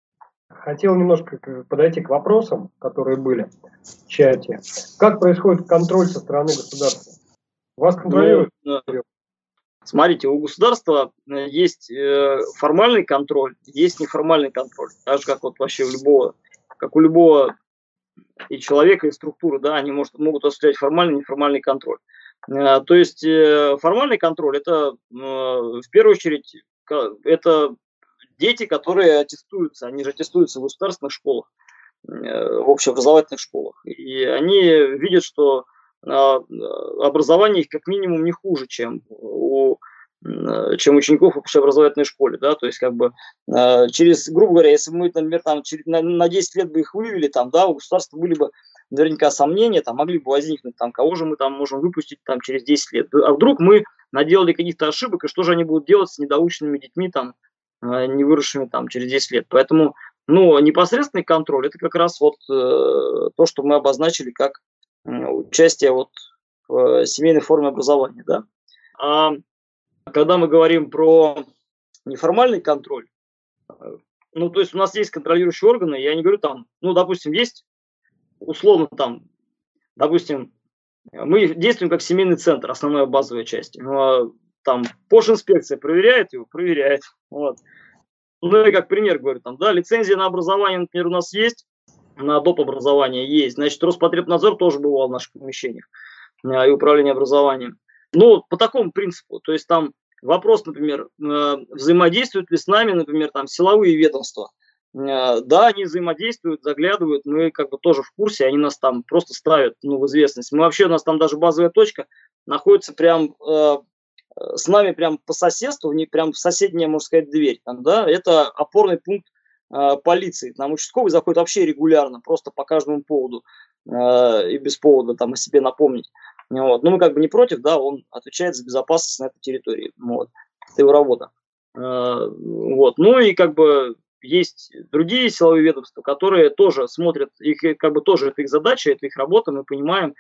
Хотел немножко подойти к вопросам, которые были в чате. Как происходит контроль со стороны государства? Вас контролируют? Ну, смотрите, у государства есть формальный контроль, есть неформальный контроль. Так же, как вот вообще у любого, как у любого и человека, и структуры, да, они может, могут осуществлять формальный и неформальный контроль. То есть формальный контроль – это в первую очередь это дети, которые аттестуются, они же аттестуются в государственных школах, в общеобразовательных школах. И они видят, что образование их как минимум не хуже, чем у чем учеников в общеобразовательной школе, да, то есть как бы э, через, грубо говоря, если мы, например, там через, на, на десять лет бы их вывели, там, да, у государства были бы наверняка сомнения, там могли бы возникнуть, там, кого же мы там можем выпустить там через десять лет, а вдруг мы наделали каких-то ошибок, и что же они будут делать с недоученными детьми, там, э, не выросшими там через десять лет, поэтому, ну, непосредственный контроль, это как раз вот э, то, что мы обозначили как э, участие вот в э, семейной форме образования, да, а когда мы говорим про неформальный контроль, ну, то есть у нас есть контролирующие органы, я не говорю там, ну, допустим, есть условно там, допустим, мы действуем как семейный центр, основная базовая часть. Ну, там Пожинспекция проверяет его, проверяет. Вот. Ну, и как пример говорю, там, да, лицензия на образование, например, у нас есть, на доп. Образование есть, значит, Роспотребнадзор тоже бывал в наших помещениях и управление образованием. Ну, по такому принципу, то есть там вопрос, например, взаимодействуют ли с нами, например, там силовые ведомства. Да, они взаимодействуют, заглядывают, мы как бы тоже в курсе, они нас там просто ставят, ну, в известность. Мы вообще, у нас там даже базовая точка находится прям э, с нами прям по соседству, не прям в соседняя, можно сказать, дверь. Там, да, это опорный пункт э, полиции. Нам участковый заходит вообще регулярно, просто по каждому поводу э, и без повода там о себе напомнить. Вот. Но мы как бы не против, да, он отвечает за безопасность на этой территории. Вот. Это его работа. Э, вот. Ну и как бы есть другие силовые ведомства, которые тоже смотрят, их как бы тоже это их задача, это их работа, мы понимаем,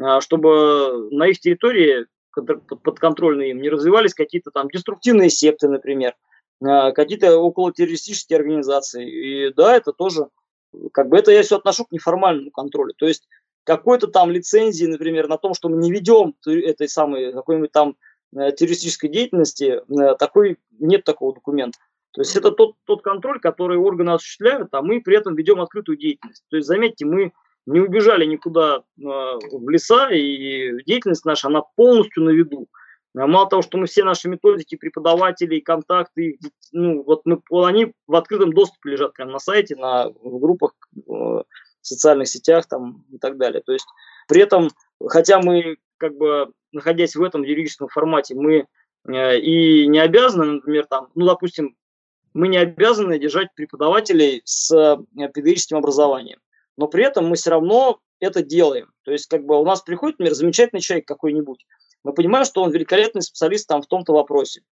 чтобы на их территории подконтрольные им не развивались какие-то там деструктивные секты, например, какие-то околотеррористические организации. И да, это тоже, как бы это я все отношу к неформальному контролю. То есть какой-то там лицензии, например, на том, что мы не ведем этой самой какой-нибудь там террористической деятельности, такой, нет такого документа. То есть это тот, тот контроль, который органы осуществляют, а мы при этом ведем открытую деятельность. То есть, заметьте, мы не убежали никуда э, в леса, и деятельность наша, она полностью на виду. Мало того, что мы все наши методики, преподаватели, контакты, ну, вот мы, они в открытом доступе лежат прямо на сайте, на, в группах, э, в социальных сетях там, и так далее. То есть при этом, хотя мы, как бы, находясь в этом юридическом формате, мы э, и не обязаны, например, там, ну, допустим, мы не обязаны держать преподавателей с педагогическим образованием. Но при этом мы все равно это делаем. То есть, как бы у нас приходит, например, замечательный человек какой-нибудь. Мы понимаем, что он великолепный специалист там в том-то вопросе.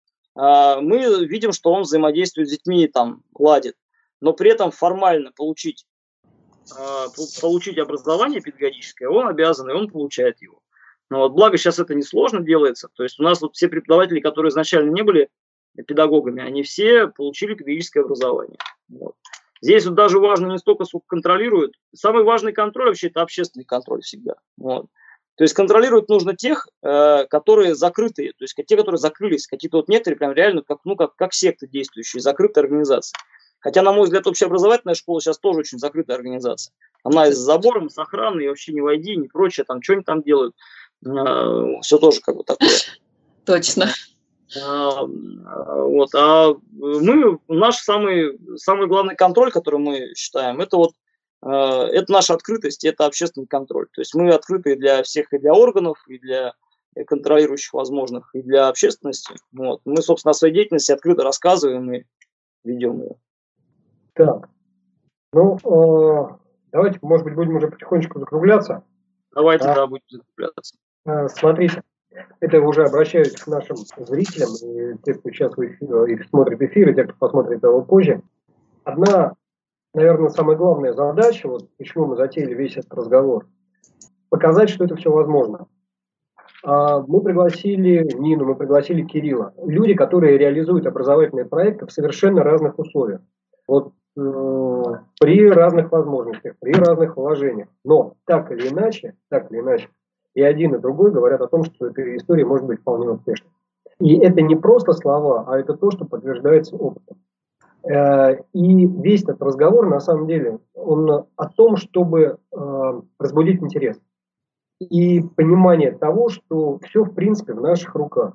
Мы видим, что он взаимодействует с детьми, там, ладит. Но при этом формально получить, получить образование педагогическое он обязан, и он получает его. Но вот, благо сейчас это несложно делается. То есть у нас вот все преподаватели, которые изначально не были педагогами, они все получили педагогическое образование. Вот. Здесь вот даже важно не столько, сколько контролируют. Самый важный контроль вообще это общественный контроль всегда. Вот. То есть контролировать нужно тех, э, которые закрытые, то есть те, которые закрылись, какие-то вот некоторые прям реально как, ну, как, как секты действующие, закрытые организации. Хотя, на мой взгляд, общеобразовательная школа сейчас тоже очень закрытая организация. Она и с забором, с охраной, и вообще не войди, не прочее, там что-нибудь там делают. Э, все тоже как бы такое. Точно. А, вот, а мы, наш самый, самый главный контроль, который мы считаем, это вот это наша открытость, это общественный контроль. То есть мы открыты для всех, и для органов, и для контролирующих возможных, и для общественности. Вот. Мы, собственно, о своей деятельности открыто рассказываем и ведем ее. Так, ну, э, давайте, может быть, будем уже потихонечку закругляться. Давайте, да, да, будем закругляться. Э, смотрите, это уже обращаюсь к нашим зрителям, и те, кто сейчас в эфир, и смотрит эфир, и те, кто посмотрит его позже. Одна, наверное, самая главная задача, вот почему мы затеяли весь этот разговор, показать, что это все возможно. Мы пригласили Нину, мы пригласили Кирилла. Люди, которые реализуют образовательные проекты в совершенно разных условиях. Вот э, при разных возможностях, при разных вложениях. Но так или иначе, так или иначе, и один, и другой говорят о том, что эта история может быть вполне успешной. И это не просто слова, а это то, что подтверждается опытом. Э, и весь этот разговор, на самом деле, он о том, чтобы э, разбудить интерес. И понимание того, что все, в принципе, в наших руках.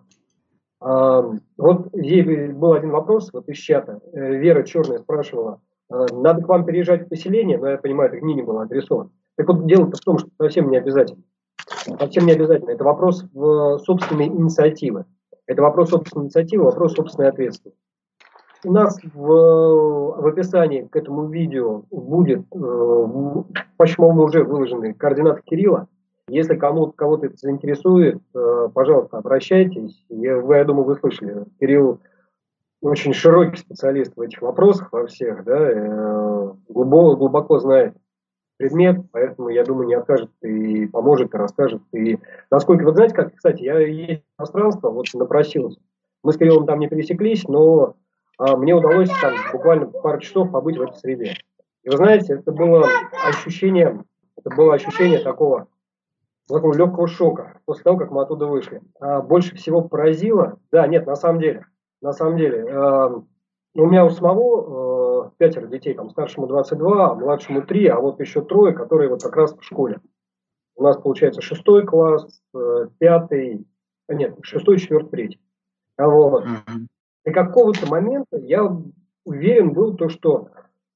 А, вот ей был один вопрос вот из чата. Вера Черная спрашивала, надо к вам переезжать в поселение, но я понимаю, это к ней не было адресовано. Так вот, дело-то в том, что совсем не обязательно. Совсем не обязательно. Это вопрос в собственной инициативы. Это вопрос собственной инициативы, вопрос собственной ответственности. У нас в, в описании к этому видео будет, по-моему, уже выложены координаты Кирилла. Если кому-то кого-то это заинтересует, пожалуйста, обращайтесь. Я, вы, я думаю, вы слышали. Кирилл очень широкий специалист в этих вопросах, во всех, да, глубоко, глубоко знает предмет, поэтому, я думаю, не откажет и поможет, и расскажет. И насколько, вы знаете, как, кстати, я есть пространство, вот напросился. Мы с Кириллом там не пересеклись, но а, мне удалось там буквально пару часов побыть в этой среде. И вы знаете, это было ощущение, это было ощущение такого, такого легкого шока после того, как мы оттуда вышли. А больше всего поразило, да, нет, на самом деле, на самом деле, э, у меня у самого э, пятеро детей, там старшему двадцать два, младшему три, а вот еще трое, которые вот как раз в школе. У нас получается шестой класс, э, пятый, нет, шестой, четвертый, третий. А вот. Mm-hmm. И какого-то момента я уверен был, то, что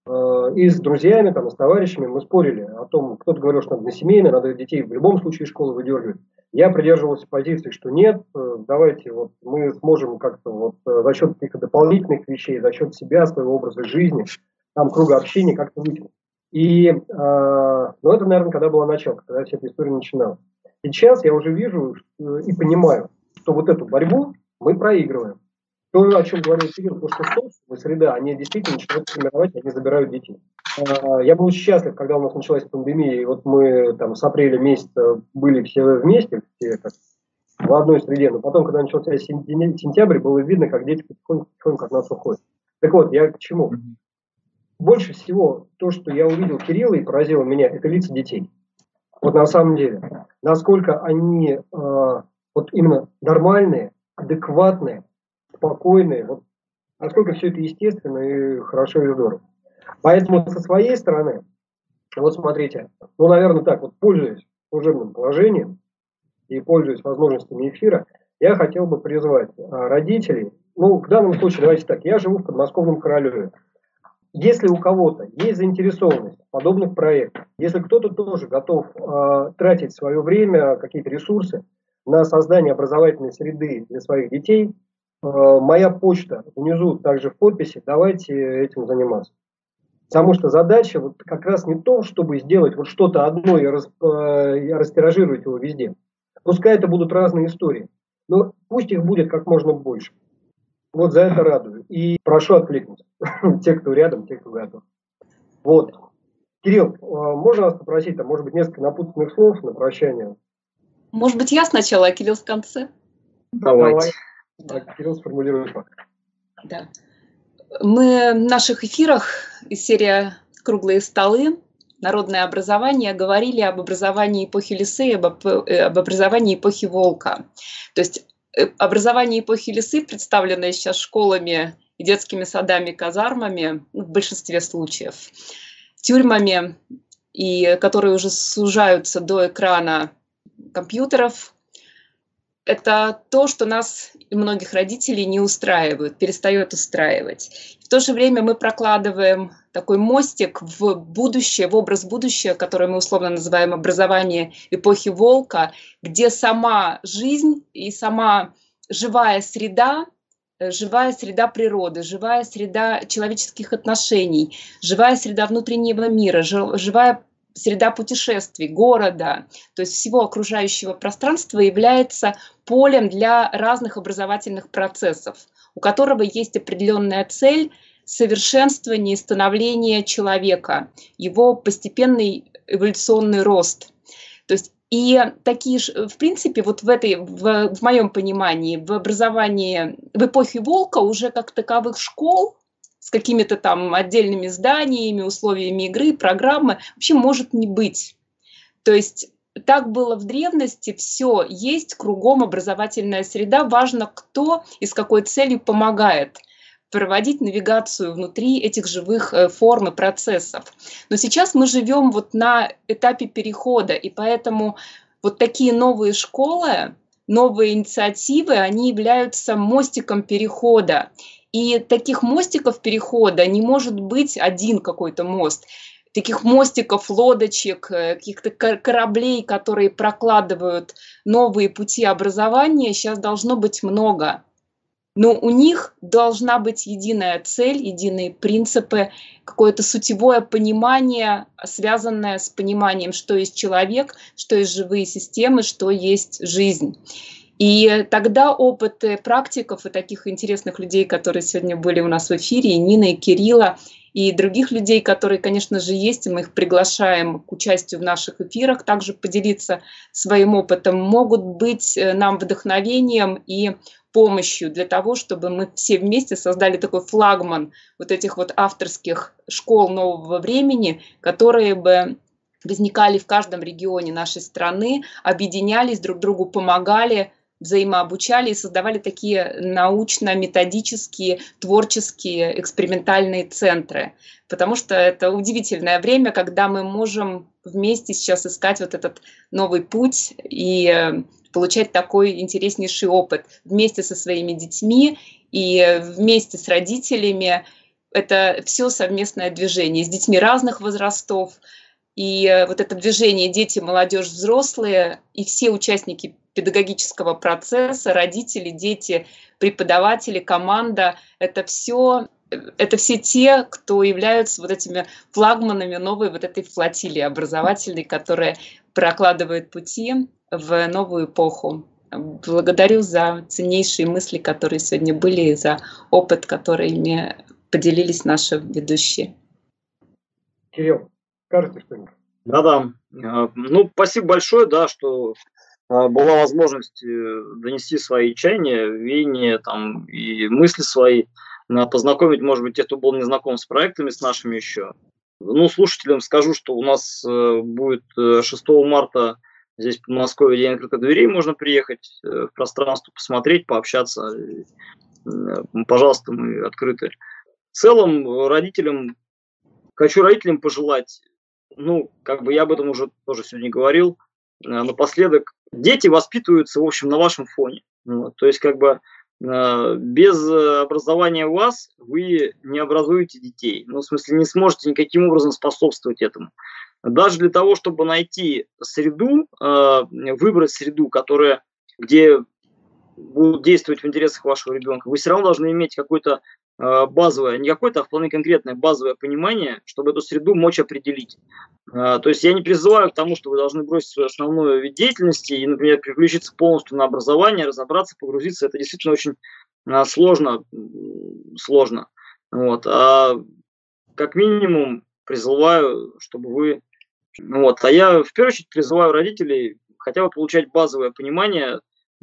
и с друзьями, там, с товарищами мы спорили о том, кто-то говорил, что надо на семейное, надо детей в любом случае из школы выдергивать. Я придерживался позиции, что нет, давайте вот мы сможем как-то вот за счет каких-то дополнительных вещей, за счет себя, своего образа жизни, там круга общения как-то вытянуть. И, э, ну, это, наверное, когда было начало, когда вся эта история начиналась. Сейчас я уже вижу и понимаю, что вот эту борьбу мы проигрываем. То, о чем говорил Кирилл, то, что собственная среда, они действительно начинают формировать, они забирают детей. Я был счастлив, когда у нас началась пандемия, и вот мы там с апреля месяца были все вместе, все как в одной среде, но потом, когда начался сентябрь, было видно, как дети потихоньку от нас уходят. Так вот, я к чему? Больше всего то, что я увидел Кирилла и поразило меня, это лица детей. Вот на самом деле, насколько они э, вот именно нормальные, адекватные, спокойные, вот, насколько все это естественно и хорошо и здорово. Поэтому со своей стороны, вот смотрите, ну, наверное, так, вот пользуясь служебным положением и пользуясь возможностями эфира, я хотел бы призвать а, родителей, ну, в данном случае, давайте так, я живу в подмосковном Королеве. Если у кого-то есть заинтересованность в подобных проектах, если кто-то тоже готов а, тратить свое время, какие-то ресурсы на создание образовательной среды для своих детей, моя почта внизу также в подписи, давайте этим заниматься. Потому что задача вот как раз не в том, чтобы сделать вот что-то одно и растиражировать его везде. Пускай это будут разные истории, но пусть их будет как можно больше. Вот за это радую. И прошу откликнуться. Те, кто рядом, те, кто готов. Вот. Кирилл, можно вас попросить, там, может быть, несколько напутственных слов на прощание? Может быть, я сначала, а Кирилл в конце? Давайте. Да. Кирилл сформулирует пока. Да. Мы в наших эфирах из серии «Круглые столы. Народное образование» говорили об образовании эпохи Лисы, об, об образовании эпохи Волка. То есть образование эпохи Лисы, представленное сейчас школами и детскими садами, казармами, ну, в большинстве случаев, тюрьмами, и которые уже сужаются до экрана компьютеров, это то, что нас и многих родителей не устраивает, перестает устраивать. В то же время мы прокладываем такой мостик в будущее, в образ будущего, который мы условно называем образование эпохи волка, где сама жизнь и сама живая среда, живая среда природы, живая среда человеческих отношений, живая среда внутреннего мира, живая среда путешествий, города, то есть всего окружающего пространства является полем для разных образовательных процессов, у которого есть определенная цель совершенствования и становления человека, его постепенный эволюционный рост. То есть и такие же, в принципе, вот в этой, в, в моем понимании, в образовании, в эпохе волка уже как таковых школ с какими-то там отдельными зданиями, условиями игры, программы вообще может не быть. То есть так было в древности, все есть, кругом образовательная среда, важно кто и с какой целью помогает проводить навигацию внутри этих живых форм и процессов. Но сейчас мы живем вот на этапе перехода, и поэтому вот такие новые школы, новые инициативы, они являются мостиком перехода. И таких мостиков перехода не может быть один какой-то мост. Таких мостиков, лодочек, каких-то кораблей, которые прокладывают новые пути образования, сейчас должно быть много. Но у них должна быть единая цель, единые принципы, какое-то сутевое понимание, связанное с пониманием, что есть человек, что есть живые системы, что есть жизнь. И тогда опыты практиков и таких интересных людей, которые сегодня были у нас в эфире, и Нина, и Кирилла, и других людей, которые, конечно же, есть, и мы их приглашаем к участию в наших эфирах, также поделиться своим опытом, могут быть нам вдохновением и помощью для того, чтобы мы все вместе создали такой флагман вот этих вот авторских школ нового времени, которые бы возникали в каждом регионе нашей страны, объединялись, друг другу помогали, взаимообучали и создавали такие научно-методические, творческие, экспериментальные центры. Потому что это удивительное время, когда мы можем вместе сейчас искать вот этот новый путь и получать такой интереснейший опыт вместе со своими детьми и вместе с родителями. Это все совместное движение с детьми разных возрастов. И вот это движение дети, молодежь, взрослые и все участники педагогического процесса, родители, дети, преподаватели, команда, это все, это все те, кто являются вот этими флагманами новой вот этой флотилии образовательной, которая прокладывает пути в новую эпоху. Благодарю за ценнейшие мысли, которые сегодня были, и за опыт, которыми поделились наши ведущие. Кирилл, скажете что-нибудь? Да-да. Ну, спасибо большое, да, что была возможность донести свои чаяния, веяния там, и мысли свои, познакомить, может быть, тех, кто был не знаком с проектами, с нашими еще. Ну, слушателям скажу, что у нас будет шестого марта здесь в Подмосковье день открытых дверей, можно приехать в пространство, посмотреть, пообщаться. Пожалуйста, мы открыты. В целом, родителям, хочу родителям пожелать, ну, как бы я об этом уже тоже сегодня говорил, напоследок, дети воспитываются, в общем, на вашем фоне. Вот, то есть, как бы, без образования у вас вы не образуете детей. Ну, в смысле, не сможете никаким образом способствовать этому. Даже для того, чтобы найти среду, выбрать среду, которая, где будут действовать в интересах вашего ребенка, вы все равно должны иметь какое-то базовое, не какое-то, а вполне конкретное базовое понимание, чтобы эту среду мочь определить. То есть я не призываю к тому, что вы должны бросить свою основную вид деятельности и, например, переключиться полностью на образование, разобраться, погрузиться. Это действительно очень сложно. сложно. Вот. А как минимум призываю, чтобы вы... Вот. А я в первую очередь призываю родителей хотя бы получать базовое понимание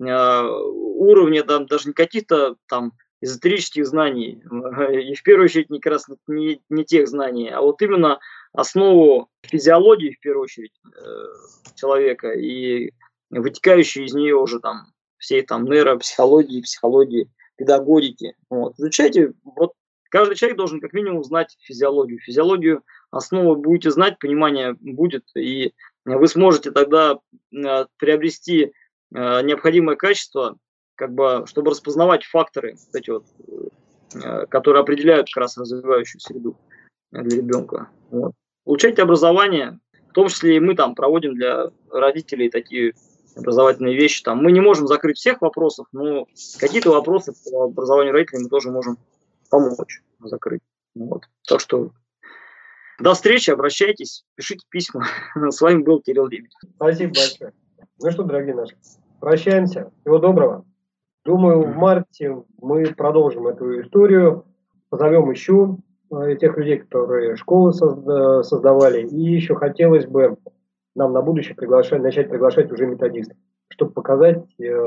уровня, там, даже не каких-то там эзотерических знаний, и в первую очередь не, как раз не, не тех знаний, а вот именно основу физиологии, в первую очередь, человека, и вытекающие из нее уже там всей там нейропсихологии, психологии, педагогики. Вот. Изучайте, вот каждый человек должен как минимум знать физиологию. Физиологию основу будете знать, понимание будет, и вы сможете тогда приобрести э, необходимое качество, как бы, чтобы распознавать факторы, вот эти вот, э, которые определяют как раз развивающую среду для ребенка. Вот. Получайте образование, в том числе и мы там проводим для родителей такие образовательные вещи. Там, мы не можем закрыть всех вопросов, но какие-то вопросы по образованию родителей мы тоже можем помочь закрыть. Вот. Так что до встречи, обращайтесь, пишите письма. С вами был Кирилл Лебедев. Спасибо большое. Ну что, дорогие наши, прощаемся. Всего доброго. Думаю, в марте мы продолжим эту историю, позовем еще тех людей, которые школы создавали, и еще хотелось бы нам на будущее приглашать, начать приглашать уже методистов, чтобы показать,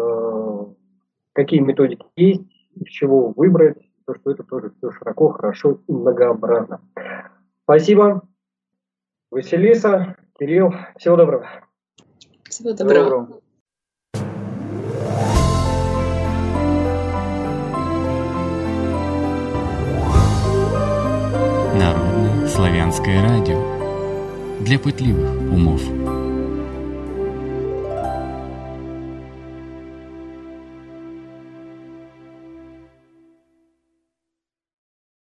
какие методики есть, из чего выбрать, то, что это тоже все широко, хорошо и многообразно. Спасибо. Василиса, Кирилл, всего доброго. Всего доброго. Всего доброго. Народное славянское радио для пытливых умов.